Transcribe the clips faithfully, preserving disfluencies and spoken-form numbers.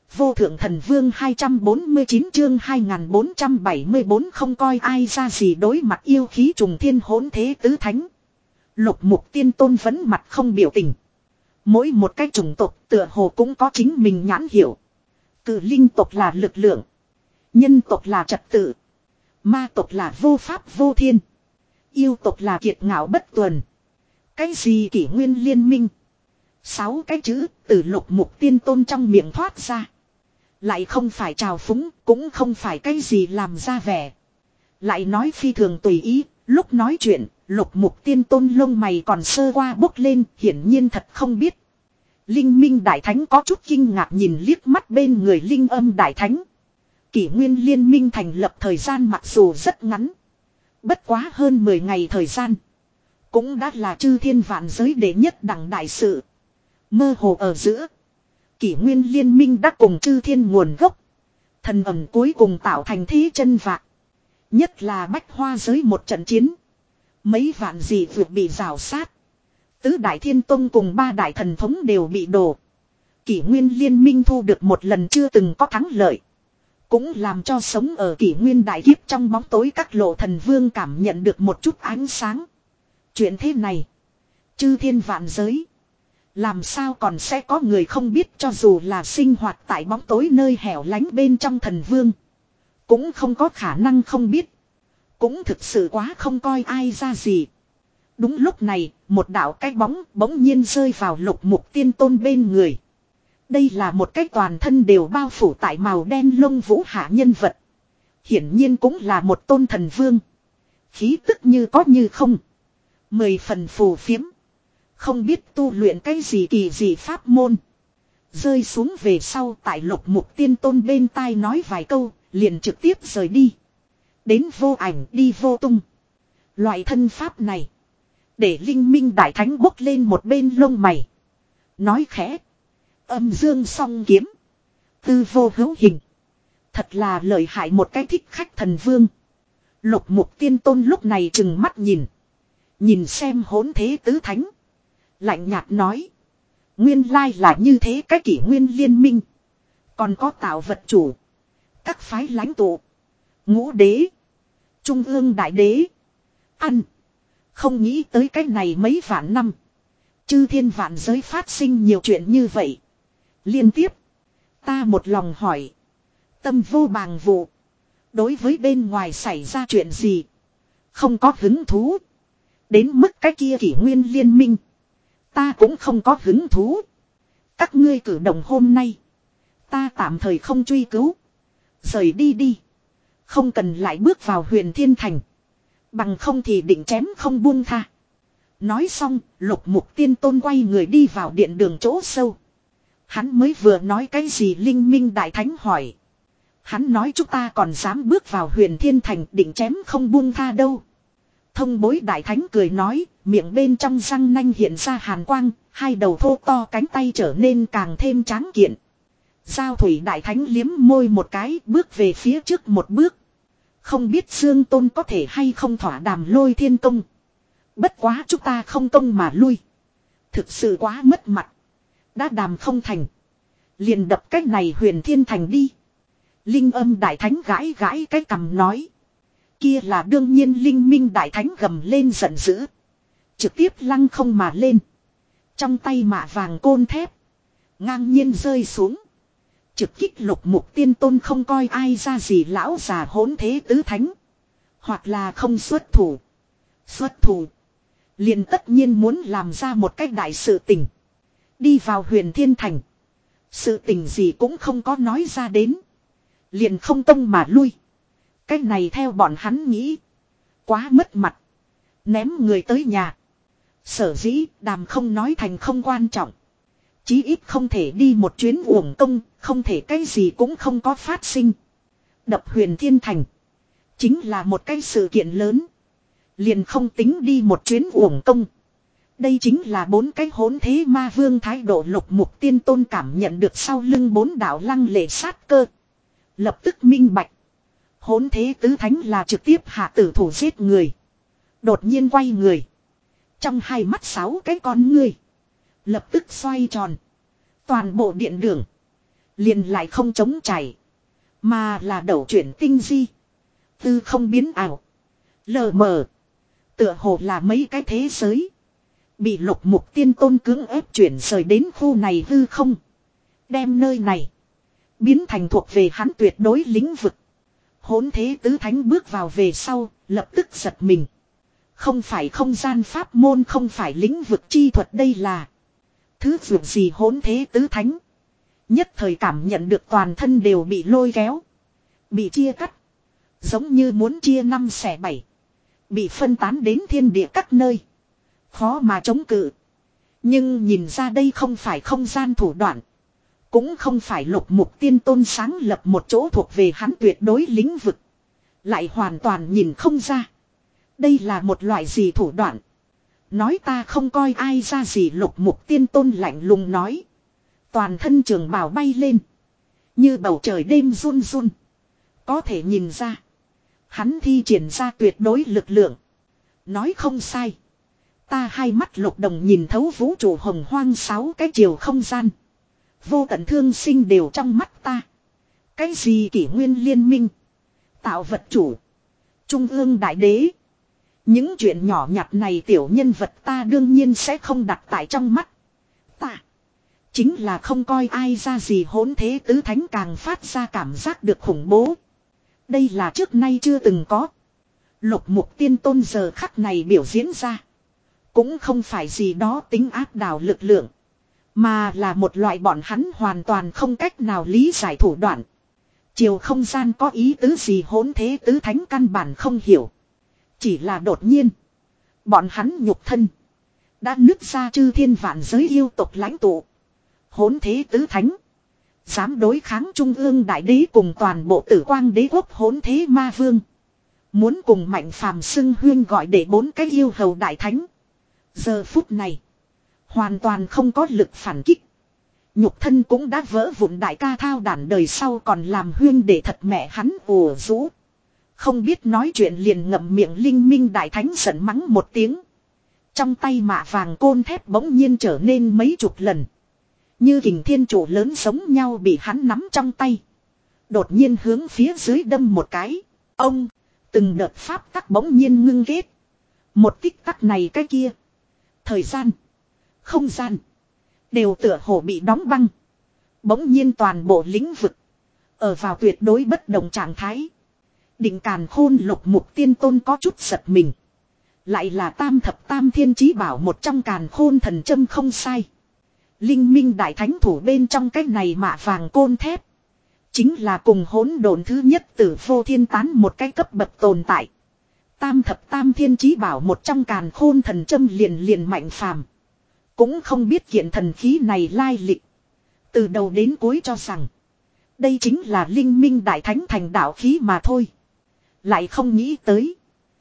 Vô thượng thần vương hai trăm bốn mươi chín chương hai nghìn bốn trăm bảy mươi tư không coi ai ra gì đối mặt yêu khí trùng thiên hỗn thế tứ thánh. Lục mục tiên tôn vẫn mặt không biểu tình. Mỗi một cái chủng tộc tựa hồ cũng có chính mình nhãn hiệu. Cự linh tộc là lực lượng. Nhân tộc là trật tự. Ma tộc là vô pháp vô thiên. Yêu tộc là kiệt ngạo bất tuần. Cái gì kỷ nguyên liên minh. Sáu cái chữ từ lục mục tiên tôn trong miệng thoát ra. Lại không phải trào phúng, cũng không phải cái gì làm ra vẻ. Lại nói phi thường tùy ý, lúc nói chuyện, lục mục tiên tôn lông mày còn sơ qua bốc lên, hiển nhiên thật không biết. Linh minh đại thánh có chút kinh ngạc nhìn liếc mắt bên người linh âm đại thánh. Kỷ nguyên liên minh thành lập thời gian mặc dù rất ngắn. Bất quá hơn mười ngày thời gian. Cũng đã là chư thiên vạn giới đệ nhất đẳng đại sự. Mơ hồ ở giữa. Kỷ nguyên liên minh đã cùng chư thiên nguồn gốc. Thần ẩm cuối cùng tạo thành thế chân vạc. Nhất là bách hoa giới một trận chiến. Mấy vạn dị vượt bị rào sát. Tứ đại thiên tông cùng ba đại thần thống đều bị đổ. Kỷ nguyên liên minh thu được một lần chưa từng có thắng lợi. Cũng làm cho sống ở kỷ nguyên đại kiếp trong bóng tối các lộ thần vương cảm nhận được một chút ánh sáng. Chuyện thế này. Chư thiên vạn giới. Làm sao còn sẽ có người không biết cho dù là sinh hoạt tại bóng tối nơi hẻo lánh bên trong thần vương. Cũng không có khả năng không biết. Cũng thực sự quá không coi ai ra gì. Đúng lúc này, một đạo cái bóng bỗng nhiên rơi vào lục mục tiên tôn bên người. Đây là một cái toàn thân đều bao phủ tại màu đen lông vũ hạ nhân vật. Hiển nhiên cũng là một tôn thần vương. Khí tức như có như không. Mười phần phù phiếm. Không biết tu luyện cái gì kỳ gì pháp môn. Rơi xuống về sau tại lục mục tiên tôn bên tai nói vài câu, liền trực tiếp rời đi. Đến vô ảnh đi vô tung. Loại thân pháp này. Để linh minh đại thánh bốc lên một bên lông mày. Nói khẽ. Âm dương song kiếm. Tư vô hữu hình. Thật là lợi hại một cái thích khách thần vương. Lục mục tiên tôn lúc này trừng mắt nhìn. Nhìn xem hỗn thế tứ thánh. Lạnh nhạt nói. Nguyên lai là như thế cái kỷ nguyên liên minh. Còn có tạo vật chủ. Các phái lãnh tụ. Ngũ đế. Trung ương đại đế. Ăn. Không nghĩ tới cái này mấy vạn năm. Chư thiên vạn giới phát sinh nhiều chuyện như vậy. Liên tiếp. Ta một lòng hỏi. Tâm vô bàng vụ. Đối với bên ngoài xảy ra chuyện gì. Không có hứng thú. Đến mức cái kia kỷ nguyên liên minh. Ta cũng không có hứng thú. Các ngươi cử động hôm nay. Ta tạm thời không truy cứu. Rời đi đi. Không cần lại bước vào huyền thiên thành. Bằng không thì định chém không buông tha. Nói xong, lục mục tiên tôn quay người đi vào điện đường chỗ sâu. Hắn mới vừa nói cái gì linh minh đại thánh hỏi. Hắn nói chúng ta còn dám bước vào huyền thiên thành định chém không buông tha đâu. Thông bối đại thánh cười nói, miệng bên trong răng nanh hiện ra hàn quang, hai đầu thô to cánh tay trở nên càng thêm tráng kiện. Giao thủy đại thánh liếm môi một cái, bước về phía trước một bước. Không biết Dương Tôn có thể hay không thỏa đàm lôi thiên công. Bất quá chúng ta không công mà lui. Thực sự quá mất mặt. Đã đàm không thành. Liền đập cách này huyền thiên thành đi. Linh âm đại thánh gãi gãi cái cằm nói. Kia là đương nhiên linh minh đại thánh gầm lên giận dữ. Trực tiếp lăng không mà lên. Trong tay mạ vàng côn thép. Ngang nhiên rơi xuống. Trực kích lục mục tiên tôn không coi ai ra gì lão già hỗn thế tứ thánh. Hoặc là không xuất thủ. Xuất thủ. Liền tất nhiên muốn làm ra một cách đại sự tình. Đi vào huyền thiên thành. Sự tình gì cũng không có nói ra đến. Liền không công mà lui. Cách này theo bọn hắn nghĩ. Quá mất mặt. Ném người tới nhà. Sở dĩ đàm không nói thành không quan trọng. Chí ít không thể đi một chuyến uổng công. Không thể cái gì cũng không có phát sinh. Đập huyền thiên thành. Chính là một cái sự kiện lớn. Liền không tính đi một chuyến uổng công. Đây chính là bốn cái hỗn thế ma vương thái độ lục mục tiên tôn cảm nhận được sau lưng bốn đạo lăng lệ sát cơ. Lập tức minh bạch. Hỗn thế tứ thánh là trực tiếp hạ tử thủ giết người. Đột nhiên quay người. Trong hai mắt sáu cái con ngươi. Lập tức xoay tròn. Toàn bộ điện đường. Liền lại không chống chảy. Mà là đẩu chuyển tinh di. Tư không biến ảo. Lờ mờ. Tựa hồ là mấy cái thế giới. Bị lục mục tiên tôn cưỡng ép chuyển rời đến khu này hư không. Đem nơi này. Biến thành thuộc về hắn tuyệt đối lĩnh vực. Hỗn thế tứ thánh bước vào về sau. Lập tức giật mình. Không phải không gian pháp môn, không phải lĩnh vực chi thuật, đây là thứ vượt gì hỗn thế tứ thánh. Nhất thời cảm nhận được toàn thân đều bị lôi kéo. Bị chia cắt. Giống như muốn chia năm xẻ bảy. Bị phân tán đến thiên địa các nơi. Khó mà chống cự. Nhưng nhìn ra đây không phải không gian thủ đoạn. Cũng không phải lục mục tiên tôn sáng lập một chỗ thuộc về hắn tuyệt đối lĩnh vực. Lại hoàn toàn nhìn không ra. Đây là một loại gì thủ đoạn. Nói ta không coi ai ra gì, lục mục tiên tôn lạnh lùng nói. Toàn thân trường bào bay lên. Như bầu trời đêm run run. Có thể nhìn ra. Hắn thi triển ra tuyệt đối lực lượng. Nói không sai. Ta hai mắt lục đồng nhìn thấu vũ trụ hồng hoang sáu cái chiều không gian. Vô tận thương sinh đều trong mắt ta. Cái gì kỷ nguyên liên minh. Tạo vật chủ. Trung ương đại đế. Những chuyện nhỏ nhặt này tiểu nhân vật ta đương nhiên sẽ không đặt tại trong mắt. Ta. Chính là không coi ai ra gì, hỗn thế tứ thánh càng phát ra cảm giác được khủng bố. Đây là trước nay chưa từng có. Lục mục tiên tôn giờ khắc này biểu diễn ra. Cũng không phải gì đó tính áp đảo lực lượng. Mà là một loại bọn hắn hoàn toàn không cách nào lý giải thủ đoạn. Chiều không gian có ý tứ gì hỗn thế tứ thánh căn bản không hiểu. Chỉ là đột nhiên. Bọn hắn nhục thân. Đã nứt ra chư thiên vạn giới yêu tộc lãnh tụ. Hỗn thế tứ thánh. Dám đối kháng trung ương đại đế cùng toàn bộ tử quang đế quốc hỗn thế ma vương. Muốn cùng mạnh phàm xưng huyên gọi để bốn cái yêu hầu đại thánh. Giờ phút này. Hoàn toàn không có lực phản kích. Nhục thân cũng đã vỡ vụn, đại ca thao đản đời sau còn làm huyên để thật mẹ hắn ùa rũ. Không biết nói chuyện liền ngậm miệng linh minh đại thánh giận mắng một tiếng. Trong tay mạ vàng côn thép bỗng nhiên trở nên mấy chục lần. Như kình thiên trụ lớn giống nhau bị hắn nắm trong tay. Đột nhiên hướng phía dưới đâm một cái. Ông, từng đợt pháp tắc bỗng nhiên ngưng ghét. Một tích tắc này cái kia. Thời gian, không gian, đều tựa hồ bị đóng băng. Bỗng nhiên toàn bộ lĩnh vực. Ở vào tuyệt đối bất động trạng thái. Định càn khôn lục mục tiên tôn có chút giật mình. Lại là tam thập tam thiên chí bảo một trong càn khôn thần châm không sai. Linh minh đại thánh thủ bên trong cái này mạ vàng côn thép. Chính là cùng hỗn độn thứ nhất tử vô thiên tán một cái cấp bậc tồn tại. Tam thập tam thiên chí bảo một trong càn khôn thần châm liền liền mạnh phàm. Cũng không biết kiện thần khí này lai lịch. Từ đầu đến cuối cho rằng. Đây chính là linh minh đại thánh thành đạo khí mà thôi. Lại không nghĩ tới.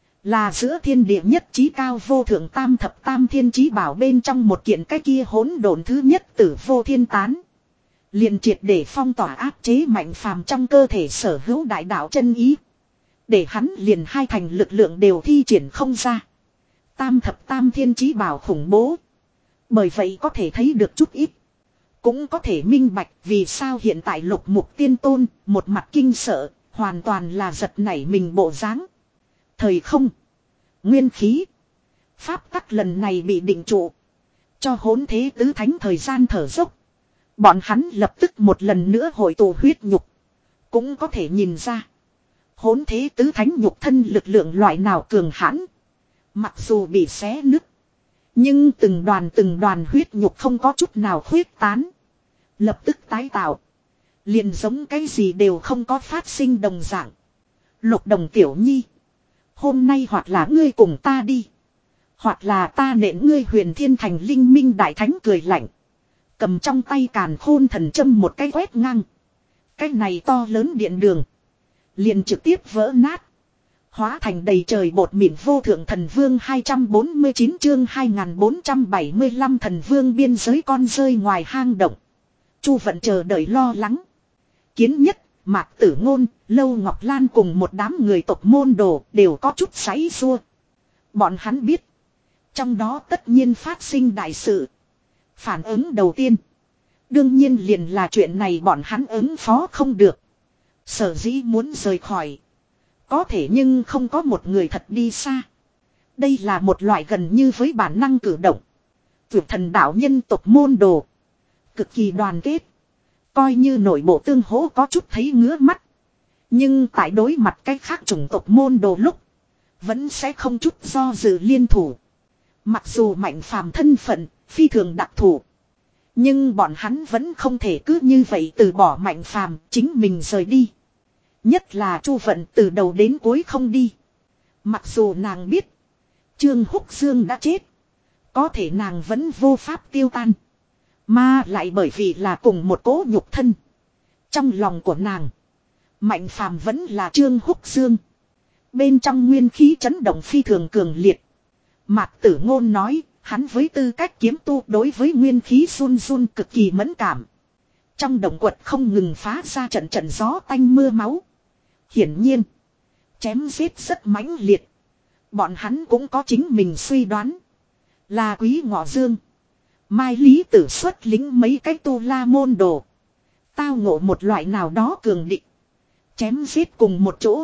Là giữa thiên địa nhất chí cao vô thượng tam thập tam thiên chí bảo bên trong một kiện cái kia hỗn độn thứ nhất tử vô thiên tán. Liền triệt để phong tỏa áp chế mạnh phàm trong cơ thể sở hữu đại đạo chân ý. Để hắn liền hai thành lực lượng đều thi triển không ra. Tam thập tam thiên chí bảo khủng bố. Bởi vậy có thể thấy được chút ít. Cũng có thể minh bạch vì sao hiện tại lục mục tiên tôn một mặt kinh sợ. Hoàn toàn là giật nảy mình bộ dáng. Thời không. Nguyên khí. Pháp tắc lần này bị định trụ. Cho hỗn thế tứ thánh thời gian thở dốc. Bọn hắn lập tức một lần nữa hội tụ huyết nhục. Cũng có thể nhìn ra. Hỗn thế tứ thánh nhục thân lực lượng loại nào cường hãn. Mặc dù bị xé nứt. Nhưng từng đoàn từng đoàn huyết nhục không có chút nào khuyết tán. Lập tức tái tạo. Liền giống cái gì đều không có phát sinh đồng dạng. Lục đồng tiểu nhi. Hôm nay hoặc là ngươi cùng ta đi. Hoặc là ta nện ngươi huyền thiên thành linh minh đại thánh cười lạnh. Cầm trong tay càn khôn thần châm một cái quét ngang. Cái này to lớn điện đường. Liền trực tiếp vỡ nát. Hóa thành đầy trời bột mịn vô thượng thần vương hai trăm bốn mươi chín chương hai nghìn bốn trăm bảy mươi lăm thần vương biên giới con rơi ngoài hang động. Chu vận chờ đợi lo lắng. Kiến nhất, Mạc Tử Ngôn, Lâu Ngọc Lan cùng một đám người tộc môn đồ đều có chút giãy giụa. Bọn hắn biết. Trong đó tất nhiên phát sinh đại sự. Phản ứng đầu tiên. Đương nhiên liền là chuyện này bọn hắn ứng phó không được. Sở dĩ muốn rời khỏi. Có thể nhưng không có một người thật đi xa. Đây là một loại gần như với bản năng cử động. Vượt thần đạo nhân tộc môn đồ. Cực kỳ đoàn kết. Coi như nội bộ tương hỗ có chút thấy ngứa mắt. Nhưng tại đối mặt cách khác chủng tộc môn đồ lúc. Vẫn sẽ không chút do dự liên thủ. Mặc dù Mạnh Phàm thân phận phi thường đặc thù. Nhưng bọn hắn vẫn không thể cứ như vậy từ bỏ Mạnh Phàm chính mình rời đi. Nhất là Chu Vận từ đầu đến cuối không đi. Mặc dù nàng biết. Trương Húc Dương đã chết. Có thể nàng vẫn vô pháp tiêu tan. Mà lại bởi vì là cùng một cố nhục thân. Trong lòng của nàng. Mạnh Phàm vẫn là Trương Húc Dương. Bên trong nguyên khí chấn động phi thường cường liệt. Mạc Tử Ngôn nói. Hắn với tư cách kiếm tu đối với nguyên khí run run cực kỳ mẫn cảm. Trong động quật không ngừng phá ra trận trận gió tanh mưa máu. Hiển nhiên. Chém giết rất mãnh liệt. Bọn hắn cũng có chính mình suy đoán. Là Quý Ngọ Dương. Mai Lý Tử xuất lính mấy cái tu la môn đồ. Tao ngộ một loại nào đó cường định. Chém giết cùng một chỗ.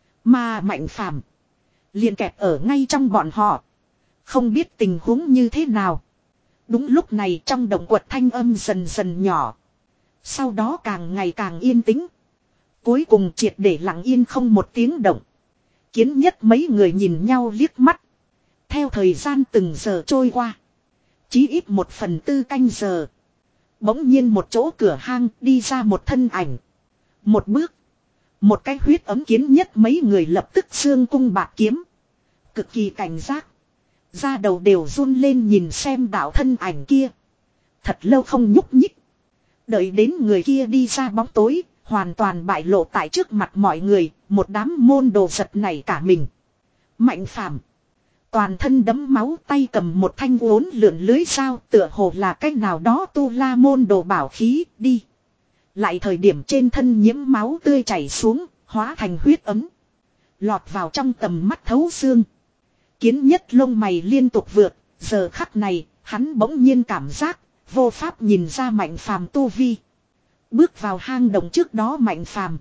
Mà Mạnh Phàm liền kẹp ở ngay trong bọn họ. Không biết tình huống như thế nào. Đúng lúc này trong động quật thanh âm dần dần nhỏ. Sau đó càng ngày càng yên tĩnh. Cuối cùng triệt để lặng yên không một tiếng động. Kiến Nhất mấy người nhìn nhau liếc mắt. Theo thời gian từng giờ trôi qua. Chí ít một phần tư canh giờ. Bỗng nhiên một chỗ cửa hang đi ra một thân ảnh. Một bước. Một cái huyết ấm Kiến Nhất mấy người lập tức xương cung bạc kiếm. Cực kỳ cảnh giác. Da đầu đều run lên nhìn xem đạo thân ảnh kia. Thật lâu không nhúc nhích. Đợi đến người kia đi ra bóng tối. Hoàn toàn bại lộ tại trước mặt mọi người. Một đám môn đồ giật này cả mình. Mạnh Phàm toàn thân đấm máu tay cầm một thanh uốn lượn lưới dao tựa hồ là cách nào đó tu la môn đồ bảo khí đi. Lại thời điểm trên thân nhiễm máu tươi chảy xuống, hóa thành huyết ấm. Lọt vào trong tầm mắt thấu xương. Kiến Nhất lông mày liên tục vượt, giờ khắc này, hắn bỗng nhiên cảm giác, vô pháp nhìn ra Mạnh Phàm tu vi. Bước vào hang động trước đó Mạnh Phàm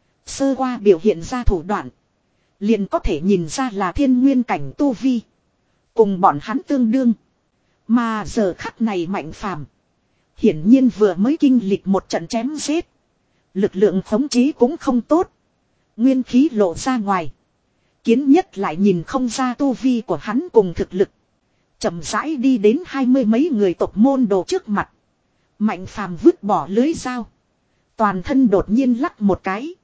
sơ qua biểu hiện ra thủ đoạn. Liền có thể nhìn ra là thiên nguyên cảnh tu vi. Cùng bọn hắn tương đương. Mà giờ khắc này Mạnh Phàm hiển nhiên vừa mới kinh lịch một trận chém giết. Lực lượng khống chế cũng không tốt. Nguyên khí lộ ra ngoài. Kiến Nhất lại nhìn không ra tu vi của hắn cùng thực lực. Chậm rãi đi đến hai mươi mấy người tộc môn đồ trước mặt. Mạnh Phàm vứt bỏ lưới dao. Toàn thân đột nhiên lắc một cái.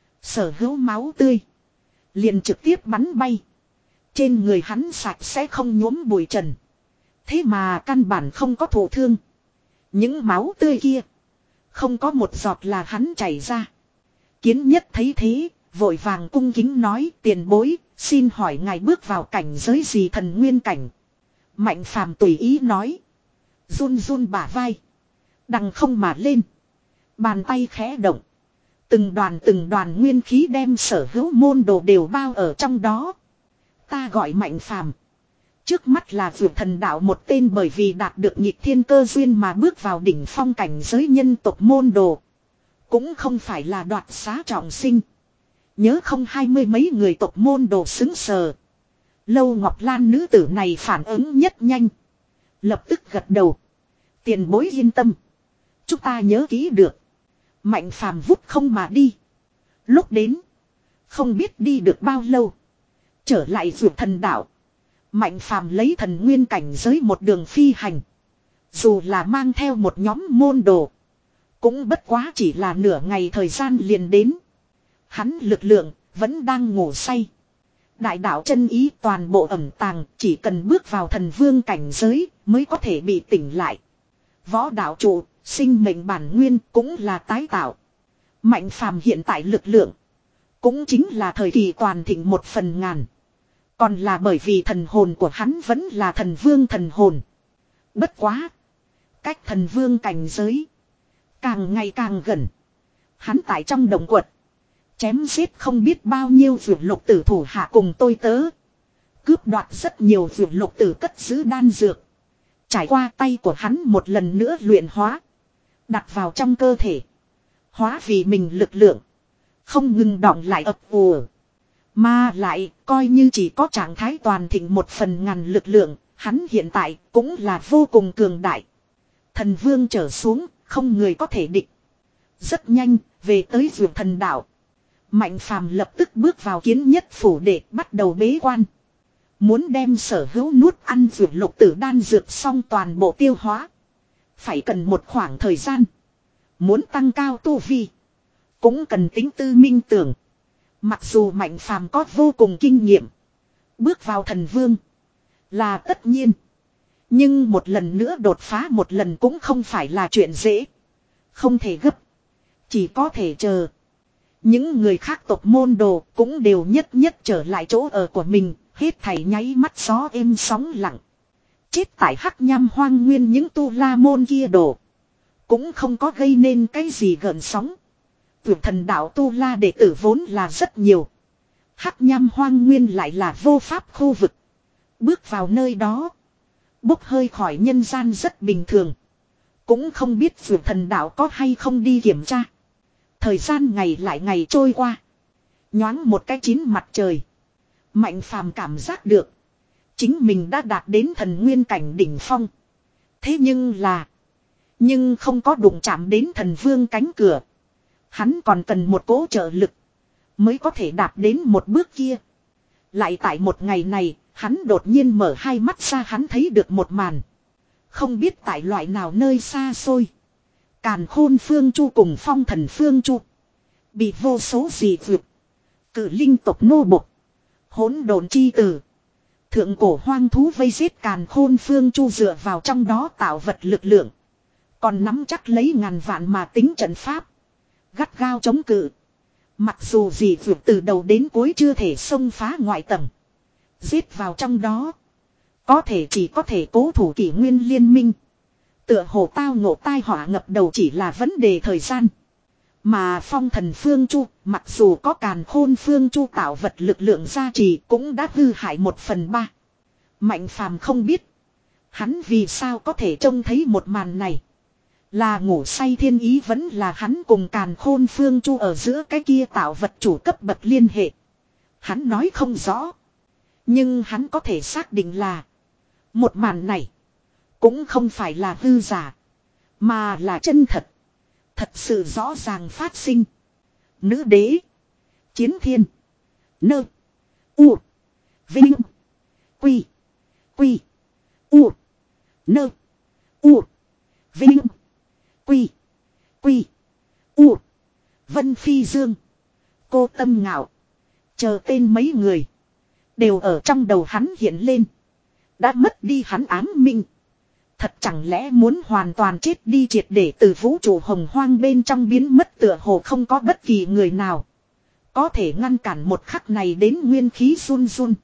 Sở hữu máu tươi. Liền trực tiếp bắn bay. Trên người hắn sạch sẽ không nhuốm bụi trần. Thế mà căn bản không có thụ thương. Những máu tươi kia. Không có một giọt là hắn chảy ra. Kiến Nhất thấy thế. Vội vàng cung kính nói tiền bối. Xin hỏi ngài bước vào cảnh giới gì thần nguyên cảnh. Mạnh Phàm tùy ý nói. Run run bả vai. Đằng không mà lên. Bàn tay khẽ động. Từng đoàn từng đoàn nguyên khí đem sở hữu môn đồ đều bao ở trong đó. Ta gọi Mạnh Phàm trước mắt là vượt thần đạo một tên bởi vì đạt được nhịp thiên cơ duyên mà bước vào đỉnh phong cảnh giới nhân tộc môn đồ. Cũng không phải là đoạt xá trọng sinh. Nhớ không hai mươi mấy người tộc môn đồ xứng sờ. Lâu Ngọc Lan nữ tử này phản ứng nhất nhanh. Lập tức gật đầu. Tiền bối yên tâm. Chúng ta nhớ kỹ được. Mạnh Phàm vút không mà đi. Lúc đến. Không biết đi được bao lâu. Trở lại vượt thần đạo. Mạnh Phàm lấy thần nguyên cảnh giới một đường phi hành. Dù là mang theo một nhóm môn đồ. Cũng bất quá chỉ là nửa ngày thời gian liền đến. Hắn lực lượng vẫn đang ngủ say. Đại đạo chân ý toàn bộ ẩn tàng. Chỉ cần bước vào thần vương cảnh giới mới có thể bị tỉnh lại. Võ đạo trụ. Sinh mệnh bản nguyên cũng là tái tạo. Mạnh Phàm hiện tại lực lượng. Cũng chính là thời kỳ toàn thịnh một phần ngàn. Còn là bởi vì thần hồn của hắn vẫn là thần vương thần hồn. Bất quá. Cách thần vương cảnh giới. Càng ngày càng gần. Hắn tại trong động quật. Chém giết không biết bao nhiêu vượt lục tử thủ hạ cùng tôi tớ. Cướp đoạt rất nhiều vượt lục tử cất giữ đan dược. Trải qua tay của hắn một lần nữa luyện hóa. Đặt vào trong cơ thể. Hóa vì mình lực lượng. Không ngừng đọng lại ập ùa. Mà lại coi như chỉ có trạng thái toàn thịnh một phần ngàn lực lượng. Hắn hiện tại cũng là vô cùng cường đại. Thần vương trở xuống không người có thể địch. Rất nhanh về tới vượt thần đạo. Mạnh phàm lập tức bước vào kiến nhất phủ để bắt đầu bế quan. Muốn đem sở hữu nuốt ăn vượt lục tử đan dược xong toàn bộ tiêu hóa. Phải cần một khoảng thời gian. Muốn tăng cao tu vi. Cũng cần tính tư minh tưởng. Mặc dù mạnh phàm có vô cùng kinh nghiệm. Bước vào thần vương. Là tất nhiên. Nhưng một lần nữa đột phá một lần cũng không phải là chuyện dễ. Không thể gấp. Chỉ có thể chờ. Những người khác tộc môn đồ cũng đều nhất nhất trở lại chỗ ở của mình. Hết thảy nháy mắt gió êm sóng lặng. Chết tại hắc nham hoang nguyên những tu la môn kia đồ. Cũng không có gây nên cái gì gợn sóng. Tuyệt thần đạo tu la đệ tử vốn là rất nhiều. Hắc nham hoang nguyên lại là vô pháp khu vực. Bước vào nơi đó. Bốc hơi khỏi nhân gian rất bình thường. Cũng không biết tuyệt thần đạo có hay không đi kiểm tra. Thời gian ngày lại ngày trôi qua. Nhoáng một cái chín mặt trời. Mạnh phàm cảm giác được. Chính mình đã đạt đến thần nguyên cảnh đỉnh phong. Thế nhưng là. Nhưng không có đụng chạm đến thần vương cánh cửa. Hắn còn cần một cỗ trợ lực. Mới có thể đạt đến một bước kia. Lại tại một ngày này. Hắn đột nhiên mở hai mắt ra, hắn thấy được một màn. Không biết tại loại nào nơi xa xôi. Càn khôn phương chu cùng phong thần phương chu. Bị vô số dị vượt. Cử linh tộc nô bộc. Hỗn độn chi tử. Thượng cổ hoang thú vây giết càn khôn phương chu dựa vào trong đó tạo vật lực lượng. Còn nắm chắc lấy ngàn vạn mà tính trận pháp. Gắt gao chống cự. Mặc dù dị vượt từ đầu đến cuối chưa thể xông phá ngoại tầng. Giết vào trong đó. Có thể chỉ có thể cố thủ kỷ nguyên liên minh. Tựa hồ tao ngộ tai họa ngập đầu chỉ là vấn đề thời gian. Mà phong thần phương chu, mặc dù có càn khôn phương chu tạo vật lực lượng gia trì cũng đã hư hại một phần ba. Mạnh phàm không biết. Hắn vì sao có thể trông thấy một màn này. Là ngủ say thiên ý vẫn là hắn cùng càn khôn phương chu ở giữa cái kia tạo vật chủ cấp bậc liên hệ. Hắn nói không rõ. Nhưng hắn có thể xác định là. Một màn này. Cũng không phải là hư giả. Mà là chân thật. Thật sự rõ ràng phát sinh. Nữ đế. Chiến thiên. Nơ. U. Vinh. Quy. Quy. U. Nơ. U. Vinh. Quy. Quy. U. Vân Phi Dương. Cô Tâm Ngạo. Chờ tên mấy người. Đều ở trong đầu hắn hiện lên. Đã mất đi hắn ám minh. Thật chẳng lẽ muốn hoàn toàn chết đi triệt để từ vũ trụ hồng hoang bên trong biến mất tựa hồ không có bất kỳ người nào. Có thể ngăn cản một khắc này đến nguyên khí run run.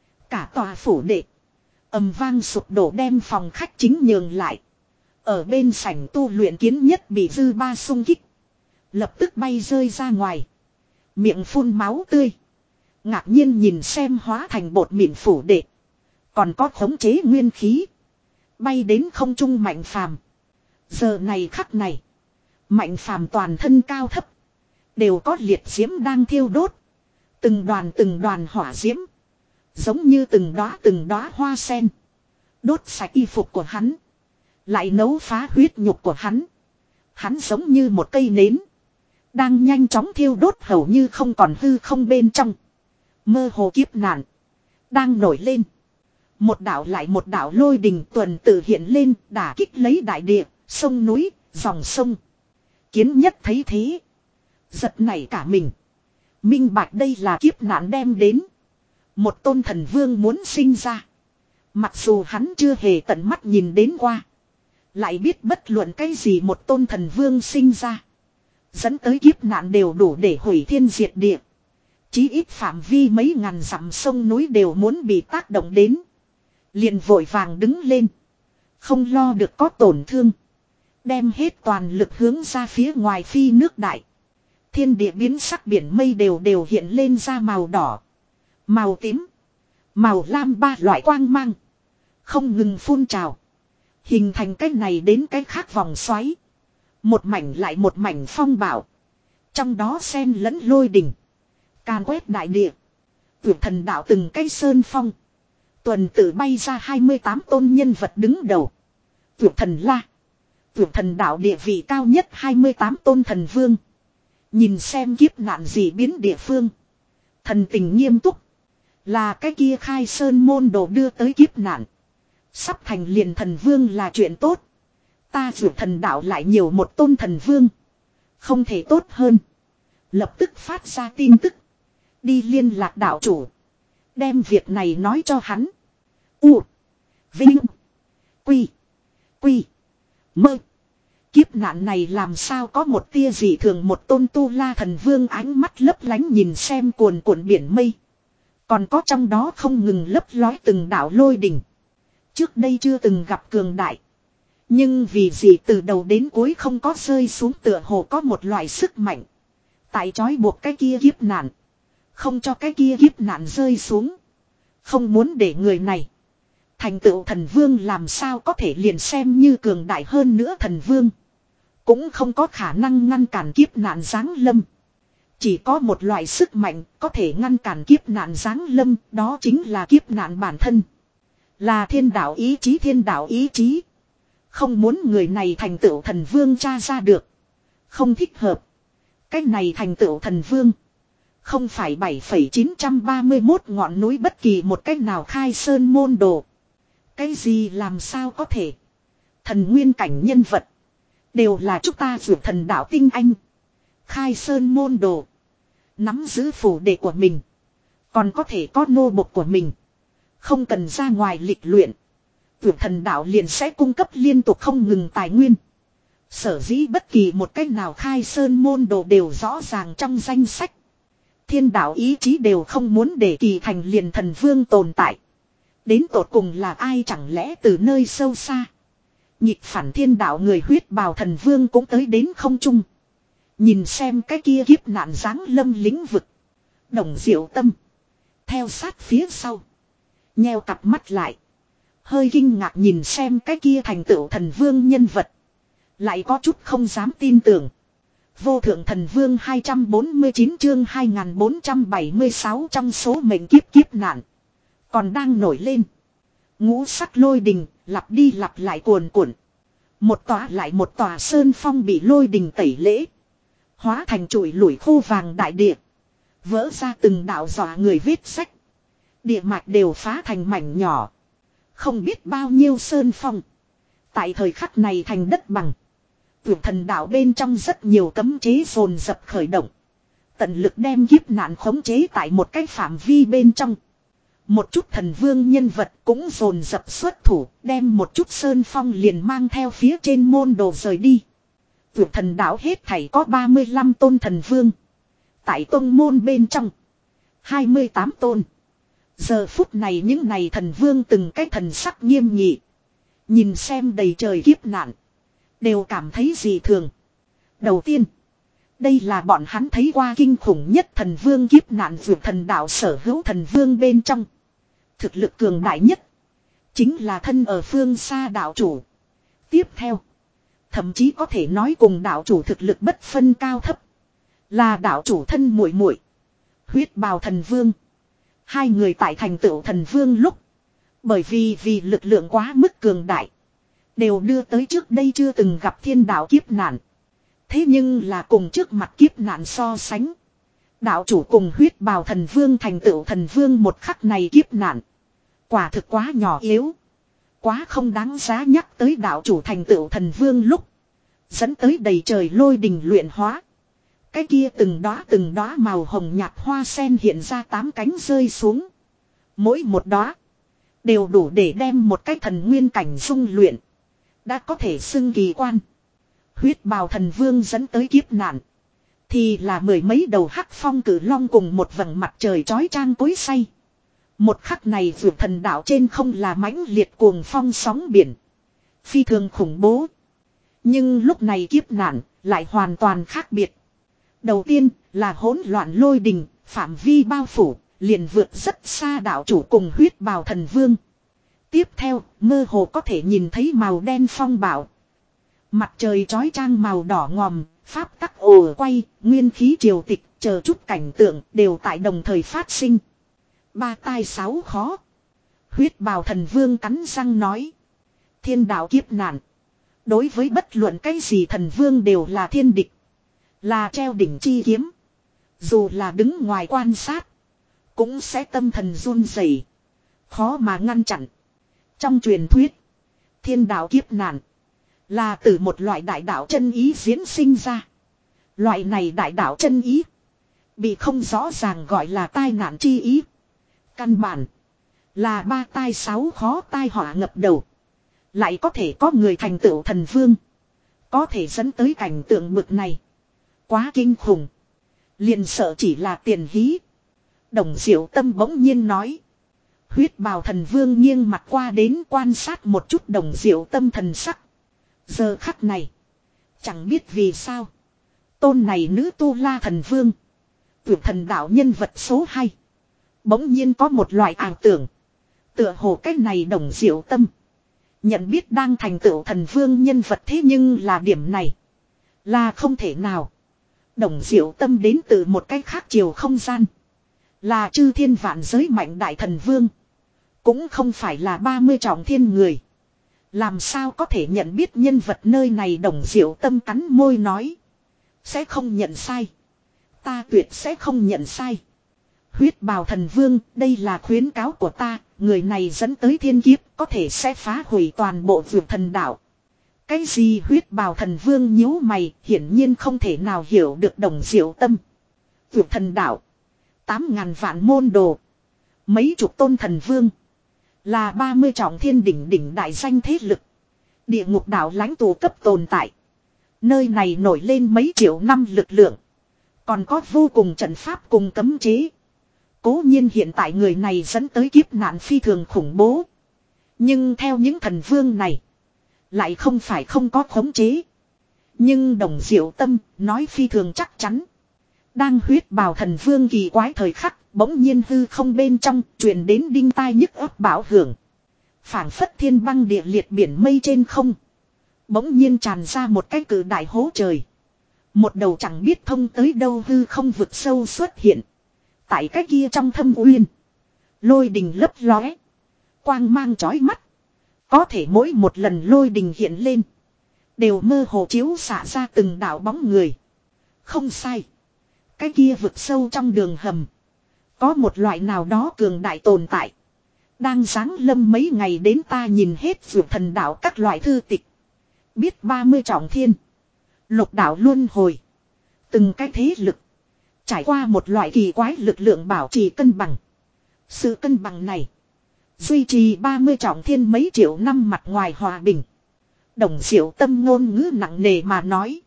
Cả tòa phủ đệ. Ầm vang sụp đổ đem phòng khách chính nhường lại. Ở bên sảnh tu luyện kiến nhất bị dư ba xung kích. Lập tức bay rơi ra ngoài. Miệng phun máu tươi. Ngạc nhiên nhìn xem hóa thành bột mịn phủ đệ. Còn có khống chế nguyên khí. Bay đến không trung mạnh phàm. Giờ này khắc này. Mạnh phàm toàn thân cao thấp. Đều có liệt diễm đang thiêu đốt. Từng đoàn từng đoàn hỏa diễm. Giống như từng đóa từng đóa hoa sen. Đốt sạch y phục của hắn. Lại nấu phá huyết nhục của hắn. Hắn giống như một cây nến. Đang nhanh chóng thiêu đốt hầu như không còn hư không bên trong. Mơ hồ kiếp nạn. Đang nổi lên. Một đảo lại một đảo lôi đình tuần tự hiện lên. Đả kích lấy đại địa, sông núi, dòng sông. Kiến nhất thấy thế. Giật nảy cả mình. Minh bạch đây là kiếp nạn đem đến. Một tôn thần vương muốn sinh ra. Mặc dù hắn chưa hề tận mắt nhìn đến qua. Lại biết bất luận cái gì một tôn thần vương sinh ra. Dẫn tới kiếp nạn đều đủ để hủy thiên diệt địa. Chí ít phạm vi mấy ngàn dặm sông núi đều muốn bị tác động đến. Liền vội vàng đứng lên. Không lo được có tổn thương. Đem hết toàn lực hướng ra phía ngoài phi nước đại. Thiên địa biến sắc biển mây đều đều hiện lên ra màu đỏ. Màu tím. Màu lam ba loại quang mang. Không ngừng phun trào. Hình thành cái này đến cái khác vòng xoáy. Một mảnh lại một mảnh phong bạo. Trong đó xen lẫn lôi đình. Càn quét đại địa. Tuyệt thần đạo từng cây sơn phong. Tuần tự bay ra hai mươi tám tôn nhân vật đứng đầu. Tuyệt thần la. Tuyệt thần đạo địa vị cao nhất hai mươi tám tôn thần vương. Nhìn xem kiếp nạn gì biến địa phương. Thần tình nghiêm túc. Là cái kia khai sơn môn đồ đưa tới kiếp nạn. Sắp thành liền thần vương là chuyện tốt. Ta tuyệt thần đạo lại nhiều một tôn thần vương. Không thể tốt hơn. Lập tức phát ra tin tức. Đi liên lạc đạo chủ. Đem việc này nói cho hắn. U. Vinh. Quy. Quy. Mơ. Kiếp nạn này làm sao có một tia gì thường, một tôn tu la thần vương ánh mắt lấp lánh nhìn xem cuồn cuộn biển mây. Còn có trong đó không ngừng lấp lói từng đạo lôi đỉnh. Trước đây chưa từng gặp cường đại. Nhưng vì gì từ đầu đến cuối không có rơi xuống, tựa hồ có một loại sức mạnh. Tại trói buộc cái kia kiếp nạn. Không cho cái kia kiếp nạn rơi xuống. Không muốn để người này thành tựu thần vương, làm sao có thể liền xem như cường đại hơn nữa thần vương. Cũng không có khả năng ngăn cản kiếp nạn giáng lâm. Chỉ có một loại sức mạnh có thể ngăn cản kiếp nạn giáng lâm, đó chính là kiếp nạn bản thân. Là thiên đạo ý chí, thiên đạo ý chí. Không muốn người này thành tựu thần vương tra ra được. Không thích hợp. Cái này thành tựu thần vương. Không phải bảy phẩy chín ba mốt ngọn núi bất kỳ một cách nào khai sơn môn đồ. Cái gì làm sao có thể. Thần nguyên cảnh nhân vật. Đều là chúng ta vượt thần đạo tinh anh. Khai sơn môn đồ. Nắm giữ phủ đệ của mình. Còn có thể có nô bộc của mình. Không cần ra ngoài lịch luyện. Vượt thần đạo liền sẽ cung cấp liên tục không ngừng tài nguyên. Sở dĩ bất kỳ một cách nào khai sơn môn đồ đều rõ ràng trong danh sách. Thiên đạo ý chí đều không muốn để kỳ thành liền thần vương tồn tại. Đến tột cùng là ai, chẳng lẽ từ nơi sâu xa. Nhịp phản thiên đạo người huyết bào thần vương cũng tới đến không trung. Nhìn xem cái kia kiếp nạn giáng lâm lĩnh vực. Đồng diệu tâm. Theo sát phía sau. Nheo cặp mắt lại. Hơi kinh ngạc nhìn xem cái kia thành tựu thần vương nhân vật. Lại có chút không dám tin tưởng. Vô thượng thần vương hai trăm bốn mươi chín chương hai nghìn bốn trăm bảy mươi sáu trong số mệnh kiếp kiếp nạn. Còn đang nổi lên. Ngũ sắc lôi đình, lặp đi lặp lại cuồn cuộn. Một tòa lại một tòa sơn phong bị lôi đình tẩy lễ. Hóa thành chuỗi lủi khô vàng đại địa. Vỡ ra từng đạo dọa người vết sách. Địa mạch đều phá thành mảnh nhỏ. Không biết bao nhiêu sơn phong. Tại thời khắc này thành đất bằng. Vượt thần đạo bên trong rất nhiều cấm chế dồn dập khởi động. Tận lực đem kiếp nạn khống chế tại một cái phạm vi bên trong. Một chút thần vương nhân vật cũng dồn dập xuất thủ, đem một chút sơn phong liền mang theo phía trên môn đồ rời đi. Vượt thần đạo hết thảy có ba mươi lăm tôn thần vương. Tại tông môn bên trong, hai mươi tám tôn. Giờ phút này những này thần vương từng cái thần sắc nghiêm nghị. Nhìn xem đầy trời kiếp nạn. Đều cảm thấy dị thường. Đầu tiên, đây là bọn hắn thấy qua kinh khủng nhất thần vương kiếp nạn, vượt thần đạo sở hữu thần vương bên trong. Thực lực cường đại nhất. Chính là thân ở phương xa đạo chủ. Tiếp theo, thậm chí có thể nói cùng đạo chủ thực lực bất phân cao thấp. Là đạo chủ thân muội muội, huyết bào thần vương. Hai người tại thành tựu thần vương lúc. Bởi vì vì lực lượng quá mức cường đại. Đều đưa tới trước đây chưa từng gặp thiên đạo kiếp nạn. Thế nhưng là cùng trước mặt kiếp nạn so sánh. Đạo chủ cùng huyết bào thần vương thành tựu thần vương một khắc này kiếp nạn. Quả thực quá nhỏ yếu. Quá không đáng giá nhắc tới đạo chủ thành tựu thần vương lúc. Dẫn tới đầy trời lôi đình luyện hóa. Cái kia từng đóa từng đóa màu hồng nhạt hoa sen hiện ra tám cánh rơi xuống. Mỗi một đóa đều đủ để đem một cái thần nguyên cảnh dung luyện. Đã có thể xưng kỳ quan. Huyết bào thần vương dẫn tới kiếp nạn. Thì là mười mấy đầu hắc phong cử long cùng một vầng mặt trời chói chang cối say. Một khắc này vượt thần đạo trên không là mãnh liệt cuồng phong sóng biển. Phi thường khủng bố. Nhưng lúc này kiếp nạn lại hoàn toàn khác biệt. Đầu tiên là hỗn loạn lôi đình, phạm vi bao phủ, liền vượt rất xa đạo chủ cùng huyết bào thần vương. Tiếp theo, mơ hồ có thể nhìn thấy màu đen phong bạo. Mặt trời chói chang màu đỏ ngòm, pháp tắc ồ quay, nguyên khí triều tịch, chờ chút cảnh tượng đều tại đồng thời phát sinh. Ba tai sáu khó. Huyết bào thần vương cắn răng nói. Thiên đạo kiếp nạn. Đối với bất luận cái gì thần vương đều là thiên địch. Là treo đỉnh chi kiếm. Dù là đứng ngoài quan sát. Cũng sẽ tâm thần run rẩy, khó mà ngăn chặn. Trong truyền thuyết. Thiên đạo kiếp nạn. Là từ một loại đại đạo chân ý diễn sinh ra. Loại này đại đạo chân ý. Bị không rõ ràng gọi là tai nạn chi ý. Căn bản. Là ba tai sáu khó tai họa ngập đầu. Lại có thể có người thành tựu thần vương. Có thể dẫn tới cảnh tượng bực này. Quá kinh khủng. Liền sợ chỉ là tiền hí. Đồng Diệu Tâm bỗng nhiên nói. Huyết bào thần vương nghiêng mặt qua đến quan sát một chút Đồng Diệu Tâm thần sắc. Giờ khắc này. Chẳng biết vì sao. Tôn này nữ tu la thần vương. Tuyệt thần đạo nhân vật số hai. Bỗng nhiên có một loại ảo tưởng. Tựa hồ cái này Đồng Diệu Tâm. Nhận biết đang thành tựu thần vương nhân vật thế nhưng là điểm này. Là không thể nào. Đồng Diệu Tâm đến từ một cách khác chiều không gian. Là chư thiên vạn giới mạnh đại thần vương. Cũng không phải là ba mươi trọng thiên người. Làm sao có thể nhận biết nhân vật nơi này. Đồng Diệu Tâm cắn môi nói. Sẽ không nhận sai. Ta tuyệt sẽ không nhận sai. Huyết bào thần vương, đây là khuyến cáo của ta. Người này dẫn tới thiên kiếp có thể sẽ phá hủy toàn bộ vượt thần đạo. Cái gì huyết bào thần vương nhíu mày, hiển nhiên không thể nào hiểu được Đồng Diệu Tâm. Vượt thần đạo. Tám ngàn vạn môn đồ. Mấy chục tôn thần vương. Là ba mươi trọng thiên đỉnh đỉnh đại danh thế lực. Địa ngục đạo lãnh tụ cấp tồn tại. Nơi này nổi lên mấy triệu năm lực lượng. Còn có vô cùng trận pháp cùng cấm chế. Cố nhiên hiện tại người này dẫn tới kiếp nạn phi thường khủng bố. Nhưng theo những thần vương này. Lại không phải không có khống chế. Nhưng Đồng Diệu Tâm nói phi thường chắc chắn. Đang huyết bào thần vương kỳ quái thời khắc. Bỗng nhiên hư không bên trong truyền đến đinh tai nhức ấp bão hưởng. Phảng phất thiên băng địa liệt biển mây trên không. Bỗng nhiên tràn ra một cái cử đại hố trời. Một đầu chẳng biết thông tới đâu hư không vực sâu xuất hiện. Tại cái kia trong thâm uyên. Lôi đình lấp lóe. Quang mang chói mắt. Có thể mỗi một lần lôi đình hiện lên. Đều mơ hồ chiếu xạ ra từng đạo bóng người. Không sai. Cái kia vực sâu trong đường hầm. Có một loại nào đó cường đại tồn tại. Đang giáng lâm mấy ngày đến ta nhìn hết vượt thần đạo các loại thư tịch. Biết ba mươi trọng thiên. Lục đạo luân hồi. Từng cái thế lực. Trải qua một loại kỳ quái lực lượng bảo trì cân bằng. Sự cân bằng này. Duy trì ba mươi trọng thiên mấy triệu năm mặt ngoài hòa bình. Đồng Diệu Tâm ngôn ngữ nặng nề mà nói.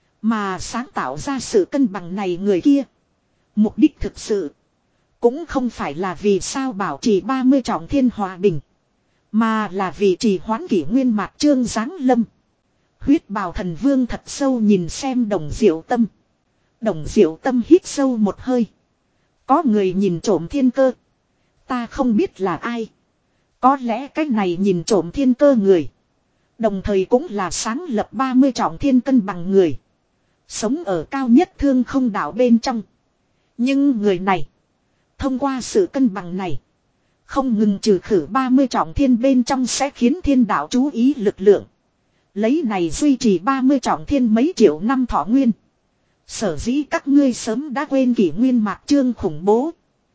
Mà sáng tạo ra sự cân bằng này người kia. Mục đích thực sự. Cũng không phải là vì sao bảo trì ba mươi trọng thiên hòa bình. Mà là vì trì hoãn kỷ nguyên mạc trương giáng lâm. Huyết bào thần vương thật sâu nhìn xem Đồng Diệu Tâm. Đồng Diệu Tâm hít sâu một hơi. Có người nhìn trộm thiên cơ. Ta không biết là ai. Có lẽ cái này nhìn trộm thiên cơ người. Đồng thời cũng là sáng lập ba mươi trọng thiên cân bằng người. Sống ở cao nhất thương không đạo bên trong. Nhưng người này. Thông qua sự cân bằng này. Không ngừng trừ khử ba mươi trọng thiên bên trong sẽ khiến thiên đạo chú ý lực lượng. Lấy này duy trì ba mươi trọng thiên mấy triệu năm thọ nguyên. Sở dĩ các ngươi sớm đã quên kỷ nguyên mạc trương khủng bố.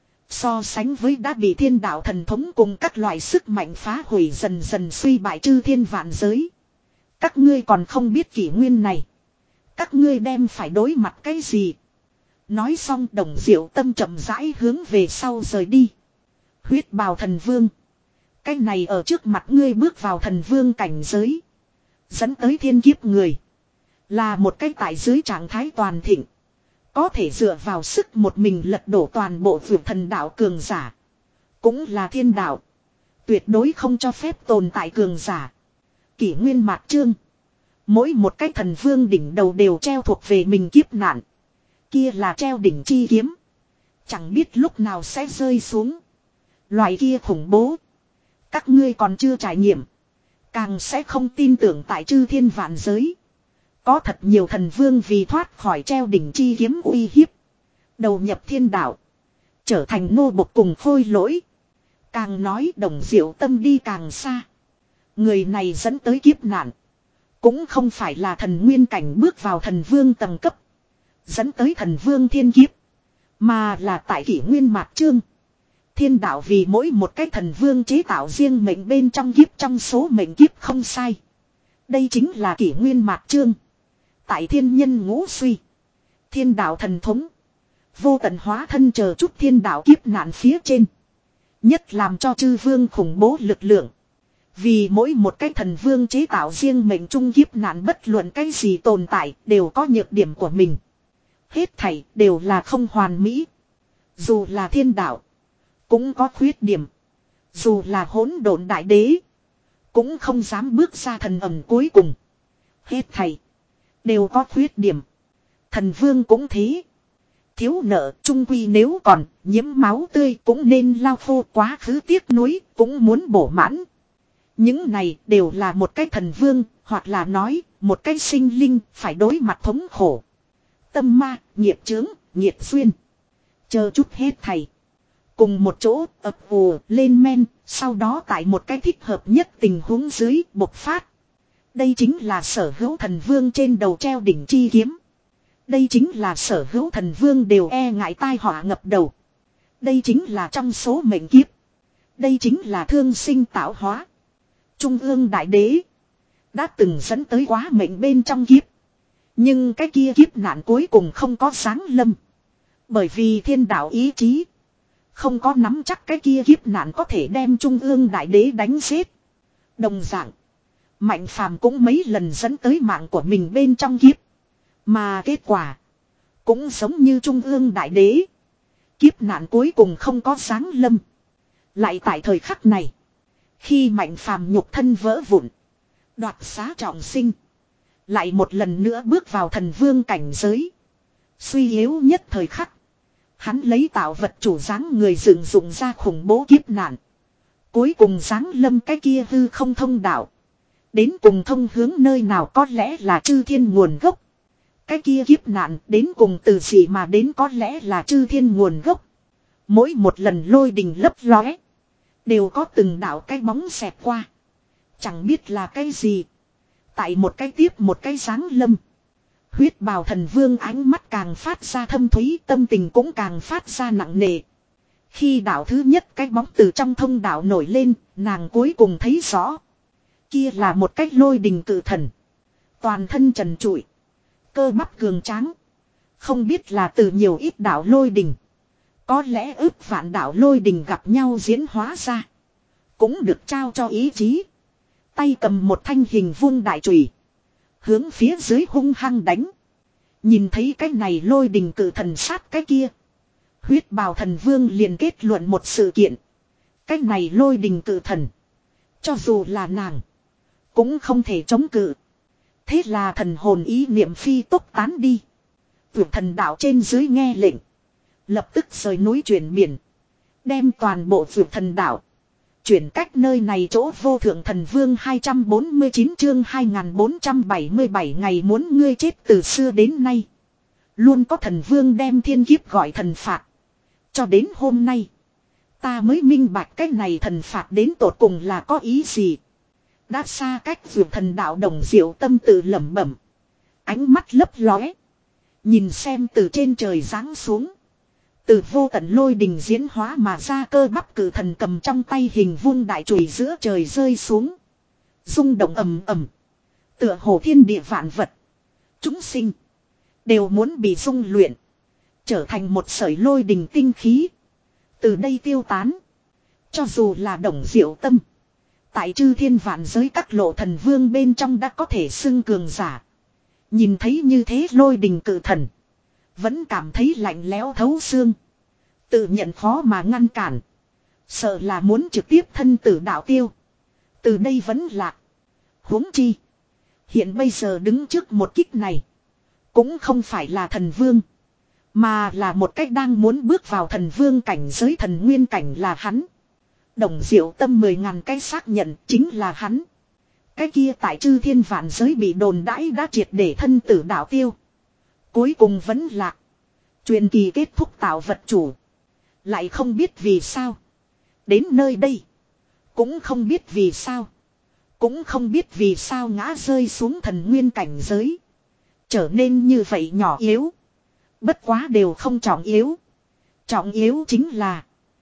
So sánh với đã bị thiên đạo thần thống cùng các loại sức mạnh phá hủy dần dần suy bại chư thiên vạn giới. Các ngươi còn không biết kỷ nguyên này. Các ngươi đem phải đối mặt cái gì? Nói xong Đồng Diệu Tâm chậm rãi hướng về sau rời đi. Huyết bào thần vương. Cái này ở trước mặt ngươi bước vào thần vương cảnh giới. Dẫn tới thiên kiếp người. Là một cái tại dưới trạng thái toàn thịnh. Có thể dựa vào sức một mình lật đổ toàn bộ vượt thần đạo cường giả. Cũng là thiên đạo. Tuyệt đối không cho phép tồn tại cường giả. Kỷ nguyên mạc trương. Mỗi một cái thần vương đỉnh đầu đều treo thuộc về mình kiếp nạn. Kia là treo đỉnh chi kiếm. Chẳng biết lúc nào sẽ rơi xuống. Loại kia khủng bố. Các ngươi còn chưa trải nghiệm. Càng sẽ không tin tưởng tại chư thiên vạn giới. Có thật nhiều thần vương vì thoát khỏi treo đỉnh chi kiếm uy hiếp. Đầu nhập thiên đạo. Trở thành nô bộc cùng khôi lỗi. Càng nói Đồng Diệu Tâm đi càng xa. Người này dẫn tới kiếp nạn. Cũng không phải là thần nguyên cảnh bước vào thần vương tầng cấp. Dẫn tới thần vương thiên kiếp. Mà là tại kỷ nguyên mạc chương. Thiên đạo vì mỗi một cái thần vương chế tạo riêng mệnh bên trong kiếp trong số mệnh kiếp không sai. Đây chính là kỷ nguyên mạc chương. Tại thiên nhân ngũ suy. Thiên đạo thần thống. Vô tận hóa thân chờ chút thiên đạo kiếp nạn phía trên. Nhất làm cho chư vương khủng bố lực lượng. Vì mỗi một cái thần vương chế tạo riêng mệnh trung kiếp nạn bất luận cái gì tồn tại đều có nhược điểm của mình. Hết thảy đều là không hoàn mỹ. Dù là thiên đạo. Cũng có khuyết điểm. Dù là hỗn độn đại đế. Cũng không dám bước ra thần ẩm cuối cùng. Hết thảy. Đều có khuyết điểm. Thần vương cũng thế. Thiếu nợ trung quy nếu còn nhiễm máu tươi cũng nên lao khô quá khứ tiếc nuối cũng muốn bổ mãn. Những này đều là một cái thần vương hoặc là nói một cái sinh linh phải đối mặt thống khổ. Tâm ma, nghiệp chướng, nghiệp duyên. Chờ chút hết thầy. Cùng một chỗ ập ùa lên men, sau đó tại một cái thích hợp nhất tình huống dưới bộc phát. Đây chính là sở hữu thần vương trên đầu treo đỉnh chi kiếm. Đây chính là sở hữu thần vương đều e ngại tai họa ngập đầu. Đây chính là trong số mệnh kiếp. Đây chính là thương sinh tạo hóa. Trung ương đại đế. Đã từng dẫn tới quá mệnh bên trong kiếp. Nhưng cái kia kiếp nạn cuối cùng không có sáng lâm. Bởi vì thiên đạo ý chí. Không có nắm chắc cái kia kiếp nạn có thể đem trung ương đại đế đánh giết. Đồng dạng. Mạnh phàm cũng mấy lần dẫn tới mạng của mình bên trong kiếp. Mà kết quả. Cũng giống như trung ương đại đế. Kiếp nạn cuối cùng không có sáng lâm. Lại tại thời khắc này. Khi mạnh phàm nhục thân vỡ vụn. Đoạt xá trọng sinh. Lại một lần nữa bước vào thần vương cảnh giới. Suy yếu nhất thời khắc. Hắn lấy tạo vật chủ dáng người dựng dụng ra khủng bố kiếp nạn. Cuối cùng dáng lâm cái kia hư không thông đạo. Đến cùng thông hướng nơi nào có lẽ là chư thiên nguồn gốc. Cái kia kiếp nạn đến cùng từ gì mà đến có lẽ là chư thiên nguồn gốc. Mỗi một lần lôi đình lấp lóe. Đều có từng đạo cái bóng xẹt qua. Chẳng biết là cái gì. Tại một cái tiếp một cái dáng lâm. Huyết bào thần vương ánh mắt càng phát ra thâm thúy, tâm tình cũng càng phát ra nặng nề. Khi đạo thứ nhất cái bóng từ trong thông đạo nổi lên, nàng cuối cùng thấy rõ. Kia là một cái lôi đình cự thần. Toàn thân trần trụi. Cơ bắp cường tráng. Không biết là từ nhiều ít đạo lôi đình. Có lẽ ước vạn đạo lôi đình gặp nhau diễn hóa ra. Cũng được trao cho ý chí. Tay cầm một thanh hình vuông đại chùy. Hướng phía dưới hung hăng đánh. Nhìn thấy cái này lôi đình cự thần sát cái kia. Huyết bào thần vương liền kết luận một sự kiện. Cái này lôi đình cự thần. Cho dù là nàng. Cũng không thể chống cự. Thế là thần hồn ý niệm phi tốc tán đi. Vượt thần đạo trên dưới nghe lệnh. Lập tức rời núi chuyển biển. Đem toàn bộ vượt thần đạo. Chuyển cách nơi này chỗ vô thượng thần vương hai trăm bốn mươi chín chương hai nghìn bốn trăm bảy mươi bảy ngày muốn ngươi chết từ xưa đến nay. Luôn có thần vương đem thiên kiếp gọi thần phạt. Cho đến hôm nay. Ta mới minh bạch cái này thần phạt đến tột cùng là có ý gì. Đã xa cách vượt thần đạo Đồng Diệu Tâm tự lẩm bẩm. Ánh mắt lấp lóe. Nhìn xem từ trên trời giáng xuống. Từ vô tận lôi đình diễn hóa mà ra cơ bắp cử thần cầm trong tay hình vuông đại chùy giữa trời rơi xuống. Rung động ầm ầm. Tựa hồ thiên địa vạn vật. Chúng sinh. Đều muốn bị dung luyện. Trở thành một sợi lôi đình tinh khí. Từ đây tiêu tán. Cho dù là Đồng Diệu Tâm. Tại chư thiên vạn giới các lộ thần vương bên trong đã có thể xưng cường giả. Nhìn thấy như thế lôi đình cự thần. Vẫn cảm thấy lạnh lẽo thấu xương. Tự nhận khó mà ngăn cản. Sợ là muốn trực tiếp thân tử đạo tiêu. Từ đây vẫn lạc. Huống chi. Hiện bây giờ đứng trước một kích này. Cũng không phải là thần vương. Mà là một cách đang muốn bước vào thần vương cảnh giới thần nguyên cảnh là hắn. Đồng Diệu Tâm mười ngàn cái xác nhận chính là hắn. Cái kia tại chư thiên vạn giới bị đồn đãi đã triệt để thân tử đạo tiêu. Cuối cùng vẫn lạc. Truyền kỳ kết thúc tạo vật chủ. Lại không biết vì sao. Đến nơi đây. Cũng không biết vì sao. Cũng không biết vì sao ngã rơi xuống thần nguyên cảnh giới. Trở nên như vậy nhỏ yếu. Bất quá đều không trọng yếu. Trọng yếu chính là.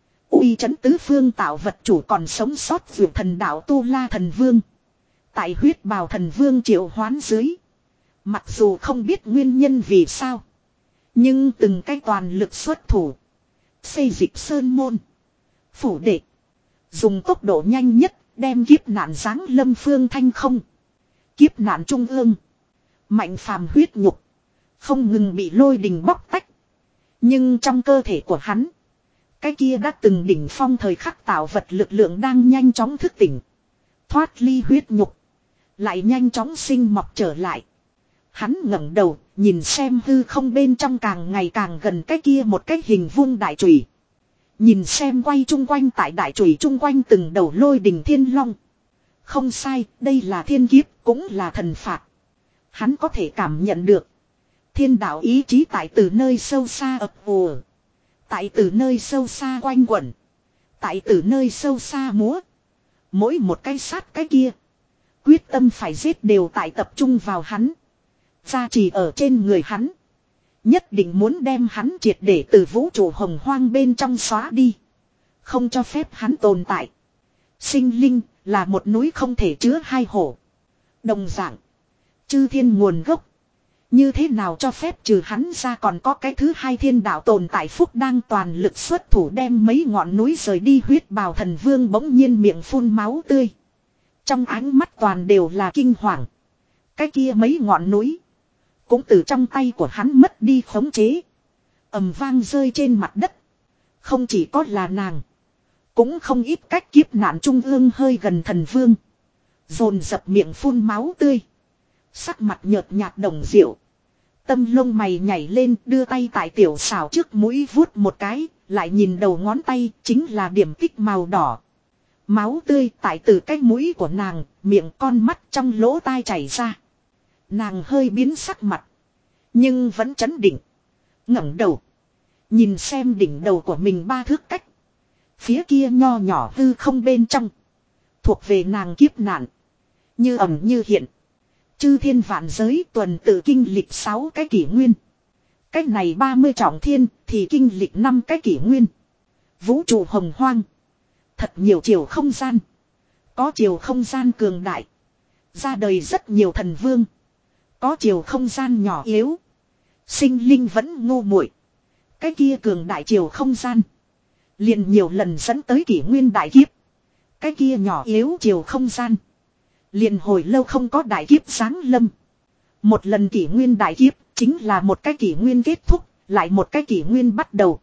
Uy trấn tứ phương tạo vật chủ còn sống sót vượt thần đạo Tu La Thần Vương. Tại huyết bào thần vương triệu hoán dưới. Mặc dù không biết nguyên nhân vì sao. Nhưng từng cái toàn lực xuất thủ. Xây dịch sơn môn. Phủ đệ. Dùng tốc độ nhanh nhất đem kiếp nạn giáng lâm phương thanh không. Kiếp nạn trung ương. Mạnh phàm huyết nhục. Không ngừng bị lôi đình bóc tách. Nhưng trong cơ thể của hắn. Cái kia đã từng đỉnh phong thời khắc tạo vật lực lượng đang nhanh chóng thức tỉnh. Thoát ly huyết nhục. Lại nhanh chóng sinh mọc trở lại. Hắn ngẩng đầu, nhìn xem hư không bên trong càng ngày càng gần cái kia một cái hình vuông đại chùy. Nhìn xem quay chung quanh tại đại chùy chung quanh từng đầu lôi đình thiên long. Không sai, đây là thiên kiếp, cũng là thần phạt. Hắn có thể cảm nhận được. Thiên đạo ý chí tại từ nơi sâu xa ập ùa. Tại từ nơi sâu xa quanh quẩn. Tại từ nơi sâu xa múa. Mỗi một cái sát cái kia. Quyết tâm phải giết đều tại tập trung vào hắn. Gia trì ở trên người hắn. Nhất định muốn đem hắn triệt để từ vũ trụ hồng hoang bên trong xóa đi. Không cho phép hắn tồn tại. Sinh linh là một núi không thể chứa hai hổ. Đồng dạng. Chư thiên nguồn gốc. Như thế nào cho phép trừ hắn ra còn có cái thứ hai thiên đạo tồn tại phúc đang toàn lực xuất thủ đem mấy ngọn núi rời đi huyết bào thần vương bỗng nhiên miệng phun máu tươi. Trong ánh mắt toàn đều là kinh hoàng. Cái kia mấy ngọn núi. Cũng từ trong tay của hắn mất đi khống chế. Ầm vang rơi trên mặt đất. Không chỉ có là nàng. Cũng không ít cách kiếp nạn trung ương hơi gần thần vương. Dồn dập miệng phun máu tươi. Sắc mặt nhợt nhạt đồng diệu. Tâm lông mày nhảy lên đưa tay tại tiểu xảo trước mũi vuốt một cái. Lại nhìn đầu ngón tay chính là điểm tích màu đỏ. Máu tươi tại từ cái mũi của nàng, miệng con mắt trong lỗ tai chảy ra. Nàng hơi biến sắc mặt. Nhưng vẫn chấn định. ngẩng đầu. Nhìn xem đỉnh đầu của mình ba thước cách. Phía kia nho nhỏ hư không bên trong. Thuộc về nàng kiếp nạn. Như ẩn như hiện. Chư thiên vạn giới tuần tự kinh lịch sáu cái kỷ nguyên. Cách này ba mươi trọng thiên thì kinh lịch năm cái kỷ nguyên. Vũ trụ hồng hoang. Thật nhiều chiều không gian. Có chiều không gian cường đại. Ra đời rất nhiều thần vương. Có chiều không gian nhỏ yếu. Sinh linh vẫn ngu muội. Cái kia cường đại chiều không gian. Liền nhiều lần dẫn tới kỷ nguyên đại kiếp. Cái kia nhỏ yếu chiều không gian. Liền hồi lâu không có đại kiếp giáng lâm. Một lần kỷ nguyên đại kiếp chính là một cái kỷ nguyên kết thúc. Lại một cái kỷ nguyên bắt đầu.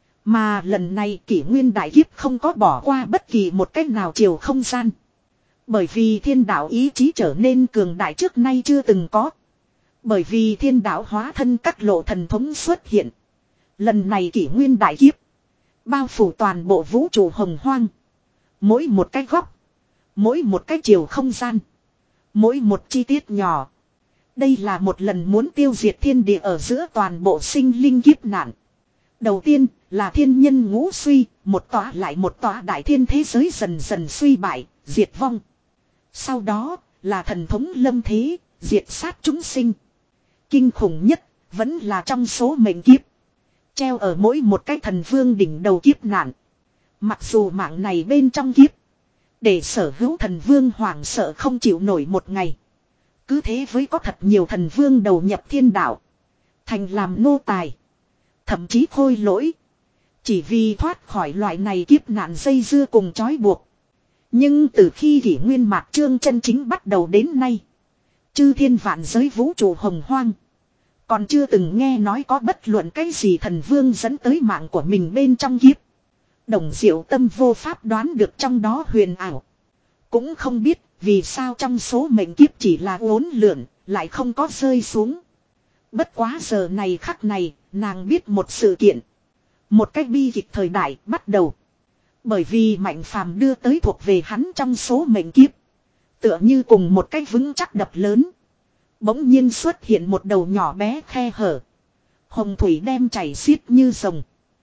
Mà lần này kỷ nguyên đại kiếp không có bỏ qua bất kỳ một cách nào chiều không gian. Bởi vì thiên đạo ý chí trở nên cường đại trước nay chưa từng có. Bởi vì thiên đạo hóa thân các lộ thần thống xuất hiện. Lần này kỷ nguyên đại kiếp. Bao phủ toàn bộ vũ trụ hồng hoang. Mỗi một cái góc. Mỗi một cái chiều không gian. Mỗi một chi tiết nhỏ. Đây là một lần muốn tiêu diệt thiên địa ở giữa toàn bộ sinh linh kiếp nạn. Đầu tiên là thiên nhân ngũ suy, một tòa lại một tòa đại thiên thế giới dần dần suy bại, diệt vong. Sau đó là thần thống lâm thế, diệt sát chúng sinh. Kinh khủng nhất vẫn là trong số mệnh kiếp. Treo ở mỗi một cái thần vương đỉnh đầu kiếp nạn. Mặc dù mạng này bên trong kiếp. Để sở hữu thần vương hoảng sợ không chịu nổi một ngày. Cứ thế với có thật nhiều thần vương đầu nhập thiên đạo. Thành làm nô tài. Thậm chí khôi lỗi. Chỉ vì thoát khỏi loại này kiếp nạn dây dưa cùng trói buộc. Nhưng từ khi kỷ nguyên mạt trương chân chính bắt đầu đến nay. Chư thiên vạn giới vũ trụ hồng hoang. Còn chưa từng nghe nói có bất luận cái gì thần vương dẫn tới mạng của mình bên trong kiếp. Đồng diệu tâm vô pháp đoán được trong đó huyền ảo. Cũng không biết vì sao trong số mệnh kiếp chỉ là uốn lượn, lại không có rơi xuống. Bất quá giờ này khắc này, nàng biết một sự kiện. Một cách bi kịch thời đại bắt đầu. Bởi vì Mạnh Phàm đưa tới thuộc về hắn trong số mệnh kiếp. Tựa như cùng một cái vững chắc đập lớn. Bỗng nhiên xuất hiện một đầu nhỏ bé khe hở. Hồng thủy đem chảy xiết như rồng.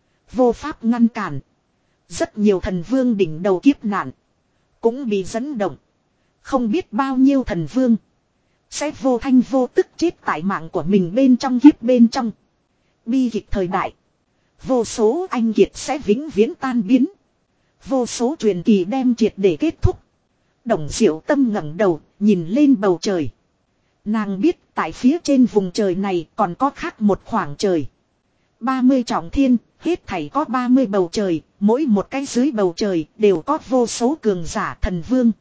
Vô pháp ngăn cản. Rất nhiều thần vương đỉnh đầu kiếp nạn. Cũng bị dẫn động. Không biết bao nhiêu thần vương. Sẽ vô thanh vô tức chết tại mạng của mình bên trong kiếp bên trong. Bi kịch thời đại. Vô số anh kiệt sẽ vĩnh viễn tan biến. Vô số truyền kỳ đem triệt để kết thúc. Đồng Diệu Tâm ngẩng đầu, nhìn lên bầu trời. Nàng biết tại phía trên vùng trời này còn có khác một khoảng trời. ba mươi trọng thiên, hết thảy có ba mươi bầu trời, mỗi một cái dưới bầu trời đều có vô số cường giả thần vương.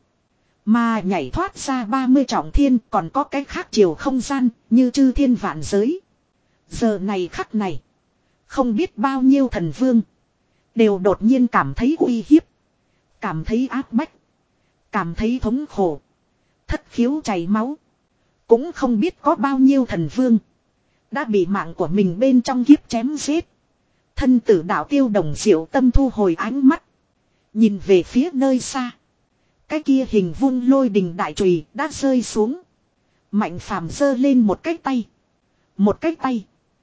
Mà nhảy thoát ra ba mươi trọng thiên còn có cái khác chiều không gian, như chư thiên vạn giới. Giờ này khắc này, không biết bao nhiêu thần vương đều đột nhiên cảm thấy uy hiếp, cảm thấy áp bách, cảm thấy thống khổ, thất khiếu chảy máu. Cũng không biết có bao nhiêu thần vương đã bị mạng của mình bên trong kiếp chém giết. Thân tử đạo tiêu. Đồng Diệu Tâm thu hồi ánh mắt, nhìn về phía nơi xa. Cái kia hình vuông lôi đình đại chùy đã rơi xuống. Mạnh phàm giơ lên một cái tay. Một cái tay.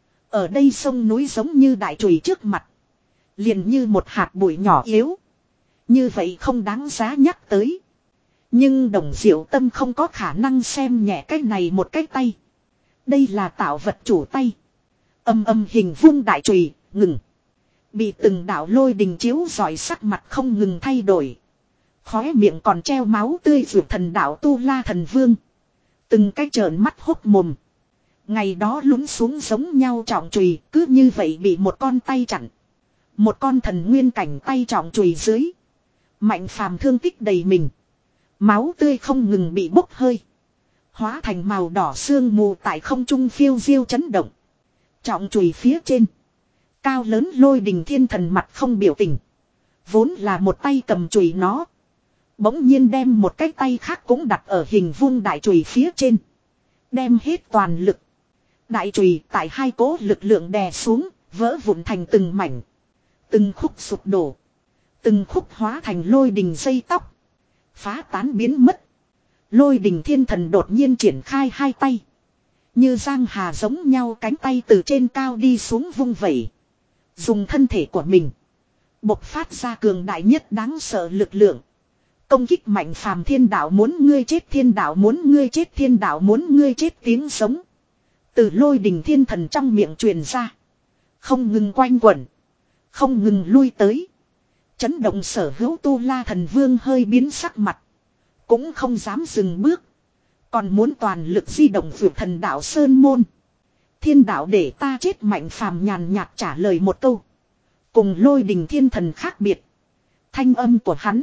Ở đây sông núi giống như đại chùy trước mặt. Liền như một hạt bụi nhỏ yếu. Như vậy không đáng giá nhắc tới. Nhưng Đồng Diệu Tâm không có khả năng xem nhẹ cái này một cái tay. Đây là tạo vật chủ tay. Âm âm hình vuông đại chùy ngừng. Bị từng đạo lôi đình chiếu rọi, sắc mặt không ngừng thay đổi. Khóe miệng còn treo máu tươi. Vượt thần đạo Tu La Thần Vương. Từng cái trợn mắt hốc mồm. Ngày đó lún xuống giống nhau trọng chùy cứ như vậy bị một con tay chặn. Một con thần nguyên cảnh tay trọng chùy dưới. Mạnh phàm thương tích đầy mình. Máu tươi không ngừng bị bốc hơi. Hóa thành màu đỏ sương mù tại không trung phiêu diêu chấn động. Trọng chùy phía trên. Cao lớn lôi đình thiên thần mặt không biểu tình. Vốn là một tay cầm chùy nó. Bỗng nhiên đem một cái tay khác cũng đặt ở hình vuông đại chùy phía trên. Đem hết toàn lực. Đại chùy tại hai cỗ lực lượng đè xuống, vỡ vụn thành từng mảnh. Từng khúc sụp đổ. Từng khúc hóa thành lôi đình dây tóc. Phá tán biến mất. Lôi đình thiên thần đột nhiên triển khai hai tay. Như giang hà giống nhau cánh tay từ trên cao đi xuống vung vẩy. Dùng thân thể của mình. Bộc phát ra cường đại nhất đáng sợ lực lượng. Công kích mạnh phàm. Thiên đạo muốn ngươi chết, thiên đạo muốn ngươi chết, thiên đạo muốn ngươi chết tiếng sống. Từ lôi đình thiên thần trong miệng truyền ra. Không ngừng quanh quẩn. Không ngừng lui tới. Chấn động sở hữu Tu La Thần Vương hơi biến sắc mặt. Cũng không dám dừng bước. Còn muốn toàn lực di động vượt thần đạo Sơn Môn. Thiên đạo để ta chết, mạnh phàm nhàn nhạt trả lời một câu. Cùng lôi đình thiên thần khác biệt. Thanh âm của hắn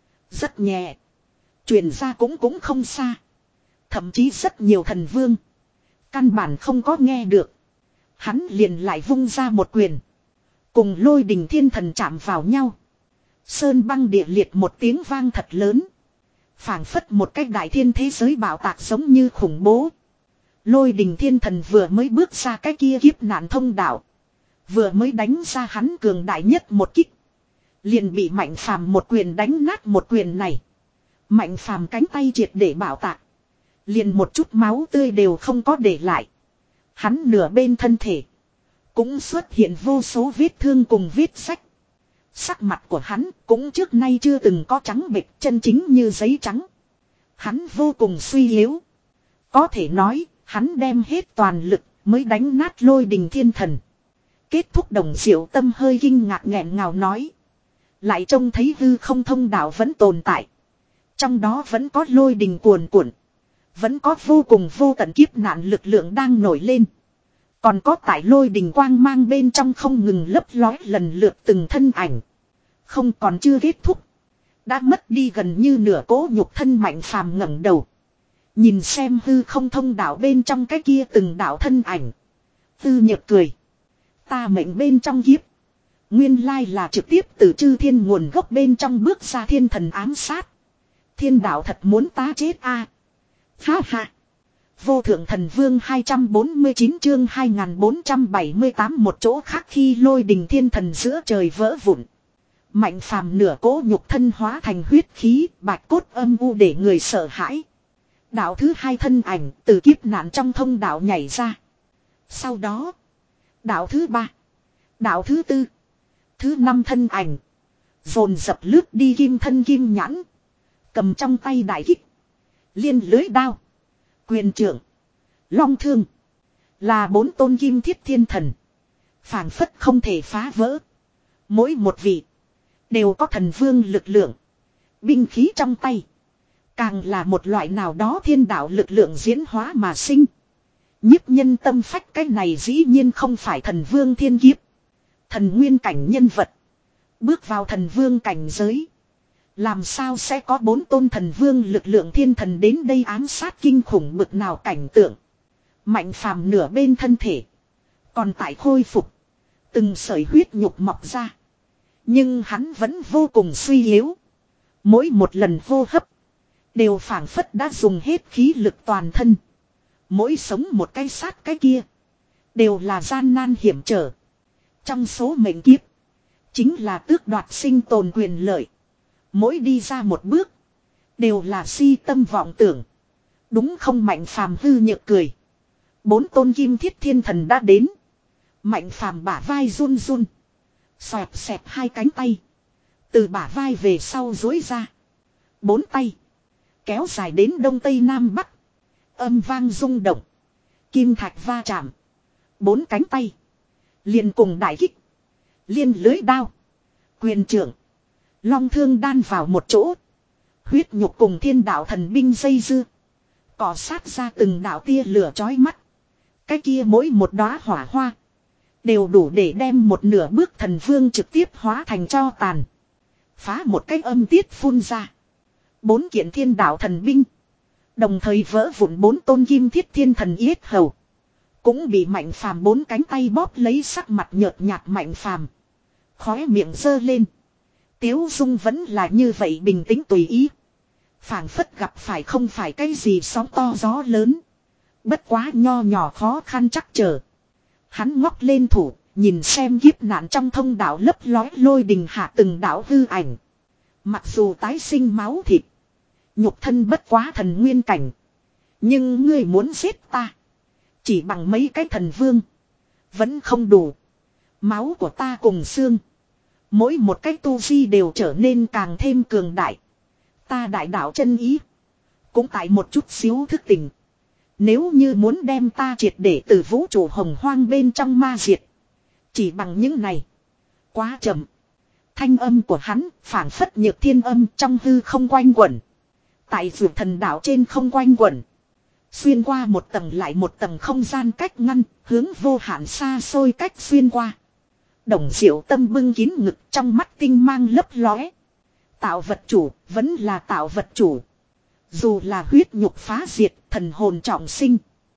rất nhẹ. Truyền ra cũng cũng không xa. Thậm chí rất nhiều thần vương căn bản không có nghe được. Hắn liền lại vung ra một quyền. Cùng lôi đình thiên thần chạm vào nhau. Sơn băng địa liệt một tiếng vang thật lớn. Phảng phất một cái đại thiên thế giới bạo tạc giống như khủng bố. Lôi đình thiên thần vừa mới bước ra cái kia kiếp nạn thông đạo. Vừa mới đánh ra hắn cường đại nhất một kích. Liền bị mạnh phàm một quyền đánh nát. Một quyền này. Mạnh phàm cánh tay triệt để bạo tạc. Liền một chút máu tươi đều không có để lại. Hắn nửa bên thân thể. Cũng xuất hiện vô số vết thương cùng vết sách. Sắc mặt của hắn cũng trước nay chưa từng có trắng bệch, chân chính như giấy trắng. Hắn vô cùng suy yếu. Có thể nói, hắn đem hết toàn lực mới đánh nát lôi đình thiên thần. Kết thúc. Đồng Diệu Tâm hơi kinh ngạc nghẹn ngào nói. Lại trông thấy hư không thông đạo vẫn tồn tại. Trong đó vẫn có lôi đình cuồn cuộn. Vẫn có vô cùng vô tận kiếp nạn lực lượng đang nổi lên. Còn có tại lôi đình quang mang bên trong không ngừng lấp lói lần lượt từng thân ảnh. Không, còn chưa kết thúc. Đã mất đi gần như nửa cỗ nhục thân. Mạnh phàm ngẩng đầu. Nhìn xem hư không thông đạo bên trong cái kia từng đạo thân ảnh. Tư nhược cười. Ta mệnh bên trong kiếp. Nguyên lai là trực tiếp từ chư thiên nguồn gốc bên trong bước ra thiên thần ám sát. Thiên đạo thật muốn ta chết a. À. Ha ha. Vô thượng thần vương hai trăm bốn mươi chín chương hai nghìn bốn trăm bảy mươi tám. Một chỗ khác khi lôi đình thiên thần giữa trời vỡ vụn. Mạnh phàm nửa cỗ nhục thân hóa thành huyết khí, bạch cốt âm u để người sợ hãi. Đạo thứ hai thân ảnh từ kiếp nạn trong thông đạo nhảy ra. Sau đó, đạo thứ ba, đạo thứ tư, thứ năm thân ảnh dồn dập lướt đi kim thân kim nhãn, cầm trong tay đại kích, liên lưới đao, quyền trượng, long thương, là bốn tôn kim thiết thiên thần, phảng phất không thể phá vỡ. Mỗi một vị đều có thần vương lực lượng, binh khí trong tay càng là một loại nào đó thiên đạo lực lượng diễn hóa mà sinh. Nhiếp nhân tâm phách, cái này dĩ nhiên không phải thần vương thiên kiếp. Thần nguyên cảnh nhân vật bước vào thần vương cảnh giới, làm sao sẽ có bốn tôn thần vương lực lượng thiên thần đến đây ám sát, kinh khủng bực nào cảnh tượng. Mạnh phàm nửa bên thân thể còn tại khôi phục, từng sợi huyết nhục mọc ra, nhưng hắn vẫn vô cùng suy yếu. Mỗi một lần hô hấp đều phảng phất đã dùng hết khí lực toàn thân. Mỗi sống một cái sát cái kia đều là gian nan hiểm trở. Trong số mệnh kiếp chính là tước đoạt sinh tồn quyền lợi. Mỗi đi ra một bước đều là si tâm vọng tưởng. Đúng không? Mạnh phàm hư nhược cười. Bốn tôn kim thiết thiên thần đã đến. Mạnh phàm bả vai run run, xoẹt xẹt hai cánh tay từ bả vai về sau duỗi ra. Bốn tay kéo dài đến đông tây nam bắc, âm vang rung động, kim thạch va chạm. Bốn cánh tay liền cùng đại kích, liên lưới đao, quyền trượng, long thương đan vào một chỗ. Huyết nhục cùng thiên đạo thần binh dây dưa, cọ sát ra từng đạo tia lửa chói mắt. Cái kia mỗi một đóa hỏa hoa đều đủ để đem một nửa bước thần vương trực tiếp hóa thành tro tàn. Phá một cái âm tiết phun ra, bốn kiện thiên đạo thần binh đồng thời vỡ vụn. Bốn tôn kim thiết thiên thần yết hầu cũng bị mạnh phàm bốn cánh tay bóp lấy. Sắc mặt nhợt nhạt mạnh phàm khóe miệng giơ lên, tiếu dung vẫn là như vậy bình tĩnh tùy ý, phảng phất gặp phải không phải cái gì sóng to gió lớn, bất quá nho nhỏ khó khăn chắc trở. Hắn ngóc lên thủ, nhìn xem kiếp nạn trong thông đạo lấp lói lôi đình hạ từng đạo hư ảnh. Mặc dù tái sinh máu thịt, nhục thân bất quá thần nguyên cảnh, nhưng ngươi muốn giết ta chỉ bằng mấy cái thần vương vẫn không đủ. Máu của ta cùng xương, mỗi một cái tu vi đều trở nên càng thêm cường đại. Ta đại đạo chân ý cũng tại một chút xíu thức tỉnh. Nếu như muốn đem ta triệt để từ vũ trụ hồng hoang bên trong ma diệt, chỉ bằng những này quá chậm. Thanh âm của hắn phảng phất nhược thiên âm trong hư không quanh quẩn, tại vượt thần đạo trên không quanh quẩn, xuyên qua một tầng lại một tầng không gian cách ngăn, hướng vô hạn xa xôi cách xuyên qua. Đồng Diệu Tâm bưng kín ngực, trong mắt tinh mang lấp lóe. Tạo vật chủ vẫn là tạo vật chủ. Dù là huyết nhục phá diệt, thần hồn trọng sinh,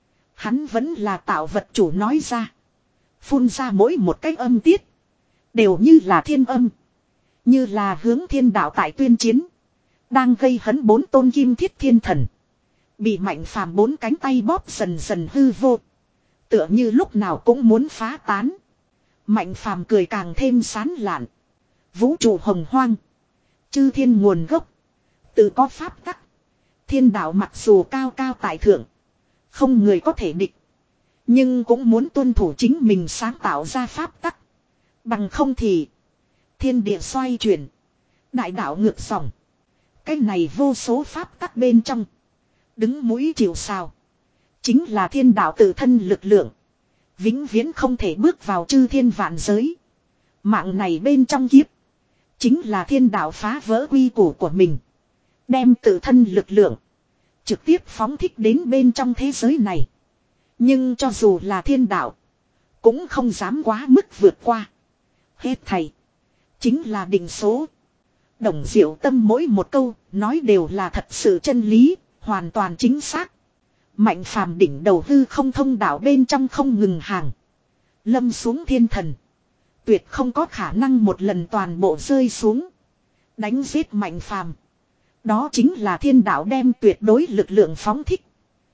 hắn vẫn là tạo vật chủ. Nói ra, phun ra mỗi một cái âm tiết đều như là thiên âm, như là hướng thiên đạo tại tuyên chiến, đang gây hấn. Bốn tôn kim thiết thiên thần bị mạnh phàm bốn cánh tay bóp dần dần hư vô, tựa như lúc nào cũng muốn phá tán. Mạnh phàm cười càng thêm sán lạn. Vũ trụ hồng hoang, chư thiên nguồn gốc tự có pháp tắc. Thiên đạo mặc dù cao cao tại thượng, không người có thể địch, nhưng cũng muốn tuân thủ chính mình sáng tạo ra pháp tắc. Bằng không thì thiên địa xoay chuyển, đại đạo ngược dòng. Cái này vô số pháp tắc bên trong, đứng mũi chịu sào chính là thiên đạo tự thân lực lượng, vĩnh viễn không thể bước vào chư thiên vạn giới. Mạng này bên trong kiếp, chính là thiên đạo phá vỡ quy củ của mình, đem tự thân lực lượng trực tiếp phóng thích đến bên trong thế giới này. Nhưng cho dù là thiên đạo, cũng không dám quá mức vượt qua. Hết thầy chính là định số. Đồng Diệu Tâm mỗi một câu nói đều là thật sự chân lý, hoàn toàn chính xác. Mạnh phàm đỉnh đầu hư không thông đạo bên trong không ngừng hàng lâm xuống thiên thần, tuyệt không có khả năng một lần toàn bộ rơi xuống đánh giết mạnh phàm. Đó chính là thiên đạo đem tuyệt đối lực lượng phóng thích,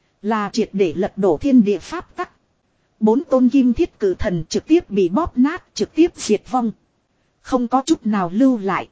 là triệt để lật đổ thiên địa pháp tắc. Bốn tôn kim thiết cử thần trực tiếp bị bóp nát, trực tiếp diệt vong. không có chút nào lưu lại.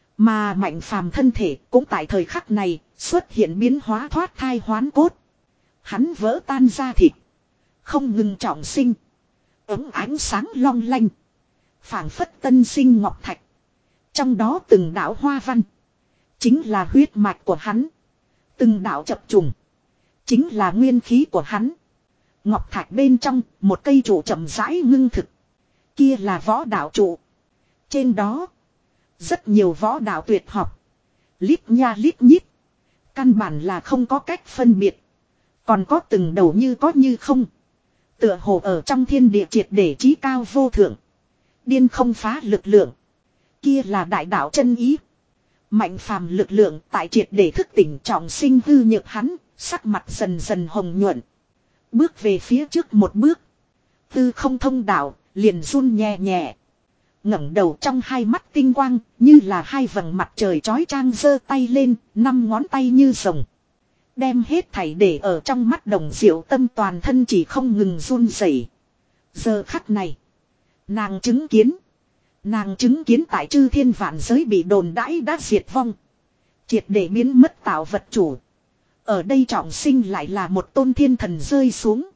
Mà Mạnh Phàm thân thể cũng tại thời khắc này xuất hiện biến hóa thoát thai hoán cốt. Hắn vỡ tan ra thịt, không ngừng trọng sinh, ống ánh sáng long lanh, phảng phất tân sinh ngọc thạch. Trong đó từng đạo hoa văn chính là huyết mạch của hắn, từng đạo chập trùng chính là nguyên khí của hắn. Ngọc thạch bên trong một cây trụ chậm rãi ngưng thực, kia là võ đạo trụ. Trên đó rất nhiều võ đạo tuyệt học, lít nha lít nhít, căn bản là không có cách phân biệt. Còn có từng đầu như có như không, tựa hồ ở trong thiên địa triệt để trí cao vô thượng, điên không phá lực lượng. Kia là đại đạo chân ý. Mạnh Phàm lực lượng tại triệt để thức tỉnh trọng sinh hư nhược hắn, sắc mặt dần dần hồng nhuận. Bước về phía trước một bước, tư không thông đạo liền run nhẹ nhẹ. Ngẩng đầu trong hai mắt tinh quang, như là hai vầng mặt trời chói chang, giơ tay lên, năm ngón tay như rồng. Đem hết thảy để ở trong mắt Đồng Diệu Tâm, toàn thân chỉ không ngừng run rẩy. Giờ khắc này, nàng chứng kiến, nàng chứng kiến tại chư thiên vạn giới bị đồn đãi đã diệt vong, triệt để biến mất tạo vật chủ. Ở đây trọng sinh lại là một tôn thiên thần rơi xuống.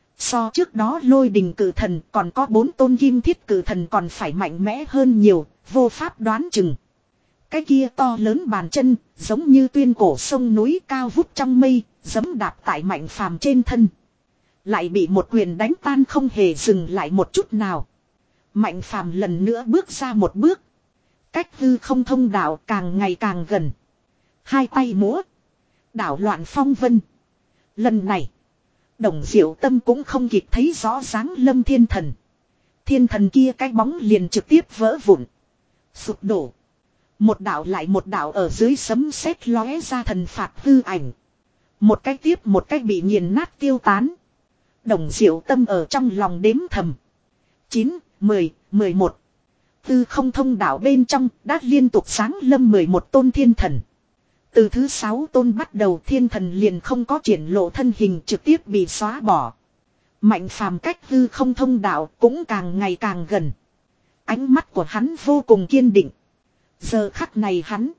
So trước đó lôi đình cử thần còn có bốn tôn kim thiết cử thần còn phải mạnh mẽ hơn nhiều, vô pháp đoán chừng. Cái kia to lớn bàn chân, giống như tuyên cổ sông núi cao vút trong mây, giẫm đạp tại Mạnh Phàm trên thân. Lại bị một quyền đánh tan, không hề dừng lại một chút nào. Mạnh Phàm lần nữa bước ra một bước. Cách hư không thông đạo càng ngày càng gần. Hai tay múa, đảo loạn phong vân. Lần này, Đồng Diệu Tâm cũng không kịp thấy rõ dáng lâm thiên thần. Thiên thần kia cái bóng liền trực tiếp vỡ vụn, sụp đổ. Một đạo lại một đạo ở dưới sấm sét lóe ra thần phạt hư ảnh. Một cái tiếp một cái bị nghiền nát tiêu tán. Đồng Diệu Tâm ở trong lòng đếm thầm. chín, mười, mười một. Tư không thông đạo bên trong đã liên tục sáng lâm mười một tôn thiên thần. Từ thứ sáu tôn bắt đầu, thiên thần liền không có triển lộ thân hình, trực tiếp bị xóa bỏ. Mạnh Phàm cách hư không thông đạo cũng càng ngày càng gần. Ánh mắt của hắn vô cùng kiên định. Giờ khắc này hắn,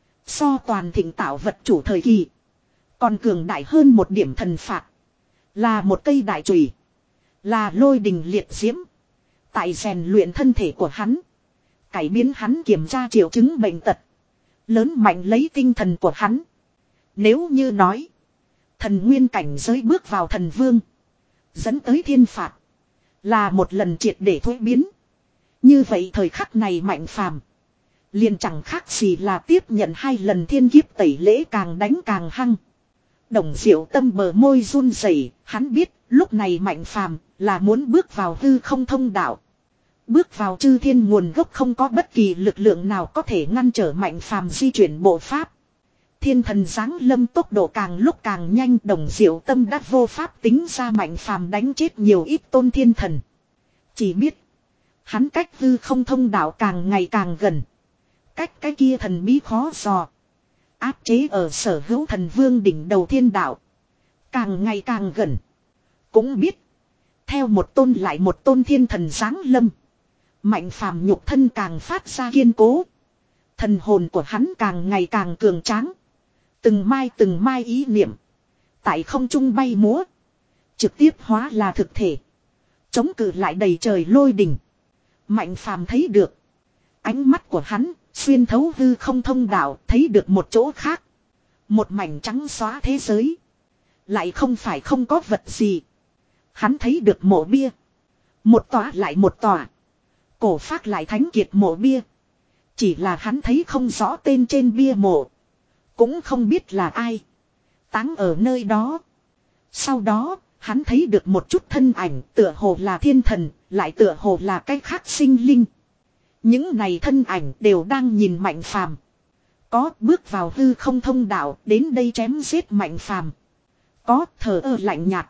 so toàn thịnh tạo vật chủ thời kỳ còn cường đại hơn một điểm thần phạt. Là một cây đại chùy, là lôi đình liệt diễm, tại rèn luyện thân thể của hắn, cải biến hắn kiểm tra triệu chứng bệnh tật, lớn mạnh lấy tinh thần của hắn. Nếu như nói thần nguyên cảnh giới bước vào thần vương, dẫn tới thiên phạt, là một lần triệt để thuế biến, như vậy thời khắc này Mạnh Phàm liền chẳng khác gì là tiếp nhận hai lần thiên kiếp tẩy lễ, càng đánh càng hăng. Đồng Diệu Tâm bờ môi run rẩy, hắn biết lúc này Mạnh Phàm là muốn bước vào hư không thông đạo. Bước vào chư thiên nguồn gốc, không có bất kỳ lực lượng nào có thể ngăn trở Mạnh Phàm di chuyển bộ pháp. Thiên thần giáng lâm tốc độ càng lúc càng nhanh, Đồng Diệu Tâm đã vô pháp tính ra Mạnh Phàm đánh chết nhiều ít tôn thiên thần. Chỉ biết hắn cách hư không thông đạo càng ngày càng gần. Cách cái kia thần bí khó dò, áp chế ở sở hữu thần vương đỉnh đầu thiên đạo, càng ngày càng gần. Cũng biết theo một tôn lại một tôn thiên thần giáng lâm, Mạnh Phàm nhục thân càng phát ra kiên cố, thần hồn của hắn càng ngày càng cường tráng. Từng mai từng mai ý niệm tại không trung bay múa, trực tiếp hóa là thực thể, chống cự lại đầy trời lôi đình. Mạnh Phàm thấy được, ánh mắt của hắn xuyên thấu hư không thông đạo, thấy được một chỗ khác. Một mảnh trắng xóa thế giới. Lại không phải không có vật gì. Hắn thấy được mộ bia. Một tòa lại một tòa. Cổ phác lại thánh kiệt mộ bia. Chỉ là hắn thấy không rõ tên trên bia mộ. Cũng không biết là ai táng ở nơi đó. Sau đó, hắn thấy được một chút thân ảnh, tựa hồ là thiên thần, lại tựa hồ là cái khác sinh linh. Những này thân ảnh đều đang nhìn Mạnh Phàm. Có bước vào hư không thông đạo đến đây chém giết Mạnh Phàm, có thờ ơ lạnh nhạt.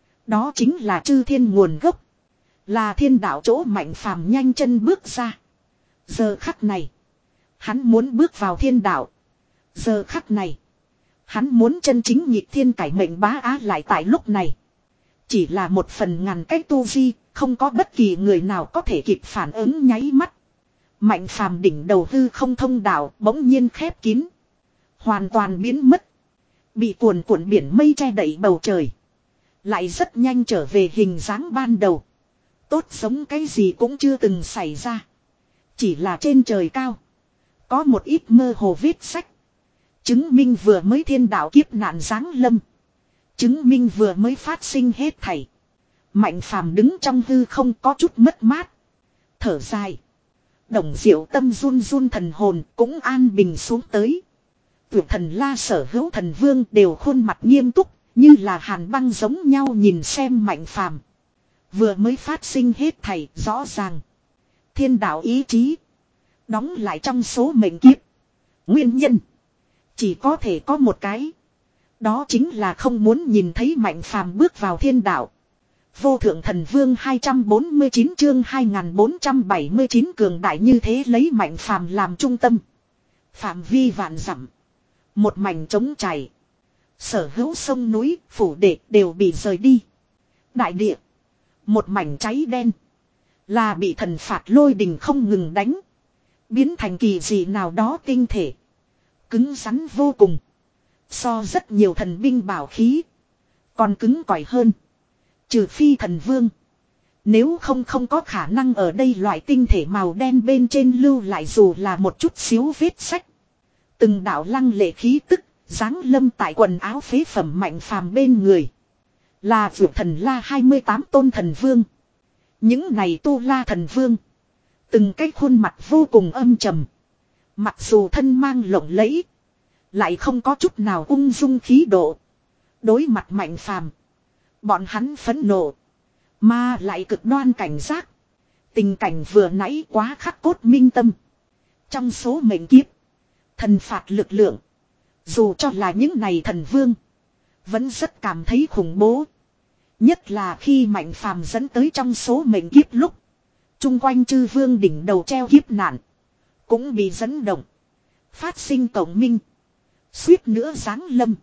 Đó chính là chư thiên nguồn gốc, là thiên đạo chỗ. Mạnh Phàm nhanh chân bước ra. Giờ khắc này hắn muốn bước vào thiên đạo. Giờ khắc này hắn muốn chân chính nhịp thiên cải mệnh bá á. Lại tại lúc này, chỉ là một phần ngàn cách tu vi, không có bất kỳ người nào có thể kịp phản ứng nháy mắt. Mạnh phàm đỉnh đầu hư không thông đạo bỗng nhiên khép kín. Hoàn toàn biến mất. Bị cuồn cuộn biển mây che đậy bầu trời. Lại rất nhanh trở về hình dáng ban đầu. Tốt giống cái gì cũng chưa từng xảy ra. Chỉ là trên trời cao. Có một ít mơ hồ viết sách. Chứng minh vừa mới thiên đạo kiếp nạn giáng lâm. Chứng minh vừa mới phát sinh hết thảy. Mạnh phàm đứng trong hư không có chút mất mát. Thở dài. Đồng diệu tâm run run thần hồn cũng an bình xuống tới. Tuyệt thần la sở hữu thần vương đều khuôn mặt nghiêm túc. Như là hàn băng giống nhau nhìn xem mạnh phàm. Vừa mới phát sinh hết thảy rõ ràng. Thiên đạo ý chí. Đóng lại trong số mệnh kiếp. Nguyên nhân. Chỉ có thể có một cái. Đó chính là không muốn nhìn thấy mạnh phàm bước vào thiên đạo. Vô thượng thần vương hai trăm bốn mươi chín chương hai nghìn bốn trăm bảy mươi chín cường đại như thế lấy mạnh phàm làm trung tâm. Phạm vi vạn dặm. Một mảnh trống chảy. Sở hữu sông núi, phủ đệ đều bị rời đi. Đại địa. Một mảnh cháy đen. Là bị thần phạt lôi đình không ngừng đánh. Biến thành kỳ dị nào đó tinh thể. Cứng rắn vô cùng. So rất nhiều thần binh bảo khí. Còn cứng cỏi hơn. Trừ phi thần vương. Nếu không không có khả năng ở đây loại tinh thể màu đen bên trên lưu lại dù là một chút xíu vết sách. Từng đạo lăng lệ khí tức. Giáng lâm tại quần áo phế phẩm mạnh phàm bên người. Là vượt thần la hai mươi tám tôn thần vương. Những này tu la thần vương. Từng cái khuôn mặt vô cùng âm trầm. Mặc dù thân mang lộng lẫy. Lại không có chút nào ung dung khí độ. Đối mặt mạnh phàm. Bọn hắn phẫn nộ. Mà lại cực đoan cảnh giác. Tình cảnh vừa nãy quá khắc cốt minh tâm. Trong số mệnh kiếp. Thần phạt lực lượng. Dù cho là những này thần vương. Vẫn rất cảm thấy khủng bố. Nhất là khi mạnh phàm dẫn tới trong số mệnh kiếp lúc. Trung quanh chư vương đỉnh đầu treo kiếp nạn. Cũng bị dẫn động. Phát sinh cộng minh. Suýt nữa giáng lâm.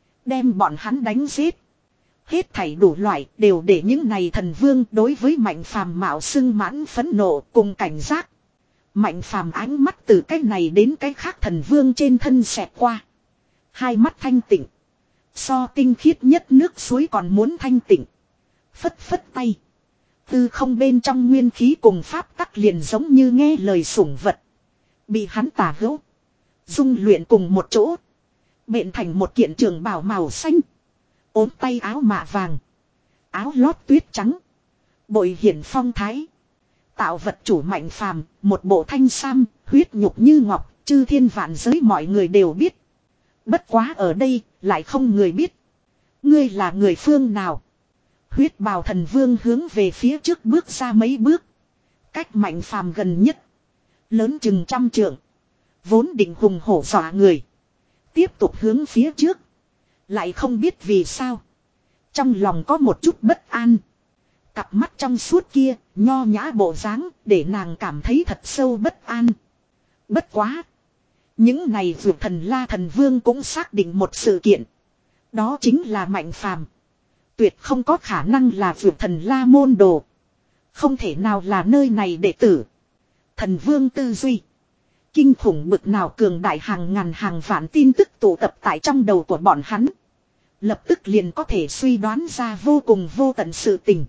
Đem bọn hắn đánh giết. Hết thảy đủ loại đều để những này thần vương đối với mạnh phàm mạo xưng mãn phẫn nộ cùng cảnh giác. Mạnh phàm ánh mắt từ cái này đến cái khác thần vương trên thân xẹt qua. Hai mắt thanh tịnh. So tinh khiết nhất nước suối còn muốn thanh tịnh. Phất phất tay. Tư không bên trong nguyên khí cùng pháp tắc liền giống như nghe lời sủng vật. Bị hắn tả hữu. Dung luyện cùng một chỗ. Bện thành một kiện trường bào màu xanh. Ốm tay áo mạ vàng. Áo lót tuyết trắng. Bội hiển phong thái. Tạo vật chủ mạnh phàm. Một bộ thanh sam. Huyết nhục như ngọc. Chư thiên vạn giới mọi người đều biết. Bất quá ở đây lại không người biết. Ngươi là người phương nào? Huyết bào thần vương hướng về phía trước bước ra mấy bước. Cách mạnh phàm gần nhất. Lớn chừng trăm trượng. Vốn định hùng hổ dọa người. Tiếp tục hướng phía trước. Lại không biết vì sao. Trong lòng có một chút bất an. Cặp mắt trong suốt kia, nho nhã bộ dáng, để nàng cảm thấy thật sâu bất an. Bất quá. Những này vượt thần la thần vương cũng xác định một sự kiện. Đó chính là mạnh phàm. Tuyệt không có khả năng là vượt thần la môn đồ. Không thể nào là nơi này đệ tử. Thần vương tư duy. Kinh khủng bực nào cường đại hàng ngàn hàng vạn tin tức tụ tập tại trong đầu của bọn hắn. Lập tức liền có thể suy đoán ra vô cùng vô tận sự tình.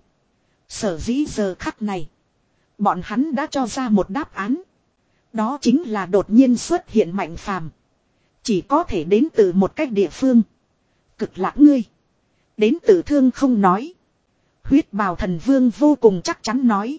Sở dĩ giờ khắc này. Bọn hắn đã cho ra một đáp án. Đó chính là đột nhiên xuất hiện mạnh phàm. Chỉ có thể đến từ một cách địa phương. Cực lạc ngươi. Đến từ thương không nói. Huyết bào thần vương vô cùng chắc chắn nói.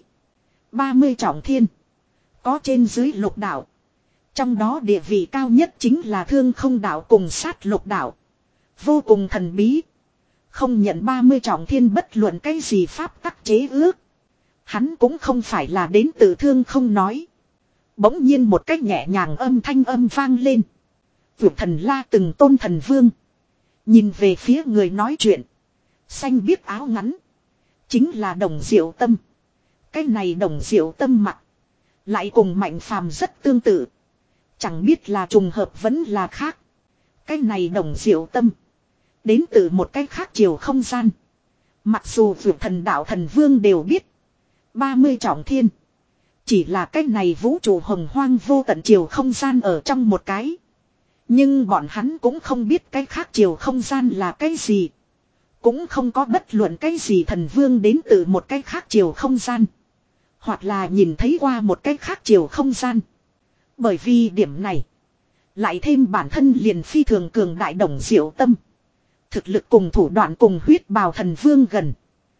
ba mươi trọng thiên. Có trên dưới lục đạo. Trong đó địa vị cao nhất chính là thương không đạo cùng sát lục đạo. Vô cùng thần bí. Không nhận ba mươi trọng thiên bất luận cái gì pháp tắc chế ước. Hắn cũng không phải là đến từ thương không nói. Bỗng nhiên một cách nhẹ nhàng âm thanh âm vang lên. Vượt thần la từng tôn thần vương. Nhìn về phía người nói chuyện. Xanh biếc áo ngắn. Chính là Đồng Diệu Tâm. Cái này Đồng Diệu Tâm mặt. Lại cùng mạnh phàm rất tương tự. Chẳng biết là trùng hợp vẫn là khác. Cái này Đồng Diệu Tâm. Đến từ một cái khác chiều không gian. Mặc dù vượt thần đạo thần vương đều biết. ba mươi trọng thiên. Chỉ là cái này vũ trụ hồng hoang vô tận chiều không gian ở trong một cái. Nhưng bọn hắn cũng không biết cái khác chiều không gian là cái gì. Cũng không có bất luận cái gì thần vương đến từ một cái khác chiều không gian. Hoặc là nhìn thấy qua một cái khác chiều không gian. Bởi vì điểm này. Lại thêm bản thân liền phi thường cường đại Đồng Diệu Tâm. Thực lực cùng thủ đoạn cùng huyết bào thần vương gần.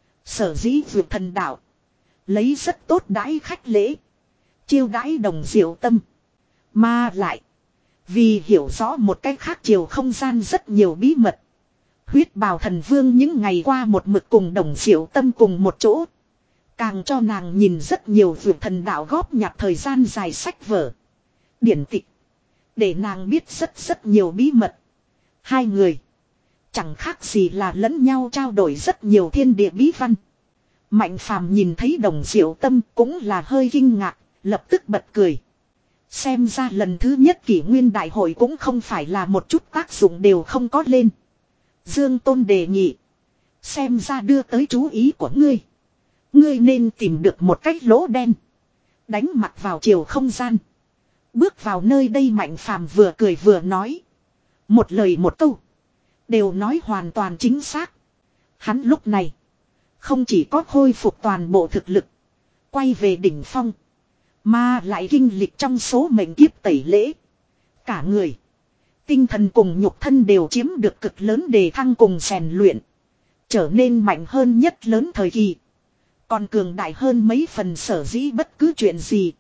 Sở dĩ vượt thần đạo. Lấy rất tốt đãi khách lễ. Chiêu đãi Đồng Diệu Tâm. Mà lại. Vì hiểu rõ một cách khác chiều không gian rất nhiều bí mật. Huyết bào thần vương những ngày qua một mực cùng Đồng Diệu Tâm cùng một chỗ. Càng cho nàng nhìn rất nhiều vượt thần đạo góp nhặt thời gian dài sách vở. Điển tịch. Để nàng biết rất rất nhiều bí mật. Hai người. Chẳng khác gì là lẫn nhau trao đổi rất nhiều thiên địa bí văn. Mạnh phàm nhìn thấy Đồng Diệu Tâm cũng là hơi kinh ngạc. Lập tức bật cười. Xem ra lần thứ nhất kỷ nguyên đại hội cũng không phải là một chút tác dụng đều không có lên. Dương Tôn đề nghị. Xem ra đưa tới chú ý của ngươi. Ngươi nên tìm được một cách lỗ đen. Đánh mặt vào chiều không gian. Bước vào nơi đây Mạnh phàm vừa cười vừa nói. Một lời một câu. Đều nói hoàn toàn chính xác. Hắn lúc này. Không chỉ có khôi phục toàn bộ thực lực. Quay về đỉnh phong. Mà lại kinh lịch trong số mệnh kiếp tẩy lễ. Cả người. Tinh thần cùng nhục thân đều chiếm được cực lớn đề thăng cùng rèn luyện. Trở nên mạnh hơn nhất lớn thời kỳ. Còn cường đại hơn mấy phần sở dĩ bất cứ chuyện gì.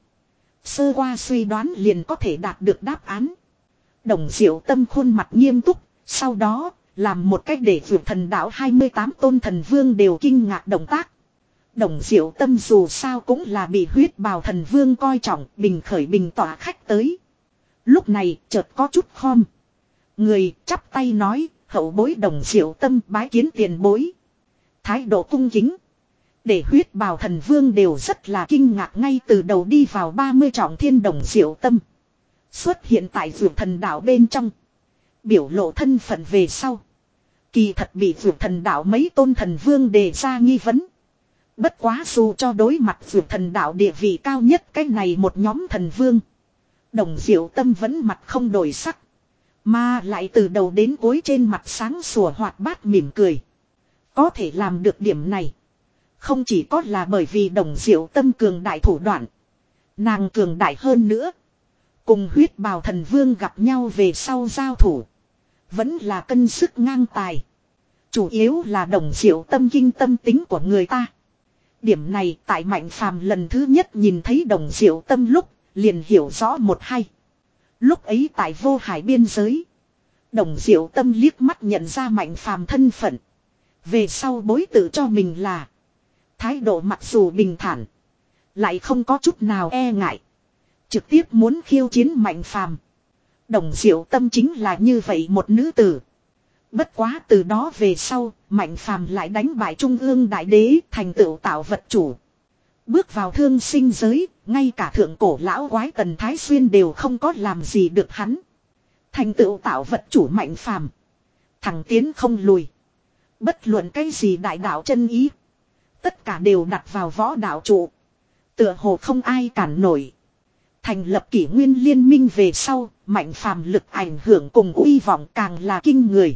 Sơ qua suy đoán liền có thể đạt được đáp án. Đồng Diệu Tâm khuôn mặt nghiêm túc. Sau đó làm một cách để vượt thần đạo hai mươi tám tôn thần vương đều kinh ngạc động tác. Đồng Diệu Tâm dù sao cũng là bị huyết bào thần vương coi trọng, bình khởi bình tỏa khách tới. Lúc này chợt có chút khom. Người chắp tay nói, hậu bối Đồng Diệu Tâm bái kiến tiền bối. Thái độ cung kính. Để huyết bào thần vương đều rất là kinh ngạc ngay từ đầu đi vào ba mươi trọng thiên Đồng Diệu Tâm. Xuất hiện tại vượt thần đạo bên trong. Biểu lộ thân phận về sau. Kỳ thật bị vượt thần đạo mấy tôn thần vương đề ra nghi vấn. Bất quá dù cho đối mặt vượt thần đạo địa vị cao nhất cái này một nhóm thần vương. Đồng Diệu Tâm vẫn mặt không đổi sắc. Mà lại từ đầu đến cuối trên mặt sáng sủa hoạt bát mỉm cười. Có thể làm được điểm này. Không chỉ có là bởi vì Đồng Diệu Tâm cường đại thủ đoạn. Nàng cường đại hơn nữa. Cùng huyết bào thần vương gặp nhau về sau giao thủ. Vẫn là cân sức ngang tài. Chủ yếu là Đồng Diệu Tâm kinh tâm tính của người ta. Điểm này tại Mạnh phàm lần thứ nhất nhìn thấy Đồng Diệu Tâm lúc liền hiểu rõ một hay. Lúc ấy tại vô hải biên giới. Đồng Diệu Tâm liếc mắt nhận ra Mạnh phàm thân phận. Về sau bối tự cho mình là. Thái độ mặc dù bình thản. Lại không có chút nào e ngại. Trực tiếp muốn khiêu chiến Mạnh phàm. Đồng Diệu Tâm chính là như vậy một nữ tử. Bất quá từ đó về sau, Mạnh phàm lại đánh bại Trung ương Đại Đế thành tựu tạo vật chủ. Bước vào thương sinh giới, ngay cả thượng cổ lão quái Tần Thái Xuyên đều không có làm gì được hắn. Thành tựu tạo vật chủ Mạnh phàm. Thẳng tiến không lùi. Bất luận cái gì đại đạo chân ý. Tất cả đều đặt vào võ đạo trụ. Tựa hồ không ai cản nổi. Thành lập kỷ nguyên liên minh về sau, Mạnh phàm lực ảnh hưởng cùng uy vọng càng là kinh người.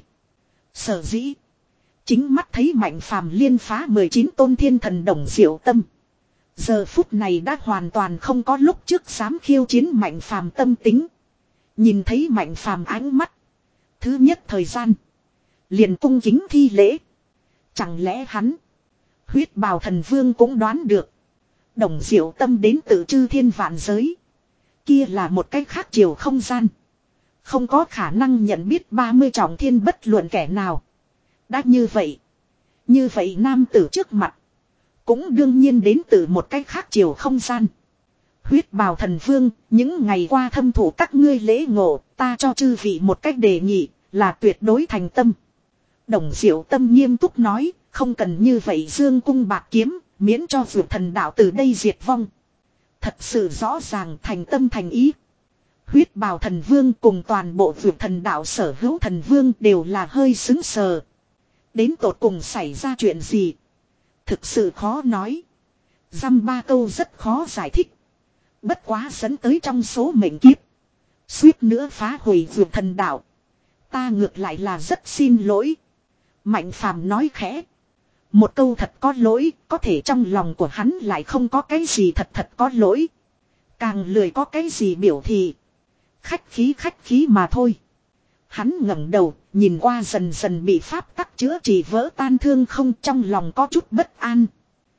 Sở dĩ. Chính mắt thấy Mạnh phàm liên phá mười chín tôn thiên thần Đồng Diệu Tâm. Giờ phút này đã hoàn toàn không có lúc trước dám khiêu chiến Mạnh phàm tâm tính. Nhìn thấy Mạnh phàm ánh mắt. Thứ nhất thời gian. Liền cung kính thi lễ. Chẳng lẽ hắn. Huyết bào thần vương cũng đoán được. Đồng Diệu Tâm đến từ chư thiên vạn giới. Kia là một cách khác chiều không gian. Không có khả năng nhận biết ba mươi trọng thiên bất luận kẻ nào. Đã như vậy. Như vậy nam tử trước mặt. Cũng đương nhiên đến từ một cách khác chiều không gian. Huyết bào thần vương, những ngày qua thâm thủ các ngươi lễ ngộ, ta cho chư vị một cách đề nghị, là tuyệt đối thành tâm. Đồng Diệu Tâm nghiêm túc nói, không cần như vậy dương cung bạc kiếm, miễn cho vượt thần đạo từ đây diệt vong. Thật sự rõ ràng thành tâm thành ý. Huyết bào thần vương cùng toàn bộ vượt thần đạo sở hữu thần vương đều là hơi xứng sờ. Đến tột cùng xảy ra chuyện gì? Thực sự khó nói. Dăm ba câu rất khó giải thích. Bất quá dẫn tới trong số mệnh kiếp. Suýt nữa phá hủy vượt thần đạo. Ta ngược lại là rất xin lỗi. Mạnh phàm nói khẽ. Một câu thật có lỗi, có thể trong lòng của hắn lại không có cái gì thật thật có lỗi. Càng lười có cái gì biểu thị. Khách khí khách khí mà thôi. Hắn ngẩng đầu, nhìn qua dần dần bị pháp tắc chữa trị vỡ tan thương không, trong lòng có chút bất an.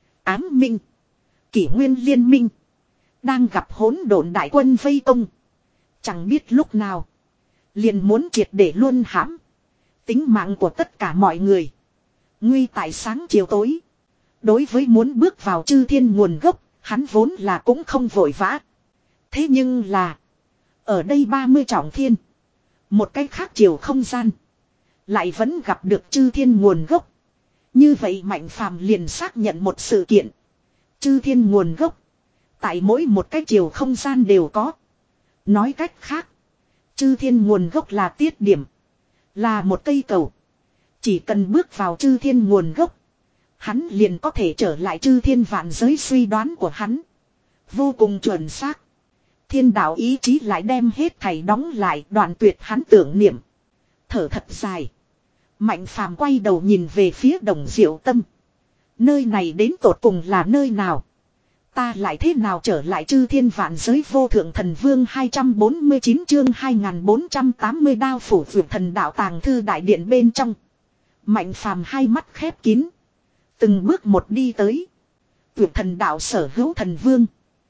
Ám minh. Kỷ nguyên liên minh. Đang gặp hỗn độn đại quân vây công. Chẳng biết lúc nào. Liền muốn triệt để luôn hãm. Tính mạng của tất cả mọi người. Nguy tại sáng chiều tối. Đối với muốn bước vào chư thiên nguồn gốc, hắn vốn là cũng không vội vã. Thế nhưng là. Ở đây ba mươi trọng thiên. Một cách khác chiều không gian. Lại vẫn gặp được chư thiên nguồn gốc. Như vậy Mạnh Phàm liền xác nhận một sự kiện. Chư thiên nguồn gốc. Tại mỗi một cái chiều không gian đều có. Nói cách khác. Chư thiên nguồn gốc là tiết điểm. Là một cây cầu. Chỉ cần bước vào chư thiên nguồn gốc. Hắn liền có thể trở lại chư thiên vạn giới, suy đoán của hắn. Vô cùng chuẩn xác. Thiên đạo ý chí lại đem hết thảy đóng lại, đoạn tuyệt hắn tưởng niệm. Thở thật dài. Mạnh Phàm quay đầu nhìn về phía Đồng Diệu Tâm. Nơi này đến tột cùng là nơi nào? Ta lại thế nào trở lại chư thiên vạn giới? Vô thượng thần vương hai trăm bốn mươi chín chương hai nghìn bốn trăm tám mươi đao phủ vượt thần đạo tàng thư đại điện bên trong. Mạnh Phàm hai mắt khép kín. Từng bước một đi tới. Vượt thần đạo sở hữu thần vương.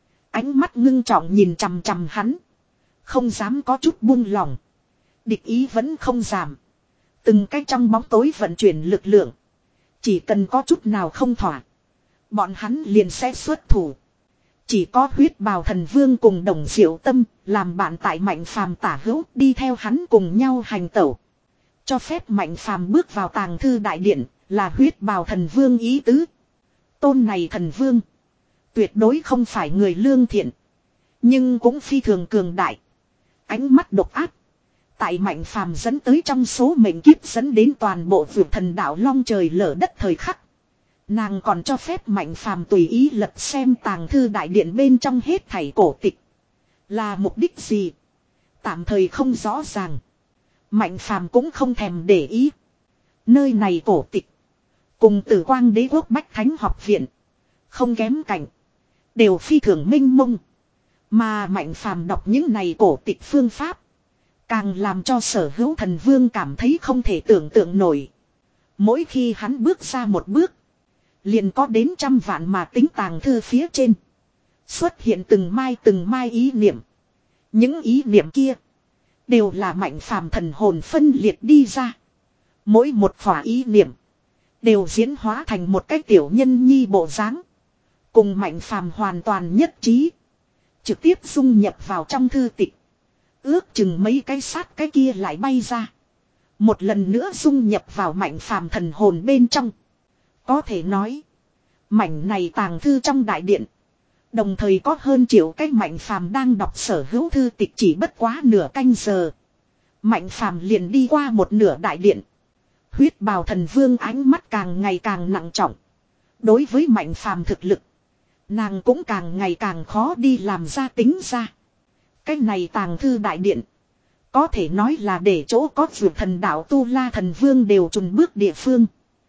Ánh mắt ngưng trọng nhìn chằm chằm hắn. Không dám có chút buông lỏng. Địch ý vẫn không giảm. Từng cái trong bóng tối vận chuyển lực lượng. Chỉ cần có chút nào không thỏa. Bọn hắn liền sẽ xuất thủ. Chỉ có huyết bào thần vương cùng Đồng Diệu Tâm làm bạn tại Mạnh Phàm tả hữu, đi theo hắn cùng nhau hành tẩu. Cho phép Mạnh Phàm bước vào tàng thư đại điện là huyết bào thần vương ý tứ. Tôn này thần vương tuyệt đối không phải người lương thiện, nhưng cũng phi thường cường đại. Ánh mắt độc ác. Tại Mạnh Phàm dẫn tới trong số mệnh kiếp dẫn đến toàn bộ vượt thần đạo long trời lở đất thời khắc. Nàng còn cho phép Mạnh Phàm tùy ý lật xem tàng thư đại điện bên trong hết thảy cổ tịch. Là mục đích gì? Tạm thời không rõ ràng. Mạnh Phàm cũng không thèm để ý. Nơi này cổ tịch. Cùng Tử Quang Đế Quốc Bách Thánh Học Viện. Không kém cạnh. Đều phi thường minh mông. Mà Mạnh Phàm đọc những này cổ tịch phương pháp. Càng làm cho sở hữu thần vương cảm thấy không thể tưởng tượng nổi. Mỗi khi hắn bước ra một bước. Liền có đến trăm vạn mà tính tàng thư phía trên. Xuất hiện từng mai từng mai ý niệm. Những ý niệm kia. Đều là Mạnh Phàm thần hồn phân liệt đi ra. Mỗi một khỏa ý niệm. Đều diễn hóa thành một cái tiểu nhân nhi bộ dáng. Cùng Mạnh Phàm hoàn toàn nhất trí. Trực tiếp dung nhập vào trong thư tịch. Ước chừng mấy cái sát cái kia lại bay ra. Một lần nữa dung nhập vào Mạnh Phàm thần hồn bên trong. Có thể nói. Mảnh này tàng thư trong đại điện. Đồng thời có hơn triệu cái Mạnh Phàm đang đọc sở hữu thư tịch, chỉ bất quá nửa canh giờ. Mạnh Phàm liền đi qua một nửa đại điện. Huyết bào thần vương ánh mắt càng ngày càng nặng trọng. Đối với Mạnh Phàm thực lực. Nàng cũng càng ngày càng khó đi làm ra tính ra. Cái này tàng thư đại điện. Có thể nói là để chỗ có vượt thần đạo Tu La thần vương đều chùn bước địa phương.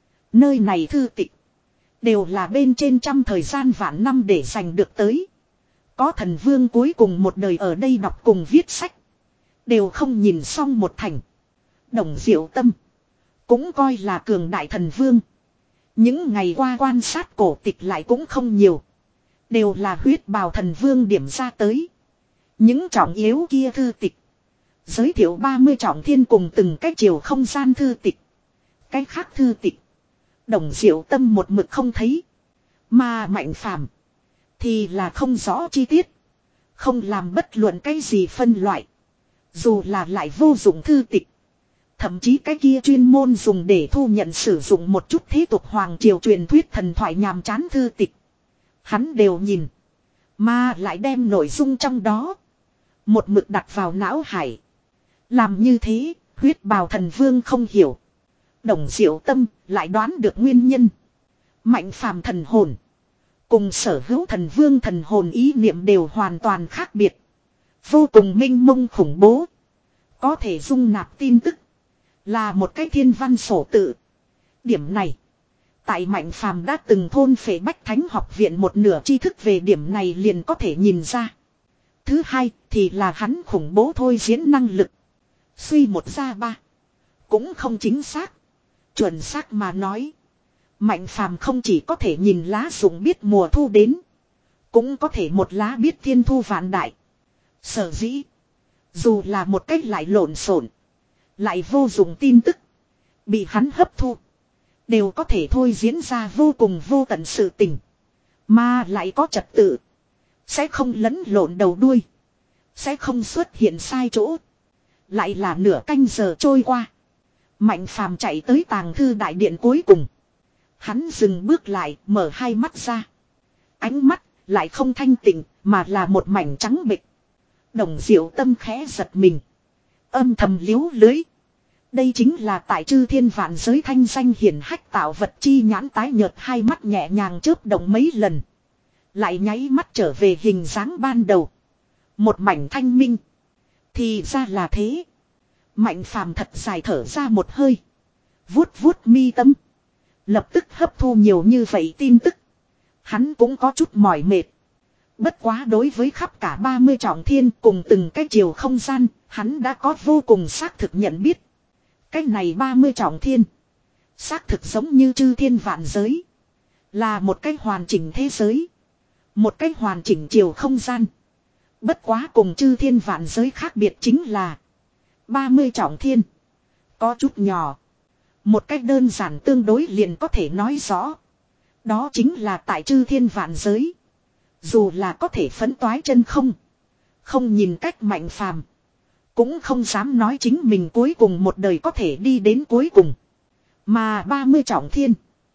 Nơi này thư tịch. Đều là bên trên trăm thời gian vạn năm để giành được tới. Có thần vương cuối cùng một đời ở đây đọc cùng viết sách. Đều không nhìn xong một thành. Đồng Diệu Tâm. Cũng coi là cường đại thần vương. Những ngày qua quan sát cổ tịch lại cũng không nhiều. Đều là huyết bào thần vương điểm ra tới. Những trọng yếu kia thư tịch. Giới thiệu ba mươi trọng thiên cùng từng cái chiều không gian thư tịch. Cái khác thư tịch. Đồng Diệu Tâm một mực không thấy. Mà Mạnh Phàm thì là không rõ chi tiết. Không làm bất luận cái gì phân loại. Dù là lại vô dụng thư tịch. Thậm chí cái kia chuyên môn dùng để thu nhận sử dụng một chút thế tục hoàng triều truyền thuyết thần thoại nhàm chán thư tịch. Hắn đều nhìn. Mà lại đem nội dung trong đó. Một mực đặt vào não hải. Làm như thế, huyết bào thần vương không hiểu. Đồng Diệu Tâm lại đoán được nguyên nhân. Mạnh Phàm thần hồn. Cùng sở hữu thần vương thần hồn ý niệm đều hoàn toàn khác biệt. Vô cùng minh mông khủng bố. Có thể dung nạp tin tức. Là một cái thiên văn sổ tự. Điểm này. Tại Mạnh Phàm đã từng thôn phệ Bách Thánh học viện một nửa tri thức về điểm này liền có thể nhìn ra. Thứ hai thì là hắn khủng bố thôi diễn năng lực. Suy một ra ba. Cũng không chính xác. Chuẩn xác mà nói. Mạnh Phàm không chỉ có thể nhìn lá rụng biết mùa thu đến. Cũng có thể một lá biết thiên thu vạn đại. Sở dĩ. Dù là một cách lại lộn xộn. Lại vô dụng tin tức. Bị hắn hấp thu. Đều có thể thôi diễn ra vô cùng vô tận sự tình. Mà lại có trật tự. Sẽ không lẫn lộn đầu đuôi. Sẽ không xuất hiện sai chỗ. Lại là nửa canh giờ trôi qua. Mạnh Phàm chạy tới tàng thư đại điện cuối cùng. Hắn dừng bước lại, mở hai mắt ra. Ánh mắt lại không thanh tịnh, mà là một mảnh trắng bệch. Đồng Diệu Tâm khẽ giật mình. Âm thầm liếu lưới. Đây chính là tại chư thiên vạn giới thanh danh hiển hách tạo vật chi nhãn tái nhợt, hai mắt nhẹ nhàng chớp động mấy lần. Lại nháy mắt trở về hình dáng ban đầu. Một mảnh thanh minh. Thì ra là thế. Mạnh Phàm thật dài thở ra một hơi. Vuốt vuốt mi tâm. Lập tức hấp thu nhiều như vậy tin tức. Hắn cũng có chút mỏi mệt. Bất quá đối với khắp cả ba mươi trọng thiên cùng từng cái chiều không gian, hắn đã có vô cùng xác thực nhận biết. Cái này ba mươi trọng thiên. Xác thực giống như chư thiên vạn giới. Là một cái hoàn chỉnh thế giới. Một cái hoàn chỉnh chiều không gian. Bất quá cùng chư thiên vạn giới khác biệt chính là ba mươi trọng thiên. Có chút nhỏ. Một cách đơn giản tương đối liền có thể nói rõ. Đó chính là tại chư thiên vạn giới. Dù là có thể phấn toái chân không. Không nhìn cách Mạnh Phàm. Cũng không dám nói chính mình cuối cùng một đời có thể đi đến cuối cùng. Mà ba mươi trọng thiên.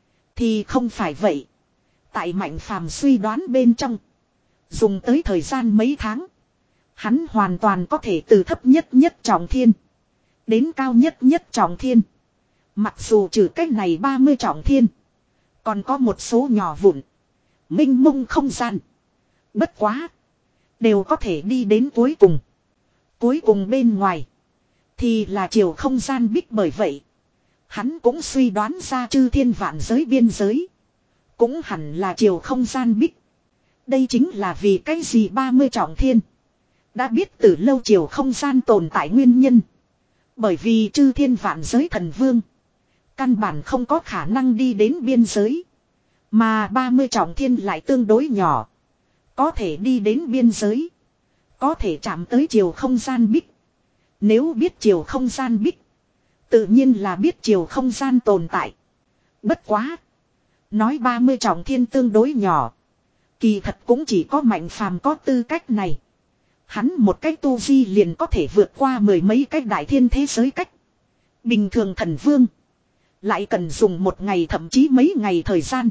Thì không phải vậy. Tại Mạnh Phàm suy đoán bên trong. Dùng tới thời gian mấy tháng. Hắn hoàn toàn có thể từ thấp nhất nhất trọng thiên. Đến cao nhất nhất trọng thiên. Mặc dù trừ cách này ba mươi trọng thiên. Còn có một số nhỏ vụn. Minh mông không gian. Bất quá. Đều có thể đi đến cuối cùng. Cuối cùng bên ngoài. Thì là chiều không gian bích, bởi vậy. Hắn cũng suy đoán ra chư thiên vạn giới biên giới. Cũng hẳn là chiều không gian bích. Đây chính là vì cái gì ba mươi trọng thiên. Đã biết từ lâu chiều không gian tồn tại nguyên nhân. Bởi vì chư thiên vạn giới thần vương. Căn bản không có khả năng đi đến biên giới. Mà ba mươi trọng thiên lại tương đối nhỏ. Có thể đi đến biên giới. Có thể chạm tới chiều không gian bích. Nếu biết chiều không gian bích. Tự nhiên là biết chiều không gian tồn tại. Bất quá. Nói ba mươi trọng thiên tương đối nhỏ. Kỳ thật cũng chỉ có Mạnh Phàm có tư cách này. Hắn một cách tu vi liền có thể vượt qua mười mấy cách đại thiên thế giới cách. Bình thường thần vương. Lại cần dùng một ngày thậm chí mấy ngày thời gian.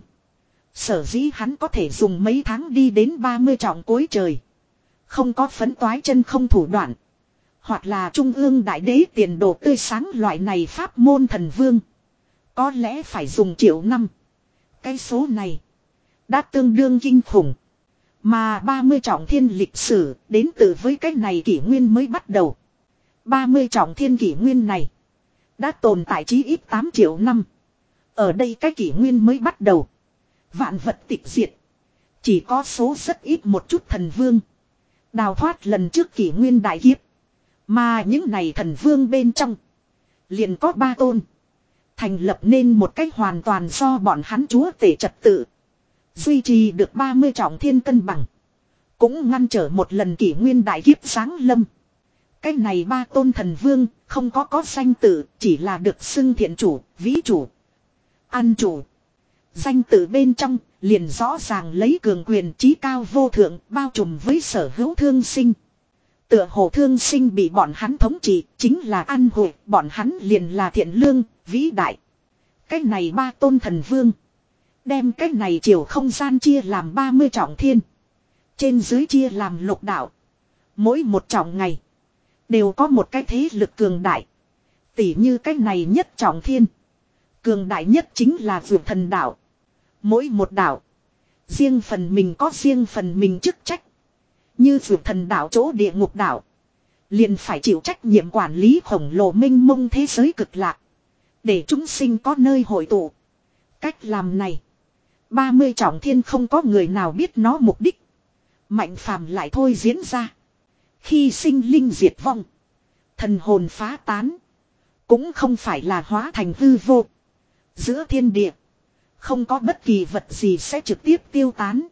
Sở dĩ hắn có thể dùng mấy tháng đi đến ba mươi trọng cuối trời. Không có phấn toái chân không thủ đoạn. Hoặc là trung ương đại đế tiền đồ tươi sáng loại này pháp môn thần vương. Có lẽ phải dùng triệu năm. Cái số này. Đã tương đương kinh khủng. Mà ba mươi trọng thiên lịch sử đến từ với cái này kỷ nguyên mới bắt đầu. ba mươi trọng thiên kỷ nguyên này. Đã tồn tại chí ít tám triệu năm. Ở đây cái kỷ nguyên mới bắt đầu. Vạn vật tịch diệt. Chỉ có số rất ít một chút thần vương. Đào thoát lần trước kỷ nguyên đại kiếp. Mà những này thần vương bên trong. Liền có ba tôn. Thành lập nên một cách hoàn toàn do bọn hắn chúa tể trật tự. Duy trì được ba mươi trọng thiên cân bằng. Cũng ngăn trở một lần kỷ nguyên đại kiếp giáng lâm. Cái này ba tôn thần vương không có có danh tự, chỉ là được xưng thiện chủ, vĩ chủ, an chủ. Danh tự bên trong liền rõ ràng lấy cường quyền trí cao vô thượng bao trùm với sở hữu thương sinh. Tựa hồ thương sinh bị bọn hắn thống trị chính là an hội, bọn hắn liền là thiện lương, vĩ đại. Cái này ba tôn thần vương. Đem cái này chiều không gian chia làm ba mươi trọng thiên. Trên dưới chia làm lục đạo. Mỗi một trọng ngày. Đều có một cái thế lực cường đại. Tỉ như cái này nhất trọng thiên. Cường đại nhất chính là vượt thần đạo. Mỗi một đạo. Riêng phần mình có riêng phần mình chức trách. Như vượt thần đạo chỗ địa ngục đạo. Liền phải chịu trách nhiệm quản lý khổng lồ mênh mông thế giới cực lạc. Để chúng sinh có nơi hội tụ. Cách làm này. ba mươi trọng thiên không có người nào biết nó mục đích. Mạnh phàm lại thôi diễn ra. Khi sinh linh diệt vong. Thần hồn phá tán. Cũng không phải là hóa thành hư vô. Giữa thiên địa. Không có bất kỳ vật gì sẽ trực tiếp tiêu tán.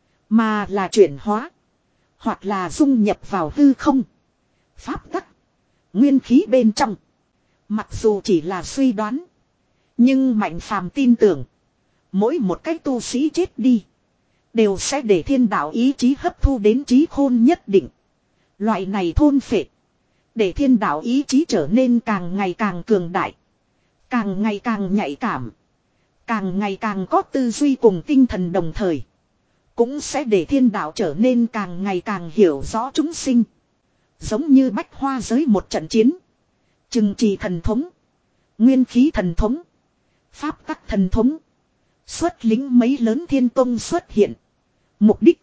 Mà là chuyển hóa. Hoặc là dung nhập vào hư không. Pháp tắc. Nguyên khí bên trong. Mặc dù chỉ là suy đoán. Nhưng Mạnh phàm tin tưởng. Mỗi một cái tu sĩ chết đi. Đều sẽ để thiên đạo ý chí hấp thu đến trí khôn nhất định. Loại này thôn phệ. Để thiên đạo ý chí trở nên càng ngày càng cường đại. Càng ngày càng nhạy cảm. Càng ngày càng có tư duy cùng tinh thần đồng thời. Cũng sẽ để thiên đạo trở nên càng ngày càng hiểu rõ chúng sinh. Giống như bách hoa giới một trận chiến. Trừng trì thần thống. Nguyên khí thần thống. Pháp tắc thần thống. Xuất lính mấy lớn thiên tông xuất hiện. Mục đích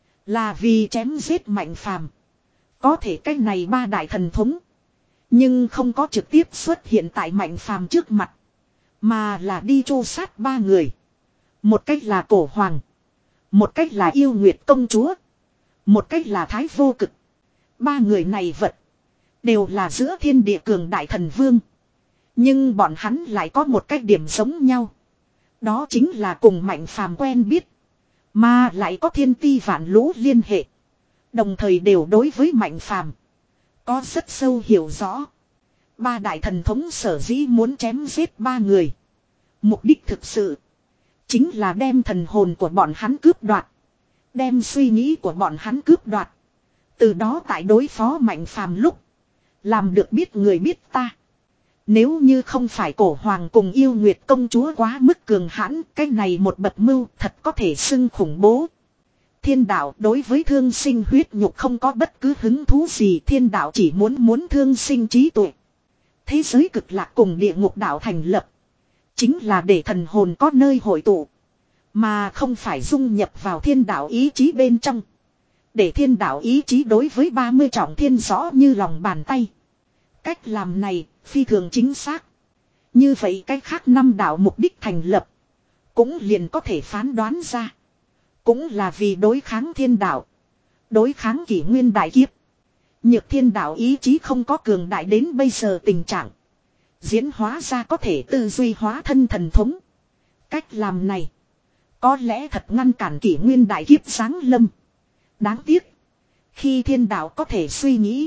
là vì chém giết Mạnh phàm. Có thể cái này ba đại thần thống. Nhưng không có trực tiếp xuất hiện tại Mạnh phàm trước mặt. Mà là đi tru sát ba người. Một cách là cổ hoàng. Một cách là yêu nguyệt công chúa. Một cách là thái vô cực. Ba người này vật. Đều là giữa thiên địa cường đại thần vương. Nhưng bọn hắn lại có một cách điểm giống nhau. Đó chính là cùng Mạnh phàm quen biết. Mà lại có thiên ti vạn lũ liên hệ. Đồng thời đều đối với Mạnh phàm. Có rất sâu hiểu rõ. Ba đại thần thống sở dĩ muốn chém giết ba người. Mục đích thực sự. Chính là đem thần hồn của bọn hắn cướp đoạt. Đem suy nghĩ của bọn hắn cướp đoạt. Từ đó tại đối phó Mạnh phàm lúc. Làm được biết người biết ta. Nếu như không phải cổ hoàng cùng yêu nguyệt công chúa quá mức cường hãn. Cái này một bậc mưu thật có thể xưng khủng bố. Thiên đạo đối với thương sinh huyết nhục không có bất cứ hứng thú gì. Thiên đạo chỉ muốn muốn thương sinh trí tuệ. Thế giới cực lạc cùng địa ngục đạo thành lập. Chính là để thần hồn có nơi hội tụ. Mà không phải dung nhập vào thiên đạo ý chí bên trong. Để thiên đạo ý chí đối với ba mươi trọng thiên rõ như lòng bàn tay. Cách làm này phi thường chính xác. Như vậy cách khác năm đạo mục đích thành lập. Cũng liền có thể phán đoán ra. Cũng là vì đối kháng thiên đạo. Đối kháng kỷ nguyên đại kiếp. Nhược thiên đạo ý chí không có cường đại đến bây giờ tình trạng. Diễn hóa ra có thể tư duy hóa thân thần thống. Cách làm này. Có lẽ thật ngăn cản kỷ nguyên đại kiếp giáng lâm. Đáng tiếc. Khi thiên đạo có thể suy nghĩ.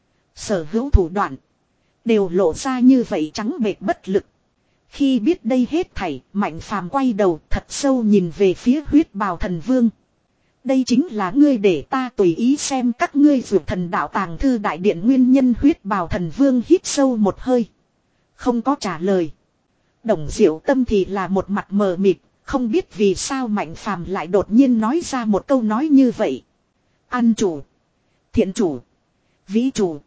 Sở hữu thủ đoạn. Đều lộ ra như vậy trắng bệt bất lực. Khi biết đây hết thảy, Mạnh phàm quay đầu thật sâu nhìn về phía huyết bào thần vương. Đây chính là ngươi để ta tùy ý xem các ngươi vượt thần đạo tàng thư đại điện nguyên nhân. Huyết bào thần vương hít sâu một hơi. Không có trả lời. Đồng Diệu Tâm thì là một mặt mờ mịt, không biết vì sao Mạnh phàm lại đột nhiên nói ra một câu nói như vậy. An chủ, thiện chủ, vĩ chủ,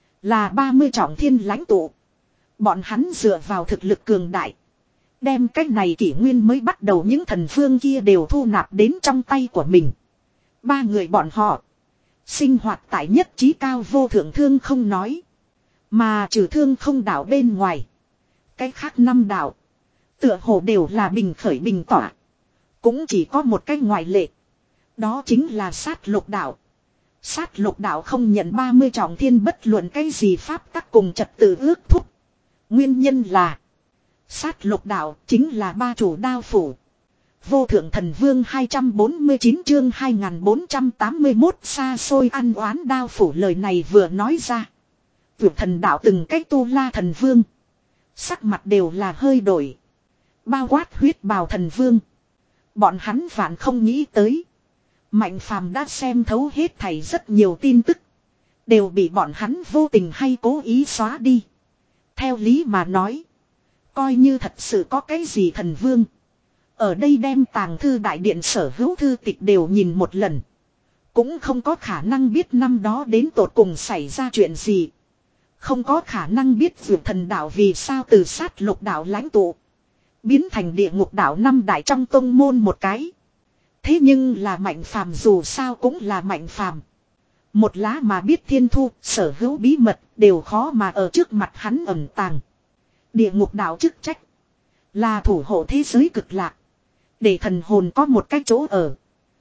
là ba mươi trọng thiên lãnh tụ. Bọn hắn dựa vào thực lực cường đại. Đem cách này kỷ nguyên mới bắt đầu những thần vương kia đều thu nạp đến trong tay của mình. Ba người bọn họ. Sinh hoạt tại nhất trí cao vô thượng thương không nói. Mà trừ thương không đảo bên ngoài. Cái khác năm đảo. Tựa hồ đều là bình khởi bình tỏa. Cũng chỉ có một cái ngoại lệ. Đó chính là sát lục đảo. Sát lục đảo không nhận ba mươi trọng thiên bất luận cái gì pháp tắc cùng trật tự ước thúc. Nguyên nhân là. Sát lục đảo chính là ba chủ đao phủ. Vô thượng thần vương hai trăm bốn mươi chín chương hai nghìn bốn trăm tám mươi mốt xa xôi ăn oán đao phủ. Lời này vừa nói ra. Vượt thần đạo từng cách tu la thần vương. Sắc mặt đều là hơi đổi. Bao quát huyết bào thần vương. Bọn hắn vạn không nghĩ tới. Mạnh phàm đã xem thấu hết thảy rất nhiều tin tức. Đều bị bọn hắn vô tình hay cố ý xóa đi. Theo lý mà nói. Coi như thật sự có cái gì thần vương. Ở đây đem tàng thư đại điện sở hữu thư tịch đều nhìn một lần. Cũng không có khả năng biết năm đó đến tột cùng xảy ra chuyện gì. Không có khả năng biết vượt thần đạo vì sao từ sát lục đạo lãnh tụ. Biến thành địa ngục đạo năm đại trong tông môn một cái. Thế nhưng là Mạnh Phàm dù sao cũng là Mạnh Phàm. Một lá mà biết thiên thu, sở hữu bí mật, đều khó mà ở trước mặt hắn ẩn tàng. Địa ngục đạo chức trách là thủ hộ thế giới cực lạc. Để thần hồn có một cái chỗ ở.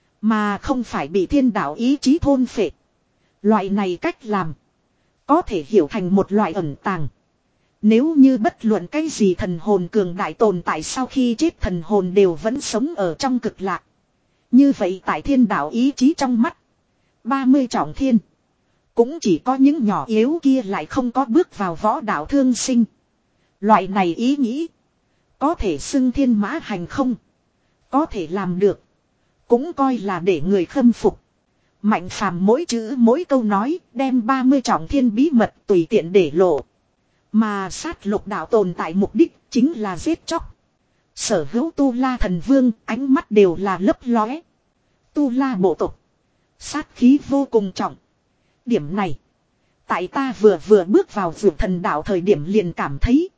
Mà không phải bị thiên đạo ý chí thôn phệ. Loại này cách làm có thể hiểu thành một loại ẩn tàng. Nếu như bất luận cái gì thần hồn cường đại tồn tại sau khi chết thần hồn đều vẫn sống ở trong cực lạc. Như vậy tại thiên đạo ý chí trong mắt. ba mươi trọng thiên. Cũng chỉ có những nhỏ yếu kia lại không có bước vào võ đạo thương sinh. Loại này ý nghĩ. Có thể xưng thiên mã hành không. Có thể làm được. Cũng coi là để người khâm phục. Mạnh Phàm mỗi chữ mỗi câu nói đem ba mươi trọng thiên bí mật tùy tiện để lộ. Mà sát lục đạo tồn tại mục đích chính là giết chóc. Sở hữu Tu La thần vương ánh mắt đều là lấp lóe. Tu La bộ tộc. Sát khí vô cùng trọng. Điểm này. Tại ta vừa vừa bước vào vượt thần đạo thời điểm liền cảm thấy.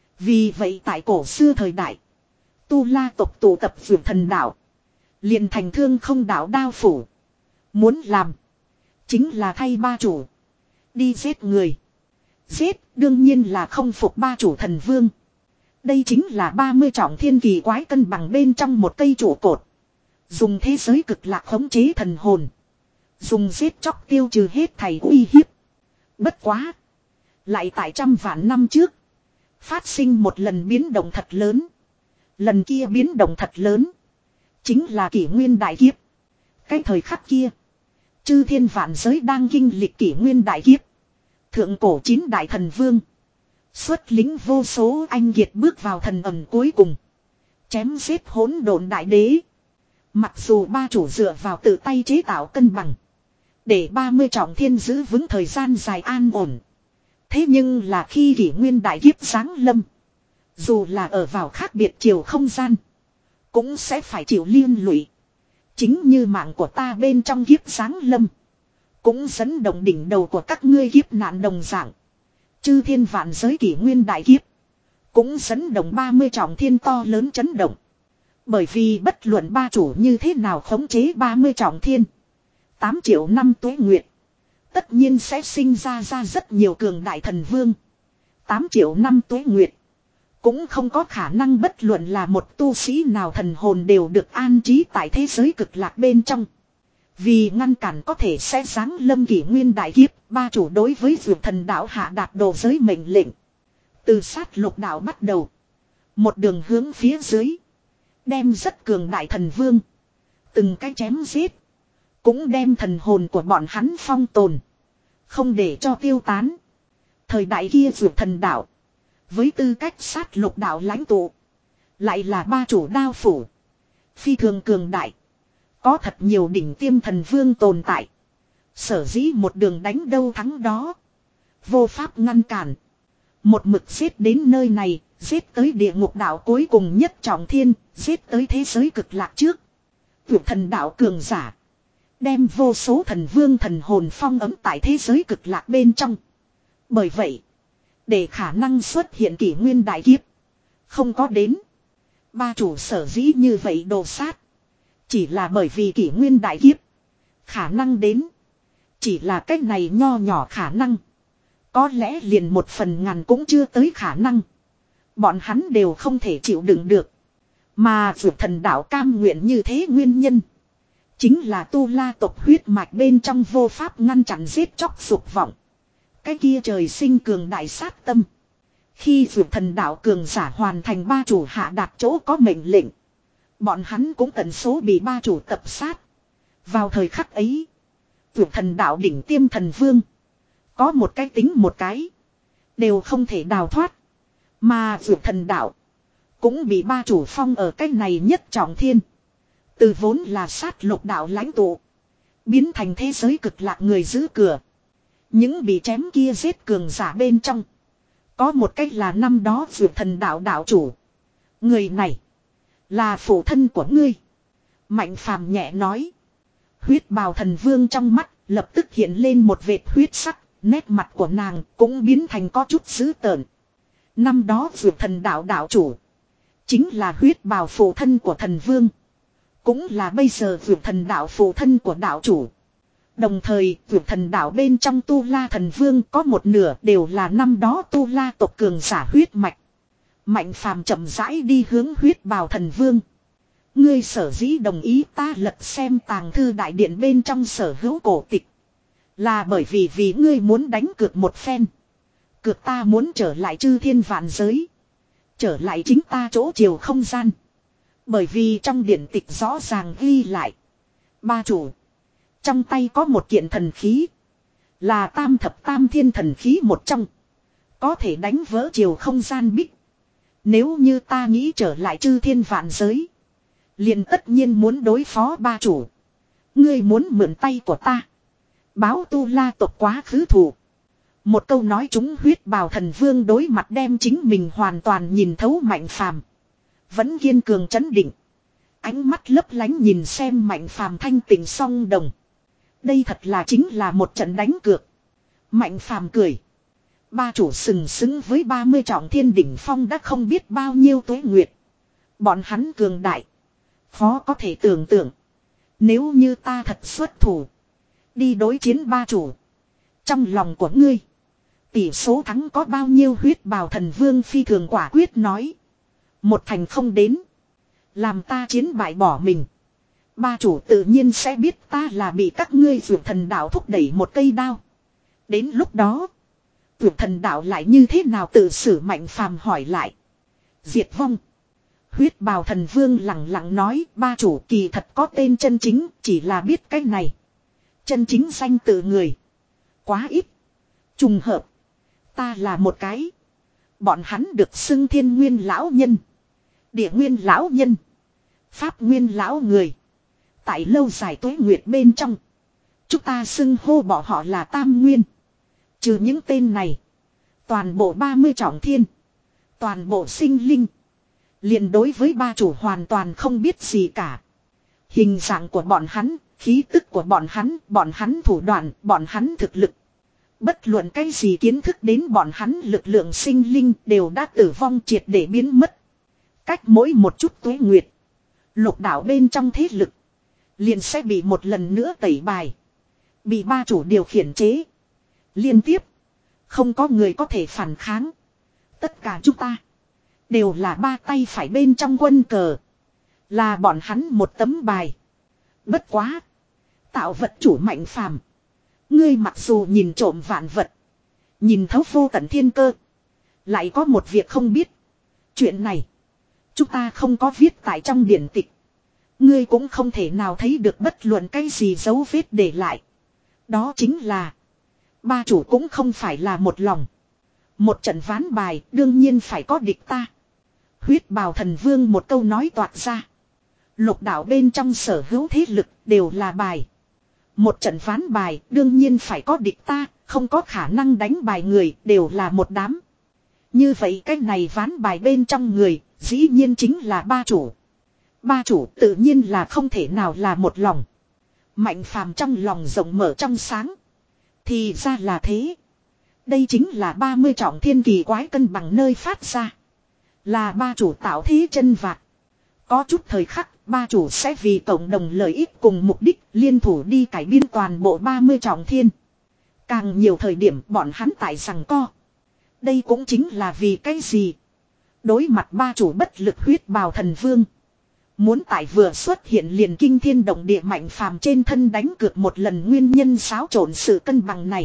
Vì vậy tại cổ xưa thời đại. Tu La tộc tụ tập vượt thần đạo. Liền thành thương không đạo đao phủ. Muốn làm. Chính là thay ba chủ. Đi giết người. Giết đương nhiên là không phục ba chủ thần vương. Đây chính là ba mươi trọng thiên kỳ quái cân bằng bên trong một cây trụ cột. Dùng thế giới cực lạc khống chế thần hồn. Dùng giết chóc tiêu trừ hết thảy uy hiếp. Bất quá. Lại tại trăm vạn năm trước. Phát sinh một lần biến động thật lớn. Lần kia biến động thật lớn. Chính là kỷ nguyên đại kiếp. Cái thời khắc kia. Chư thiên vạn giới đang kinh lịch kỷ nguyên đại kiếp. Thượng cổ chín đại thần vương. Xuất lính vô số anh kiệt bước vào thần ẩn cuối cùng. Chém giết hỗn độn đại đế. Mặc dù ba chủ dựa vào tự tay chế tạo cân bằng. Để ba mươi trọng thiên giữ vững thời gian dài an ổn. Thế nhưng là khi kỷ nguyên đại kiếp giáng lâm. Dù là ở vào khác biệt chiều không gian. Cũng sẽ phải chịu liên lụy. Chính như mạng của ta bên trong kiếp giáng lâm. Cũng dẫn động đỉnh đầu của các ngươi kiếp nạn đồng dạng. Chư thiên vạn giới kỷ nguyên đại kiếp. Cũng dẫn động ba mươi trọng thiên to lớn chấn động. Bởi vì bất luận ba chủ như thế nào khống chế ba mươi trọng thiên. tám triệu năm tuế nguyệt. Tất nhiên sẽ sinh ra ra rất nhiều cường đại thần vương. tám triệu năm tuế nguyệt. Cũng không có khả năng bất luận là một tu sĩ nào thần hồn đều được an trí tại thế giới cực lạc bên trong. Vì ngăn cản có thể sẽ giáng lâm kỷ nguyên đại kiếp, ba chủ đối với vượt thần đạo hạ đạt đồ giới mệnh lệnh. Từ sát lục đạo bắt đầu. Một đường hướng phía dưới. Đem rất cường đại thần vương. Từng cái chém giết. Cũng đem thần hồn của bọn hắn phong tồn. Không để cho tiêu tán. Thời đại kia vượt thần đạo. Với tư cách sát lục đạo lãnh tụ. Lại là ba chủ đao phủ. Phi thường cường đại. Có thật nhiều đỉnh tiêm thần vương tồn tại. Sở dĩ một đường đánh đâu thắng đó. Vô pháp ngăn cản. Một mực giết đến nơi này. Giết tới địa ngục đạo cuối cùng nhất trọng thiên. Giết tới thế giới cực lạc trước. Vượt thần đạo cường giả. Đem vô số thần vương thần hồn phong ấm tại thế giới cực lạc bên trong. Bởi vậy. Để khả năng xuất hiện kỷ nguyên đại kiếp. Không có đến. Ba chủ sở dĩ như vậy đồ sát. Chỉ là bởi vì kỷ nguyên đại kiếp. Khả năng đến. Chỉ là cách này nho nhỏ khả năng. Có lẽ liền một phần ngàn cũng chưa tới khả năng. Bọn hắn đều không thể chịu đựng được. Mà vượt thần đạo cam nguyện như thế nguyên nhân. Chính là tu la tộc huyết mạch bên trong vô pháp ngăn chặn giết chóc dục vọng. Cái kia trời sinh cường đại sát tâm. Khi vượt thần đạo cường giả hoàn thành ba chủ hạ đạt chỗ có mệnh lệnh. Bọn hắn cũng tận số bị ba chủ tập sát. Vào thời khắc ấy. Vượt thần đạo đỉnh tiêm thần vương. Có một cái tính một cái. Đều không thể đào thoát. Mà vượt thần đạo. Cũng bị ba chủ phong ở cái này nhất trọng thiên. Từ vốn là sát lục đạo lãnh tụ. Biến thành thế giới cực lạc người giữ cửa. Những bị chém kia giết cường giả bên trong. Có một cách là năm đó vượt thần đạo đạo chủ. Người này. Là phụ thân của ngươi. Mạnh Phàm nhẹ nói. Huyết bào thần vương trong mắt. Lập tức hiện lên một vệt huyết sắc. Nét mặt của nàng cũng biến thành có chút dữ tợn. Năm đó vượt thần đạo đạo chủ. Chính là huyết bào phụ thân của thần vương. Cũng là bây giờ vượt thần đạo phụ thân của đạo chủ. Đồng thời vượt thần đạo bên trong Tu La Thần Vương có một nửa đều là năm đó Tu La tộc cường giả huyết mạch. Mạnh phàm chậm rãi đi hướng huyết bào thần vương. Ngươi sở dĩ đồng ý ta lật xem tàng thư đại điện bên trong sở hữu cổ tịch. Là bởi vì vì ngươi muốn đánh cược một phen. Cược ta muốn trở lại chư thiên vạn giới. Trở lại chính ta chỗ chiều không gian. Bởi vì trong điển tịch rõ ràng ghi lại. Ba chủ. Trong tay có một kiện thần khí. Là tam thập tam thiên thần khí một trong. Có thể đánh vỡ chiều không gian bích. Nếu như ta nghĩ trở lại chư thiên vạn giới. Liền tất nhiên muốn đối phó ba chủ. Ngươi muốn mượn tay của ta. Báo Tu La tộc quá khứ thù. Một câu nói chúng huyết bào thần vương đối mặt đem chính mình hoàn toàn nhìn thấu Mạnh Phàm. Vẫn kiên cường chấn định. Ánh mắt lấp lánh nhìn xem Mạnh Phàm thanh tình song đồng. Đây thật là chính là một trận đánh cược. Mạnh Phàm cười. Ba chủ sừng sững với ba mươi trọng thiên đỉnh phong đã không biết bao nhiêu tuế nguyệt. Bọn hắn cường đại. Khó có thể tưởng tượng. Nếu như ta thật xuất thủ. Đi đối chiến ba chủ. Trong lòng của ngươi. Tỷ số thắng có bao nhiêu huyết bào thần vương phi thường quả quyết nói. Một thành không đến. Làm ta chiến bại bỏ mình. Ba chủ tự nhiên sẽ biết ta là bị các ngươi vượt thần đạo thúc đẩy một cây đao. Đến lúc đó. Vượt thần đạo lại như thế nào tự xử Mạnh Phàm hỏi lại. Diệt vong. Huyết bào thần vương lặng lặng nói ba chủ kỳ thật có tên chân chính chỉ là biết cái này. Chân chính danh tự người. Quá ít. Trùng hợp. Ta là một cái. Bọn hắn được xưng thiên nguyên lão nhân. Địa nguyên lão nhân. Pháp nguyên lão người. Tại lâu dài tuế nguyệt bên trong. Chúng ta xưng hô bỏ họ là tam nguyên. Trừ những tên này. Toàn bộ ba mươi trọng thiên. Toàn bộ sinh linh. Liền đối với ba chủ hoàn toàn không biết gì cả. Hình dạng của bọn hắn, khí tức của bọn hắn, bọn hắn thủ đoạn, bọn hắn thực lực. Bất luận cái gì kiến thức đến bọn hắn lực lượng sinh linh đều đã tử vong triệt để biến mất. Cách mỗi một chút tuế nguyệt. Lục đạo bên trong thế lực. Liền sẽ bị một lần nữa tẩy bài. Bị ba chủ điều khiển chế. Liên tiếp. Không có người có thể phản kháng. Tất cả chúng ta. Đều là ba tay phải bên trong quân cờ. Là bọn hắn một tấm bài. Bất quá. Tạo vật chủ Mạnh Phàm. Ngươi mặc dù nhìn trộm vạn vật. Nhìn thấu vô tận thiên cơ. Lại có một việc không biết. Chuyện này. Chúng ta không có viết tại trong điển tịch. Ngươi cũng không thể nào thấy được bất luận cái gì dấu vết để lại. Đó chính là. Ba chủ cũng không phải là một lòng. Một trận ván bài đương nhiên phải có địch ta. Huyết bào thần vương một câu nói toạc ra. Lục đạo bên trong sở hữu thế lực đều là bài. Một trận ván bài đương nhiên phải có địch ta. Không có khả năng đánh bài người đều là một đám. Như vậy cái này ván bài bên trong người dĩ nhiên chính là ba chủ. Ba chủ tự nhiên là không thể nào là một lòng. Mạnh Phàm trong lòng rộng mở trong sáng. Thì ra là thế. Đây chính là ba mươi trọng thiên kỳ quái cân bằng nơi phát ra. Là ba chủ tạo thế chân vạc. Có chút thời khắc ba chủ sẽ vì cộng đồng lợi ích cùng mục đích liên thủ đi cải biên toàn bộ ba mươi trọng thiên. Càng nhiều thời điểm bọn hắn tại rằng co. Đây cũng chính là vì cái gì. Đối mặt ba chủ bất lực huyết bào thần vương. Muốn tại vừa xuất hiện liền kinh thiên động địa Mạnh Phàm trên thân đánh cược một lần nguyên nhân xáo trộn sự cân bằng này.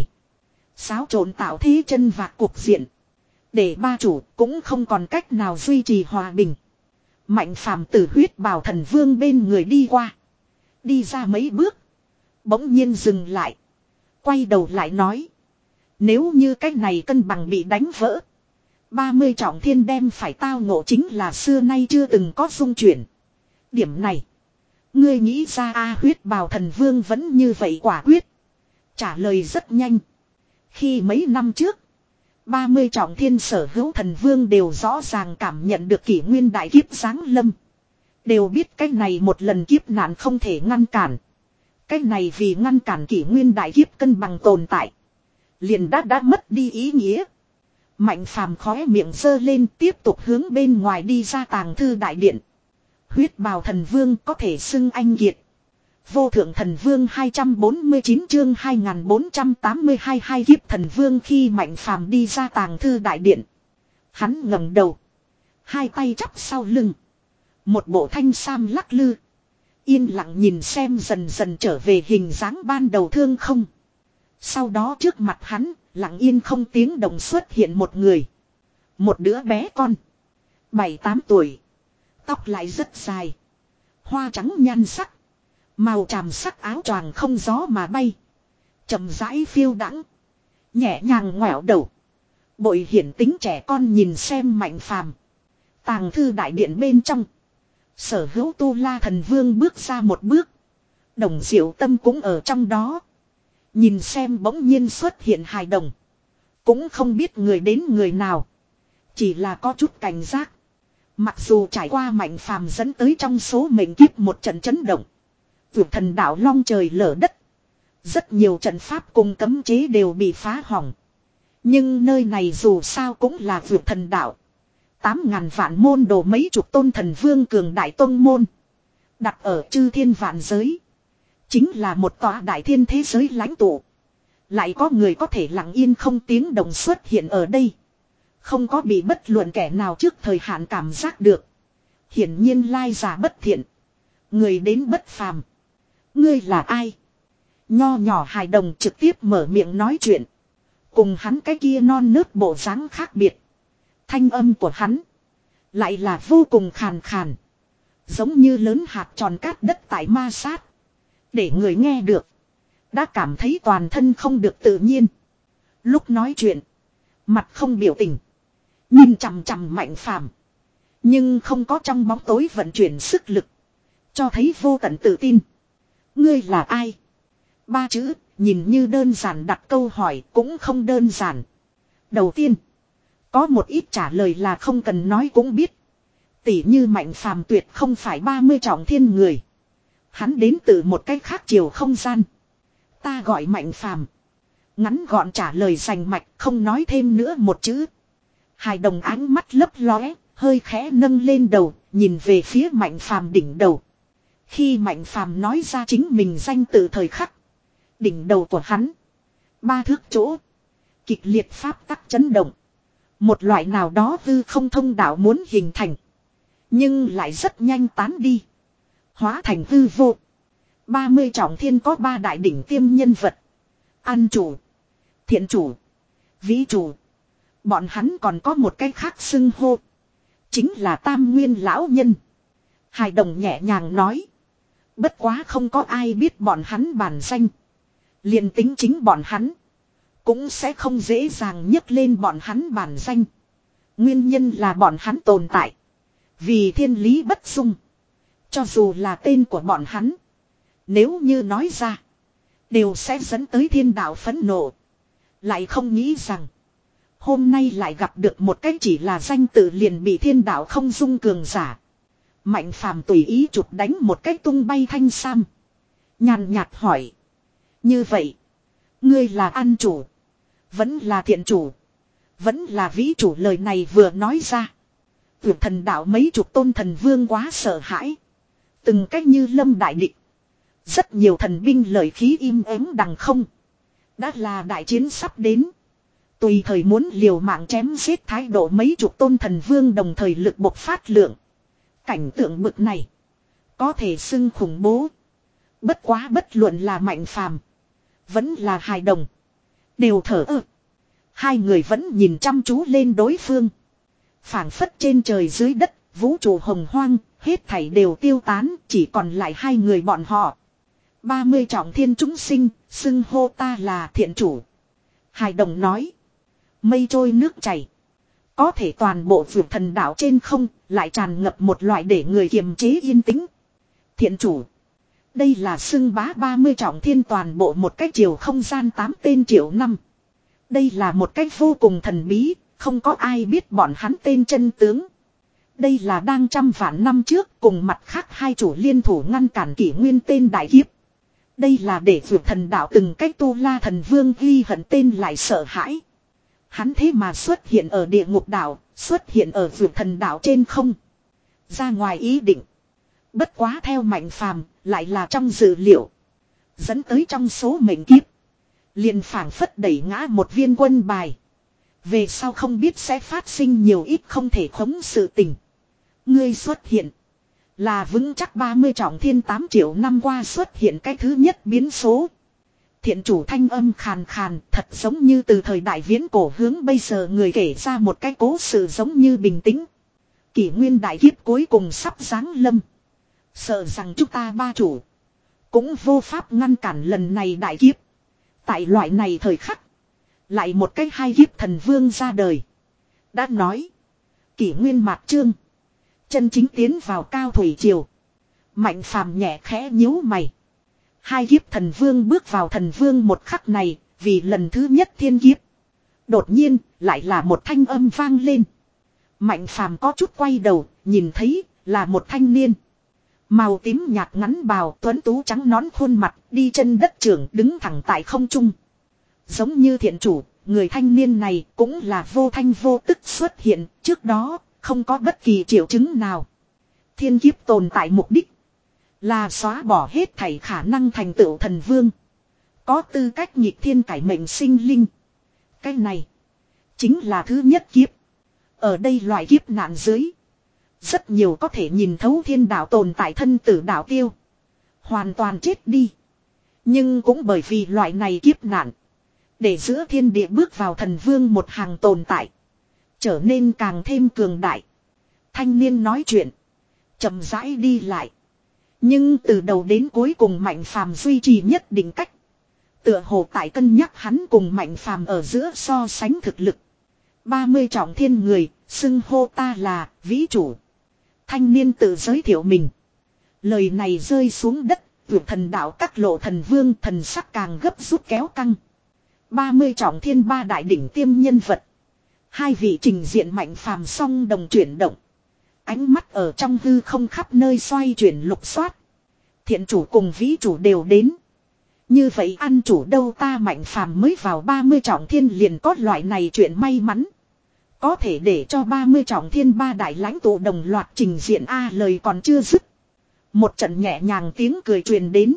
Xáo trộn tạo thế chân vạc cục diện. Để ba chủ cũng không còn cách nào duy trì hòa bình. Mạnh Phàm từ huyết bào thần vương bên người đi qua. Đi ra mấy bước. Bỗng nhiên dừng lại. Quay đầu lại nói. Nếu như cách này cân bằng bị đánh vỡ. ba mươi trọng thiên đem phải tao ngộ chính là xưa nay chưa từng có dung chuyển. Điểm này. Ngươi nghĩ ra a huyết bào thần vương vẫn như vậy quả quyết. Trả lời rất nhanh. Khi mấy năm trước. ba mươi trọng thiên sở hữu thần vương đều rõ ràng cảm nhận được kỷ nguyên đại kiếp giáng lâm. Đều biết cái này một lần kiếp nạn không thể ngăn cản. Cái này vì ngăn cản kỷ nguyên đại kiếp cân bằng tồn tại. Liền đã đã mất đi ý nghĩa. Mạnh Phàm khóe miệng giơ lên tiếp tục hướng bên ngoài đi ra tàng thư đại điện. Huyết bào thần vương có thể xưng anh kiệt. Vô thượng thần vương hai trăm bốn mươi chín chương hai nghìn bốn trăm tám mươi hai hai kiếp thần vương khi Mạnh Phàm đi ra tàng thư đại điện. Hắn ngẩng đầu. Hai tay chắp sau lưng. Một bộ thanh sam lắc lư. Yên lặng nhìn xem dần dần trở về hình dáng ban đầu thương không. Sau đó trước mặt hắn, lặng yên không tiếng động xuất hiện một người. Một đứa bé con. Bảy tám tuổi. Tóc lại rất dài. Hoa trắng nhan sắc. Màu tràm sắc áo choàng không gió mà bay. Chậm rãi phiêu đãng. Nhẹ nhàng ngoẹo đầu. Bội hiển tính trẻ con nhìn xem Mạnh Phàm. Tàng thư đại điện bên trong. Sở hữu Tu La thần vương bước ra một bước. Đồng Diệu Tâm cũng ở trong đó. Nhìn xem bỗng nhiên xuất hiện hài đồng. Cũng không biết người đến người nào. Chỉ là có chút cảnh giác. Mặc dù trải qua Mạnh Phàm dẫn tới trong số mệnh kiếp một trận chấn động. Vượt thần đạo long trời lở đất. Rất nhiều trận pháp cùng cấm chế đều bị phá hỏng. Nhưng nơi này dù sao cũng là vượt thần đạo. Tám ngàn vạn môn đồ mấy chục tôn thần vương cường đại tôn môn. Đặt ở chư thiên vạn giới. Chính là một tòa đại thiên thế giới lãnh tụ. Lại có người có thể lặng yên không tiếng động xuất hiện ở đây. Không có bị bất luận kẻ nào trước thời hạn cảm giác được. Hiển nhiên lai giả bất thiện. Người đến bất phàm. Ngươi là ai? Nho nhỏ hài đồng trực tiếp mở miệng nói chuyện. Cùng hắn cái kia non nớt bộ dáng khác biệt. Thanh âm của hắn. Lại là vô cùng khàn khàn. Giống như lớn hạt tròn cát đất tại ma sát. Để người nghe được. Đã cảm thấy toàn thân không được tự nhiên. Lúc nói chuyện. Mặt không biểu tình. Nhìn chằm chằm Mạnh Phàm. Nhưng không có trong bóng tối vận chuyển sức lực. Cho thấy vô tận tự tin. Ngươi là ai? Ba chữ, nhìn như đơn giản đặt câu hỏi cũng không đơn giản. Đầu tiên. Có một ít trả lời là không cần nói cũng biết. Tỉ như Mạnh Phàm tuyệt không phải ba mươi trọng thiên người. Hắn đến từ một cách khác chiều không gian. Ta gọi Mạnh Phàm. Ngắn gọn trả lời rành mạch không nói thêm nữa một chữ. Hài đồng ánh mắt lấp lóe, hơi khẽ nâng lên đầu, nhìn về phía Mạnh Phàm đỉnh đầu. Khi Mạnh Phàm nói ra chính mình danh tự thời khắc. Đỉnh đầu của hắn. Ba thước chỗ. Kịch liệt pháp tắc chấn động. Một loại nào đó hư không thông đạo muốn hình thành. Nhưng lại rất nhanh tán đi. Hóa thành hư vô. ba mươi trọng thiên có ba đại đỉnh tiêm nhân vật. An chủ. Thiện chủ. Vĩ chủ. Bọn hắn còn có một cái khác xưng hô. Chính là Tam Nguyên lão nhân. Hài đồng nhẹ nhàng nói. Bất quá không có ai biết bọn hắn bản danh. Liền tính chính bọn hắn. Cũng sẽ không dễ dàng nhấc lên bọn hắn bản danh. Nguyên nhân là bọn hắn tồn tại. Vì thiên lý bất dung. Cho dù là tên của bọn hắn. Nếu như nói ra. Đều sẽ dẫn tới thiên đạo phẫn nộ. Lại không nghĩ rằng. Hôm nay lại gặp được một cách chỉ là danh tự liền bị thiên đạo không dung cường giả. Mạnh Phàm tùy ý chụp đánh một cách tung bay thanh sam. Nhàn nhạt hỏi. Như vậy. Ngươi là an chủ. Vẫn là thiện chủ. Vẫn là vĩ chủ lời này vừa nói ra. Vượt thần đạo mấy chục tôn thần vương quá sợ hãi. Từng cách như lâm đại địch. Rất nhiều thần binh lợi khí im ắng đằng không. Đã là đại chiến sắp đến. Tùy thời muốn liều mạng chém giết thái độ mấy chục tôn thần vương đồng thời lực bộc phát lượng. Cảnh tượng bực này. Có thể xưng khủng bố. Bất quá bất luận là Mạnh Phàm. Vẫn là hài đồng. Đều thở ơ. Hai người vẫn nhìn chăm chú lên đối phương. Phảng phất trên trời dưới đất. Vũ trụ hồng hoang. Hết thảy đều tiêu tán. Chỉ còn lại hai người bọn họ. ba mươi trọng thiên chúng sinh. Xưng hô ta là thiện chủ. Hài đồng nói. Mây trôi nước chảy. Có thể toàn bộ vượt thần đạo trên không. Lại tràn ngập một loại để người kiềm chế yên tĩnh. Thiện chủ. Đây là xưng bá ba mươi trọng thiên toàn bộ một cái chiều không gian tám tên triệu năm. Đây là một cách vô cùng thần bí. Không có ai biết bọn hắn tên chân tướng. Đây là đang trăm vạn năm trước cùng mặt khác hai chủ liên thủ ngăn cản kỷ nguyên tên đại kiếp. Đây là để vượt thần đạo từng cách Tu La thần vương ghi hận tên lại sợ hãi. Hắn thế mà xuất hiện ở địa ngục đảo, xuất hiện ở vượt thần đảo trên không. Ra ngoài ý định. Bất quá theo Mạnh Phàm lại là trong dự liệu. Dẫn tới trong số mệnh kiếp. Liền phảng phất đẩy ngã một viên quân bài. Về sau không biết sẽ phát sinh nhiều ít không thể khống sự tình. Ngươi xuất hiện. Là vững chắc ba mươi trọng thiên tám triệu năm qua xuất hiện cái thứ nhất biến số. Thiện chủ thanh âm khàn khàn thật giống như từ thời đại viễn cổ hướng bây giờ người kể ra một cái cố sự giống như bình tĩnh. Kỷ nguyên đại kiếp cuối cùng sắp giáng lâm. Sợ rằng chúng ta ba chủ. Cũng vô pháp ngăn cản lần này đại kiếp. Tại loại này thời khắc. Lại một cái hai kiếp thần vương ra đời. Đã nói. Kỷ nguyên mạt trương. Chân chính tiến vào cao thủy triều. Mạnh Phàm nhẹ khẽ nhíu mày. Hai kiếp thần vương bước vào thần vương một khắc này. Vì lần thứ nhất thiên kiếp. Đột nhiên lại là một thanh âm vang lên. Mạnh Phàm có chút quay đầu. Nhìn thấy là một thanh niên. Màu tím nhạt ngắn bào tuấn tú trắng nón khuôn mặt. Đi chân đất trưởng đứng thẳng tại không trung. Giống như thiện chủ. Người thanh niên này cũng là vô thanh vô tức xuất hiện. Trước đó không có bất kỳ triệu chứng nào. Thiên kiếp tồn tại mục đích. Là xóa bỏ hết thảy khả năng thành tựu thần vương. Có tư cách nhịp thiên cải mệnh sinh linh. Cái này. Chính là thứ nhất kiếp. Ở đây loại kiếp nạn dưới. Rất nhiều có thể nhìn thấu thiên đạo tồn tại thân tử đạo tiêu. Hoàn toàn chết đi. Nhưng cũng bởi vì loại này kiếp nạn. Để giữa thiên địa bước vào thần vương một hàng tồn tại. Trở nên càng thêm cường đại. Thanh niên nói chuyện. Chậm rãi đi lại. Nhưng từ đầu đến cuối cùng Mạnh Phàm duy trì nhất định cách. Tựa hồ tại cân nhắc hắn cùng Mạnh Phàm ở giữa so sánh thực lực. ba mươi trọng thiên người, xưng hô ta là vĩ chủ. Thanh niên tự giới thiệu mình. Lời này rơi xuống đất, vượt thần đạo các lộ thần vương thần sắc càng gấp rút kéo căng. ba mươi trọng thiên ba đại đỉnh tiêm nhân vật. Hai vị trình diện Mạnh Phàm song đồng chuyển động. Ánh mắt ở trong hư không khắp nơi xoay chuyển lục soát. Thiện chủ cùng vĩ chủ đều đến. Như vậy ăn chủ đâu ta Mạnh Phàm mới vào ba mươi trọng thiên liền có loại này chuyện may mắn. Có thể để cho ba mươi trọng thiên ba đại lãnh tụ đồng loạt trình diện A lời còn chưa dứt. Một trận nhẹ nhàng tiếng cười truyền đến.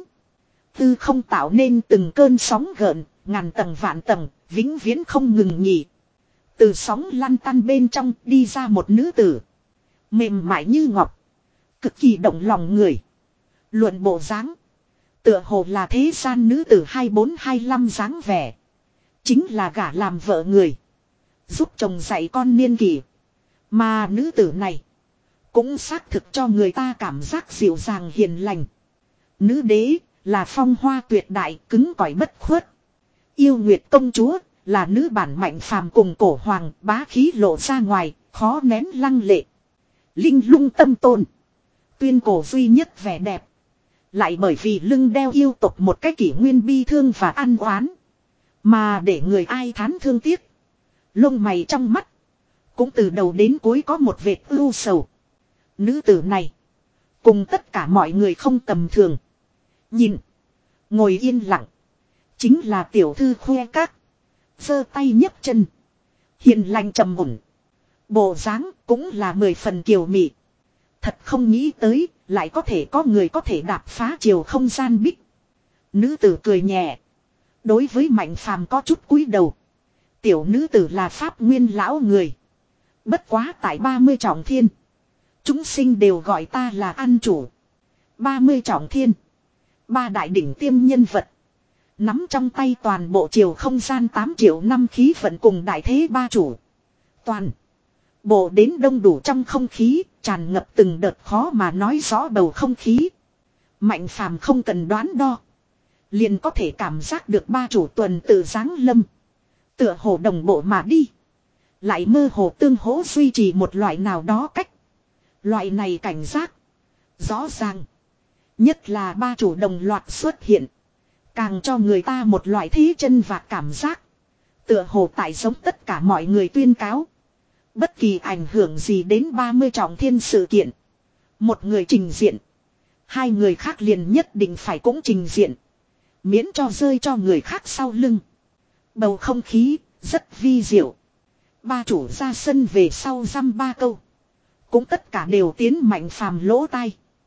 Tư không tạo nên từng cơn sóng gợn, ngàn tầng vạn tầng, vĩnh viễn không ngừng nghỉ. Từ sóng lăn tăn bên trong đi ra một nữ tử. Mềm mại như ngọc. Cực kỳ động lòng người. Luận bộ dáng. Tựa hồ là thế gian nữ tử hai bốn hai lăm dáng vẻ. Chính là gả làm vợ người. Giúp chồng dạy con niên kỷ. Mà nữ tử này. Cũng xác thực cho người ta cảm giác dịu dàng hiền lành. Nữ đế là phong hoa tuyệt đại cứng cỏi bất khuất. Yêu Nguyệt công chúa là nữ bản Mạnh Phàm cùng cổ hoàng bá khí lộ ra ngoài. Khó nén lăng lệ. Linh lung tâm tôn. Tuyên cổ duy nhất vẻ đẹp. Lại bởi vì lưng đeo yêu tộc một cái kỷ nguyên bi thương và ăn oán. Mà để người ai thán thương tiếc. Lông mày trong mắt. Cũng từ đầu đến cuối có một vệt ưu sầu. Nữ tử này. Cùng tất cả mọi người không tầm thường. Nhìn. Ngồi yên lặng. Chính là tiểu thư khoe các. Giơ tay nhấc chân. Hiền lành trầm ổn. Bộ dáng cũng là mười phần kiều mị. Thật không nghĩ tới, lại có thể có người có thể đạp phá chiều không gian bích. Nữ tử cười nhẹ. Đối với Mạnh Phàm có chút cúi đầu. Tiểu nữ tử là pháp nguyên lão người. Bất quá tại ba mươi trọng thiên. Chúng sinh đều gọi ta là ăn chủ. ba mươi trọng thiên. Ba đại đỉnh tiêm nhân vật. Nắm trong tay toàn bộ chiều không gian tám triệu năm khí vận cùng đại thế ba chủ. Toàn. Bộ đến đông đủ trong không khí, tràn ngập từng đợt khó mà nói rõ bầu không khí. Mạnh Phàm không cần đoán đo. Liền có thể cảm giác được ba chủ tuần tự giáng lâm. Tựa hồ đồng bộ mà đi. Lại mơ hồ tương hỗ duy trì một loại nào đó cách. Loại này cảnh giác. Rõ ràng. Nhất là ba chủ đồng loạt xuất hiện. Càng cho người ta một loại thí chân và cảm giác. Tựa hồ tại giống tất cả mọi người tuyên cáo. Bất kỳ ảnh hưởng gì đến ba mươi trọng thiên sự kiện. Một người trình diện. Hai người khác liền nhất định phải cũng trình diện. Miễn cho rơi cho người khác sau lưng. Bầu không khí rất vi diệu. Ba chủ ra sân về sau dăm ba câu. Cũng tất cả đều tiến Mạnh Phàm lỗ tai.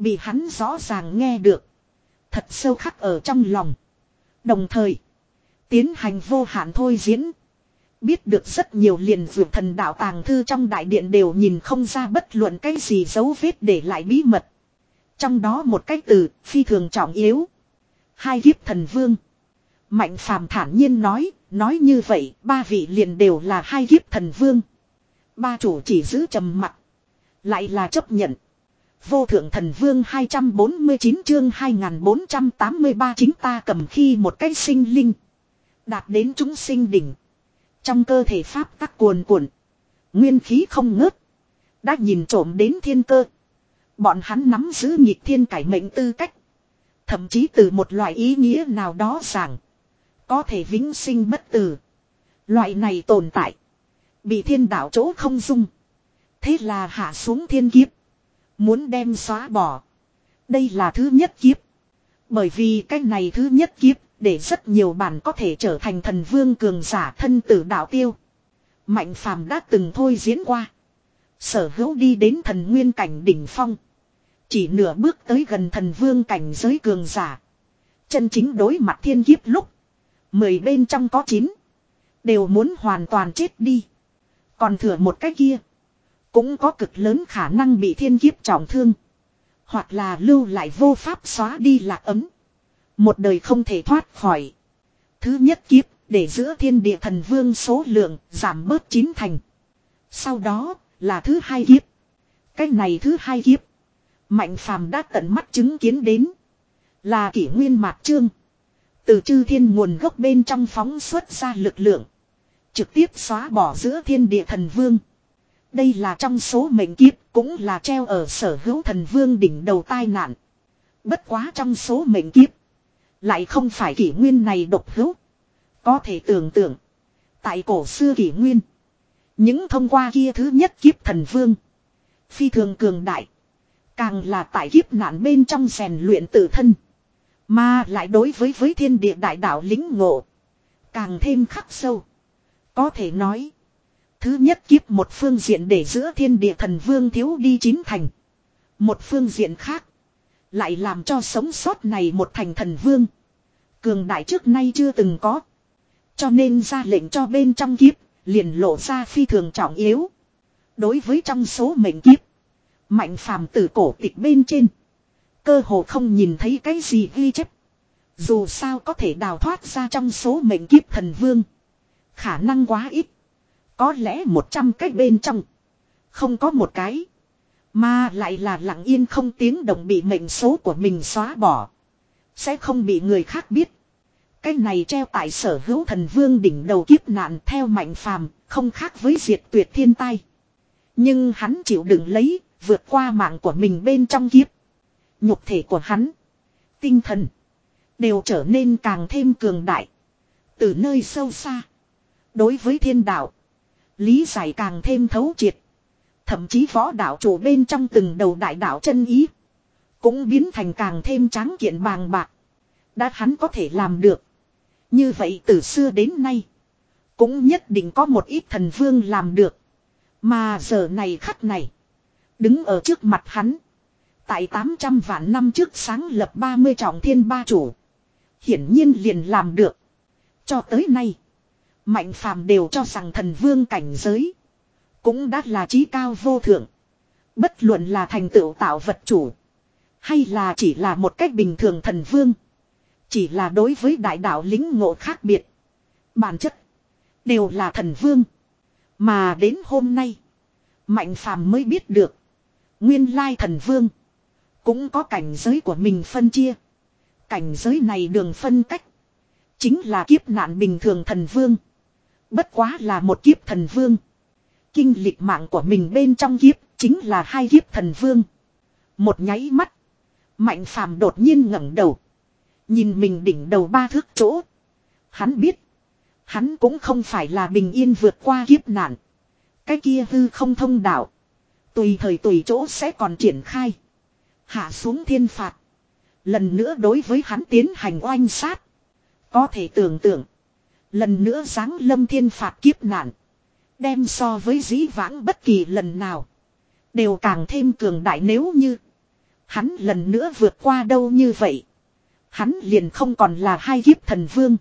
Bị hắn rõ ràng nghe được. Thật sâu khắc ở trong lòng. Đồng thời. Tiến hành vô hạn thôi diễn. Biết được rất nhiều liền vượt thần đạo tàng thư trong đại điện đều nhìn không ra bất luận cái gì dấu vết để lại bí mật. Trong đó một cái từ phi thường trọng yếu. Hai kiếp thần vương. Mạnh phàm thản nhiên nói. Nói như vậy ba vị liền đều là hai kiếp thần vương. Ba chủ chỉ giữ trầm mặc. Lại là chấp nhận. Vô thượng thần vương hai trăm bốn mươi chín chương hai nghìn bốn trăm tám mươi ba chính ta cầm khi một cái sinh linh. Đạt đến chúng sinh đỉnh. Trong cơ thể pháp tắc cuồn cuộn. Nguyên khí không ngớt. Đã nhìn trộm đến thiên cơ. Bọn hắn nắm giữ nhịp thiên cải mệnh tư cách. Thậm chí từ một loại ý nghĩa nào đó rằng. Có thể vĩnh sinh bất tử. Loại này tồn tại. Bị thiên đạo chỗ không dung. Thế là hạ xuống thiên kiếp. Muốn đem xóa bỏ. Đây là thứ nhất kiếp. Bởi vì cái này thứ nhất kiếp. Để rất nhiều bản có thể trở thành thần vương cường giả thân tử đạo tiêu. Mạnh phàm đã từng thôi diễn qua. Sở hữu đi đến thần nguyên cảnh đỉnh phong. Chỉ nửa bước tới gần thần vương cảnh giới cường giả. Chân chính đối mặt thiên kiếp lúc. Mười bên trong có chín. Đều muốn hoàn toàn chết đi. Còn thừa một cái kia. Cũng có cực lớn khả năng bị thiên kiếp trọng thương. Hoặc là lưu lại vô pháp xóa đi lạc ấm. Một đời không thể thoát khỏi. Thứ nhất kiếp, để giữa thiên địa thần vương số lượng giảm bớt chín thành. Sau đó, là thứ hai kiếp. Cái này thứ hai kiếp. Mạnh phàm đã tận mắt chứng kiến đến. Là kỷ nguyên mạt chương. Từ chư thiên nguồn gốc bên trong phóng xuất ra lực lượng. Trực tiếp xóa bỏ giữa thiên địa thần vương. Đây là trong số mệnh kiếp, cũng là treo ở sở hữu thần vương đỉnh đầu tai nạn. Bất quá trong số mệnh kiếp. Lại không phải kỷ nguyên này độc hữu. Có thể tưởng tượng. Tại cổ xưa kỷ nguyên. Những thông qua kia thứ nhất kiếp thần vương. Phi thường cường đại. Càng là tại kiếp nạn bên trong rèn luyện tự thân. Mà lại đối với với thiên địa đại đạo lính ngộ. Càng thêm khắc sâu. Có thể nói. Thứ nhất kiếp một phương diện để giữa thiên địa thần vương thiếu đi chín thành. Một phương diện khác. Lại làm cho sống sót này một thành thần vương. Cường đại trước nay chưa từng có. Cho nên ra lệnh cho bên trong kiếp. Liền lộ ra phi thường trọng yếu. Đối với trong số mệnh kiếp. Mạnh phàm từ cổ tịch bên trên. Cơ hồ không nhìn thấy cái gì ghi chép. Dù sao có thể đào thoát ra trong số mệnh kiếp thần vương. Khả năng quá ít. Có lẽ một trăm cái bên trong. Không có một cái. Mà lại là lặng yên không tiếng động bị mệnh số của mình xóa bỏ. Sẽ không bị người khác biết. Cái này treo tại sở hữu thần vương đỉnh đầu kiếp nạn theo mạnh phàm. Không khác với diệt tuyệt thiên tai. Nhưng hắn chịu đựng lấy. Vượt qua mạng của mình bên trong kiếp. Nhục thể của hắn. Tinh thần. Đều trở nên càng thêm cường đại. Từ nơi sâu xa. Đối với thiên đạo. Lý giải càng thêm thấu triệt. Thậm chí võ đạo chủ bên trong từng đầu đại đạo chân ý. Cũng biến thành càng thêm tráng kiện bàng bạc. Đã hắn có thể làm được. Như vậy từ xưa đến nay. Cũng nhất định có một ít thần vương làm được. Mà giờ này khắc này. Đứng ở trước mặt hắn. Tại tám trăm vạn năm trước sáng lập ba mươi trọng thiên ba chủ. Hiển nhiên liền làm được. Cho tới nay. Mạnh phàm đều cho rằng thần vương cảnh giới. Cũng đã là chí cao vô thượng. Bất luận là thành tựu tạo vật chủ. Hay là chỉ là một cách bình thường thần vương. Chỉ là đối với đại đạo lính ngộ khác biệt. Bản chất. Đều là thần vương. Mà đến hôm nay. Mạnh phàm mới biết được. Nguyên lai thần vương. Cũng có cảnh giới của mình phân chia. Cảnh giới này đường phân cách. Chính là kiếp nạn bình thường thần vương. Bất quá là một kiếp thần vương. Kinh lịch mạng của mình bên trong kiếp. Chính là hai kiếp thần vương. Một nháy mắt. Mạnh phàm đột nhiên ngẩng đầu. Nhìn mình đỉnh đầu ba thước chỗ. Hắn biết. Hắn cũng không phải là bình yên vượt qua kiếp nạn. Cái kia hư không thông đạo. Tùy thời tùy chỗ sẽ còn triển khai. Hạ xuống thiên phạt. Lần nữa đối với hắn tiến hành oanh sát. Có thể tưởng tượng. Lần nữa giáng lâm thiên phạt kiếp nạn. Đem so với dĩ vãng bất kỳ lần nào. Đều càng thêm cường đại nếu như. Hắn lần nữa vượt qua đâu như vậy. Hắn liền không còn là hai kiếp thần vương.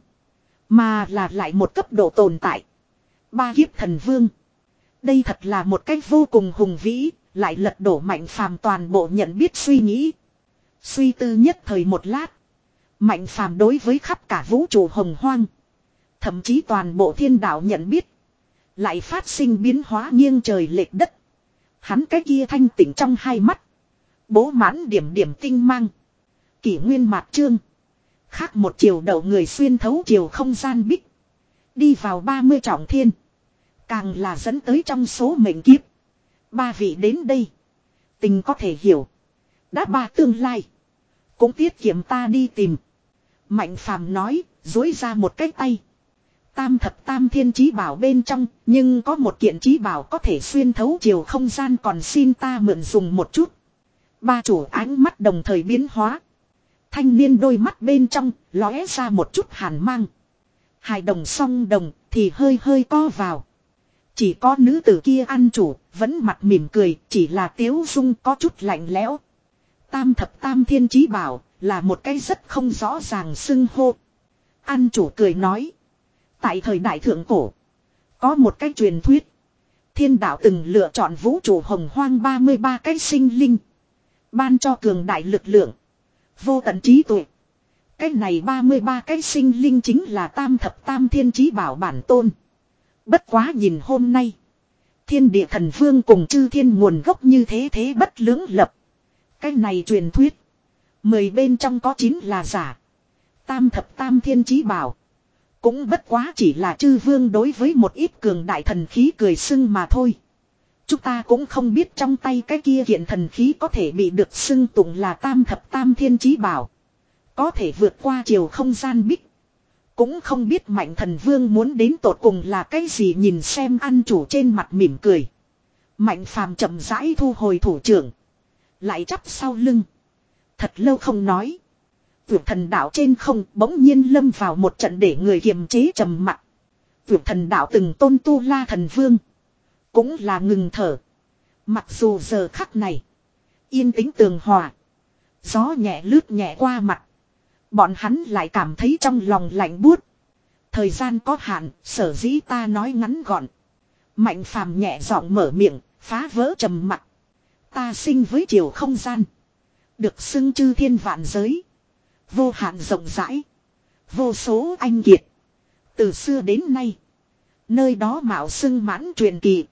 Mà là lại một cấp độ tồn tại. Ba kiếp thần vương. Đây thật là một cách vô cùng hùng vĩ. Lại lật đổ Mạnh Phàm toàn bộ nhận biết suy nghĩ. Suy tư nhất thời một lát. Mạnh Phàm đối với khắp cả vũ trụ hồng hoang. Thậm chí toàn bộ thiên đạo nhận biết. Lại phát sinh biến hóa nghiêng trời lệch đất. Hắn cái kia thanh tịnh trong hai mắt. Bố mãn điểm điểm tinh mang. Kỷ nguyên mạt trương. Khác một chiều đầu người xuyên thấu chiều không gian bích. Đi vào ba mươi trọng thiên. Càng là dẫn tới trong số mệnh kiếp. Ba vị đến đây. Tình có thể hiểu. Đã ba tương lai. Cũng tiết kiệm ta đi tìm. Mạnh Phàm nói, dối ra một cái tay. Tam thập tam thiên chí bảo bên trong, nhưng có một kiện chí bảo có thể xuyên thấu chiều không gian, còn xin ta mượn dùng một chút. Ba chủ ánh mắt đồng thời biến hóa. Thanh niên đôi mắt bên trong, lóe ra một chút hàn mang. Hài đồng song đồng, thì hơi hơi co vào. Chỉ có nữ tử kia ăn chủ, vẫn mặt mỉm cười, chỉ là tiếu dung có chút lạnh lẽo. Tam thập tam thiên chí bảo, là một cái rất không rõ ràng xưng hô. Ăn chủ cười nói. Tại thời đại thượng cổ, có một cái truyền thuyết. Thiên đạo từng lựa chọn vũ trụ hồng hoang ba mươi ba cái sinh linh. Ban cho cường đại lực lượng. Vô tận trí tuệ. Cái này ba mươi ba cái sinh linh chính là tam thập tam thiên chí bảo bản tôn. Bất quá nhìn hôm nay. Thiên địa thần vương cùng chư thiên nguồn gốc như thế thế bất lưỡng lập. Cái này truyền thuyết. Mười bên trong có chín là giả. Tam thập tam thiên chí bảo. Cũng bất quá chỉ là chư vương đối với một ít cường đại thần khí cười xưng mà thôi. Chúng ta cũng không biết trong tay cái kia kiện thần khí có thể bị được xưng tụng là tam thập tam thiên chí bảo. Có thể vượt qua chiều không gian bích. Cũng không biết mạnh thần vương muốn đến tột cùng là cái gì, nhìn xem ăn chủ trên mặt mỉm cười. Mạnh Phàm chậm rãi thu hồi thủ trưởng. Lại chắp sau lưng. Thật lâu không nói. Vượt thần đạo trên không bỗng nhiên lâm vào một trận để người kiềm chế trầm mặc. Vượt thần đạo từng tôn tu la thần vương. Cũng là ngừng thở. Mặc dù giờ khắc này. Yên tĩnh tường hòa. Gió nhẹ lướt nhẹ qua mặt. Bọn hắn lại cảm thấy trong lòng lạnh buốt. Thời gian có hạn, sở dĩ ta nói ngắn gọn. Mạnh Phàm nhẹ giọng mở miệng, phá vỡ trầm mặc. Ta sinh với chiều không gian. Được xưng chư thiên vạn giới. Vô hạn rộng rãi. Vô số anh kiệt. Từ xưa đến nay. Nơi đó mạo xưng mãn truyền kỳ.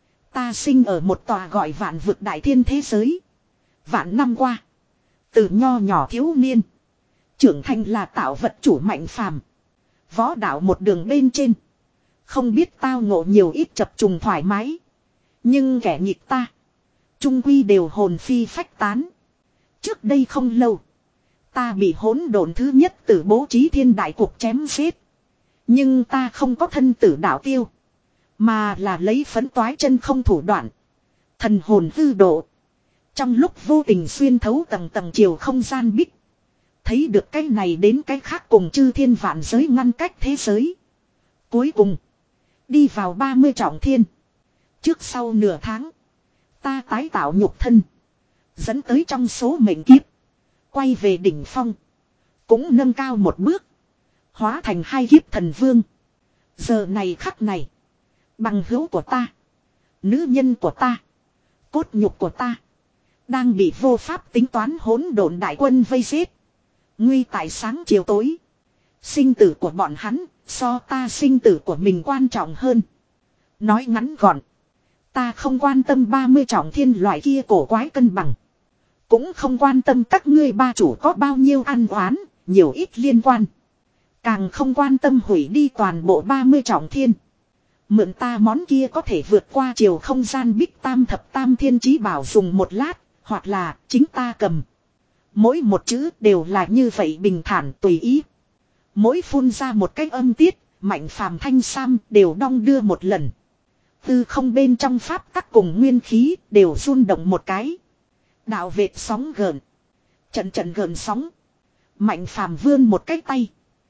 Ta sinh ở một tòa gọi vạn vực đại thiên thế giới. Vạn năm qua. Từ nho nhỏ thiếu niên. Trưởng thành là tạo vật chủ Mạnh Phàm. Võ đạo một đường bên trên. Không biết tao ngộ nhiều ít chập trùng thoải mái. Nhưng kẻ nhịp ta. Trung quy đều hồn phi phách tán. Trước đây không lâu. Ta bị hỗn độn thứ nhất tử bố trí thiên đại cuộc chém giết. Nhưng ta không có thân tử đạo tiêu. Mà là lấy phấn toái chân không thủ đoạn. Thần hồn hư độ. Trong lúc vô tình xuyên thấu tầng tầng chiều không gian bích. Thấy được cái này đến cái khác cùng chư thiên vạn giới ngăn cách thế giới. Cuối cùng. Đi vào ba mươi trọng thiên. Trước sau nửa tháng. Ta tái tạo nhục thân. Dẫn tới trong số mệnh kiếp. Quay về đỉnh phong. Cũng nâng cao một bước. Hóa thành hai kiếp thần vương. Giờ này khắc này. Bằng hữu của ta. Nữ nhân của ta. Cốt nhục của ta. Đang bị vô pháp tính toán hỗn độn đại quân vây giết. Nguy tại sáng chiều tối. Sinh tử của bọn hắn. So ta sinh tử của mình quan trọng hơn. Nói ngắn gọn. Ta không quan tâm ba mươi trọng thiên loại kia cổ quái cân bằng. Cũng không quan tâm các ngươi ba chủ có bao nhiêu ăn oán, nhiều ít liên quan. Càng không quan tâm hủy đi toàn bộ ba mươi trọng thiên. Mượn ta món kia có thể vượt qua chiều không gian bích tam thập tam thiên chí bảo dùng một lát, hoặc là chính ta cầm. Mỗi một chữ đều là như vậy bình thản tùy ý. Mỗi phun ra một cái âm tiết, Mạnh Phàm thanh sam đều đong đưa một lần. Tư không bên trong pháp tắc cùng nguyên khí đều run động một cái. Đạo vệt sóng gợn. Trận trận gợn sóng. Mạnh Phàm vươn một cái tay.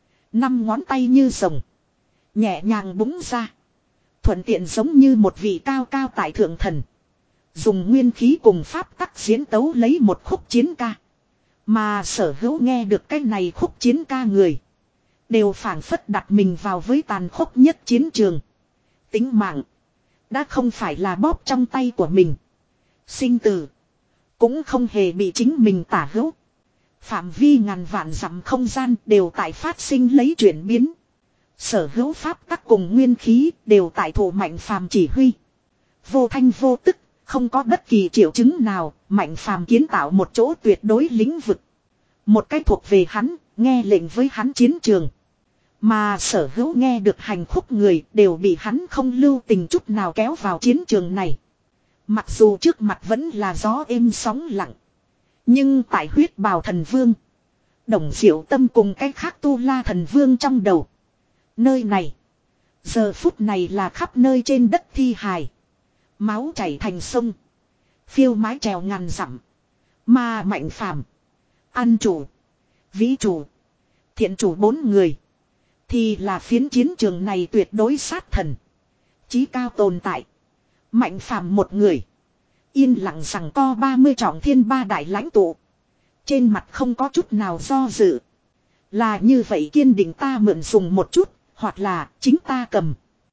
Năm ngón tay như rồng. Nhẹ nhàng búng ra. Thuận tiện giống như một vị cao cao tại thượng thần. Dùng nguyên khí cùng pháp tắc diễn tấu lấy một khúc chiến ca. Mà sở hữu nghe được cái này khúc chiến ca người. Đều phảng phất đặt mình vào với tàn khốc nhất chiến trường. Tính mạng. Đã không phải là bóp trong tay của mình. Sinh tử. Cũng không hề bị chính mình tả hữu. Phạm vi ngàn vạn dặm không gian đều tại phát sinh lấy chuyển biến. Sở hữu pháp tắc cùng nguyên khí đều tại thủ Mạnh Phàm chỉ huy. Vô thanh vô tức, không có bất kỳ triệu chứng nào, Mạnh Phàm kiến tạo một chỗ tuyệt đối lĩnh vực. Một cái thuộc về hắn, nghe lệnh với hắn chiến trường. Mà sở hữu nghe được hành khúc người đều bị hắn không lưu tình chút nào kéo vào chiến trường này. Mặc dù trước mặt vẫn là gió êm sóng lặng. Nhưng tại huyết bào thần vương. Đồng diệu tâm cùng cái khác tu la thần vương trong đầu. Nơi này. Giờ phút này là khắp nơi trên đất thi hài. Máu chảy thành sông. Phiêu mái trèo ngàn dặm. Mà Mạnh Phàm, Ăn chủ, Vĩ chủ, Thiện chủ bốn người. Thì là phiến chiến trường này tuyệt đối sát thần. Chí cao tồn tại. Mạnh Phàm một người. Yên lặng rằng co ba mươi trọng thiên ba đại lãnh tụ. Trên mặt không có chút nào do dự. Là như vậy kiên định ta mượn dùng một chút. Hoặc là chính ta cầm.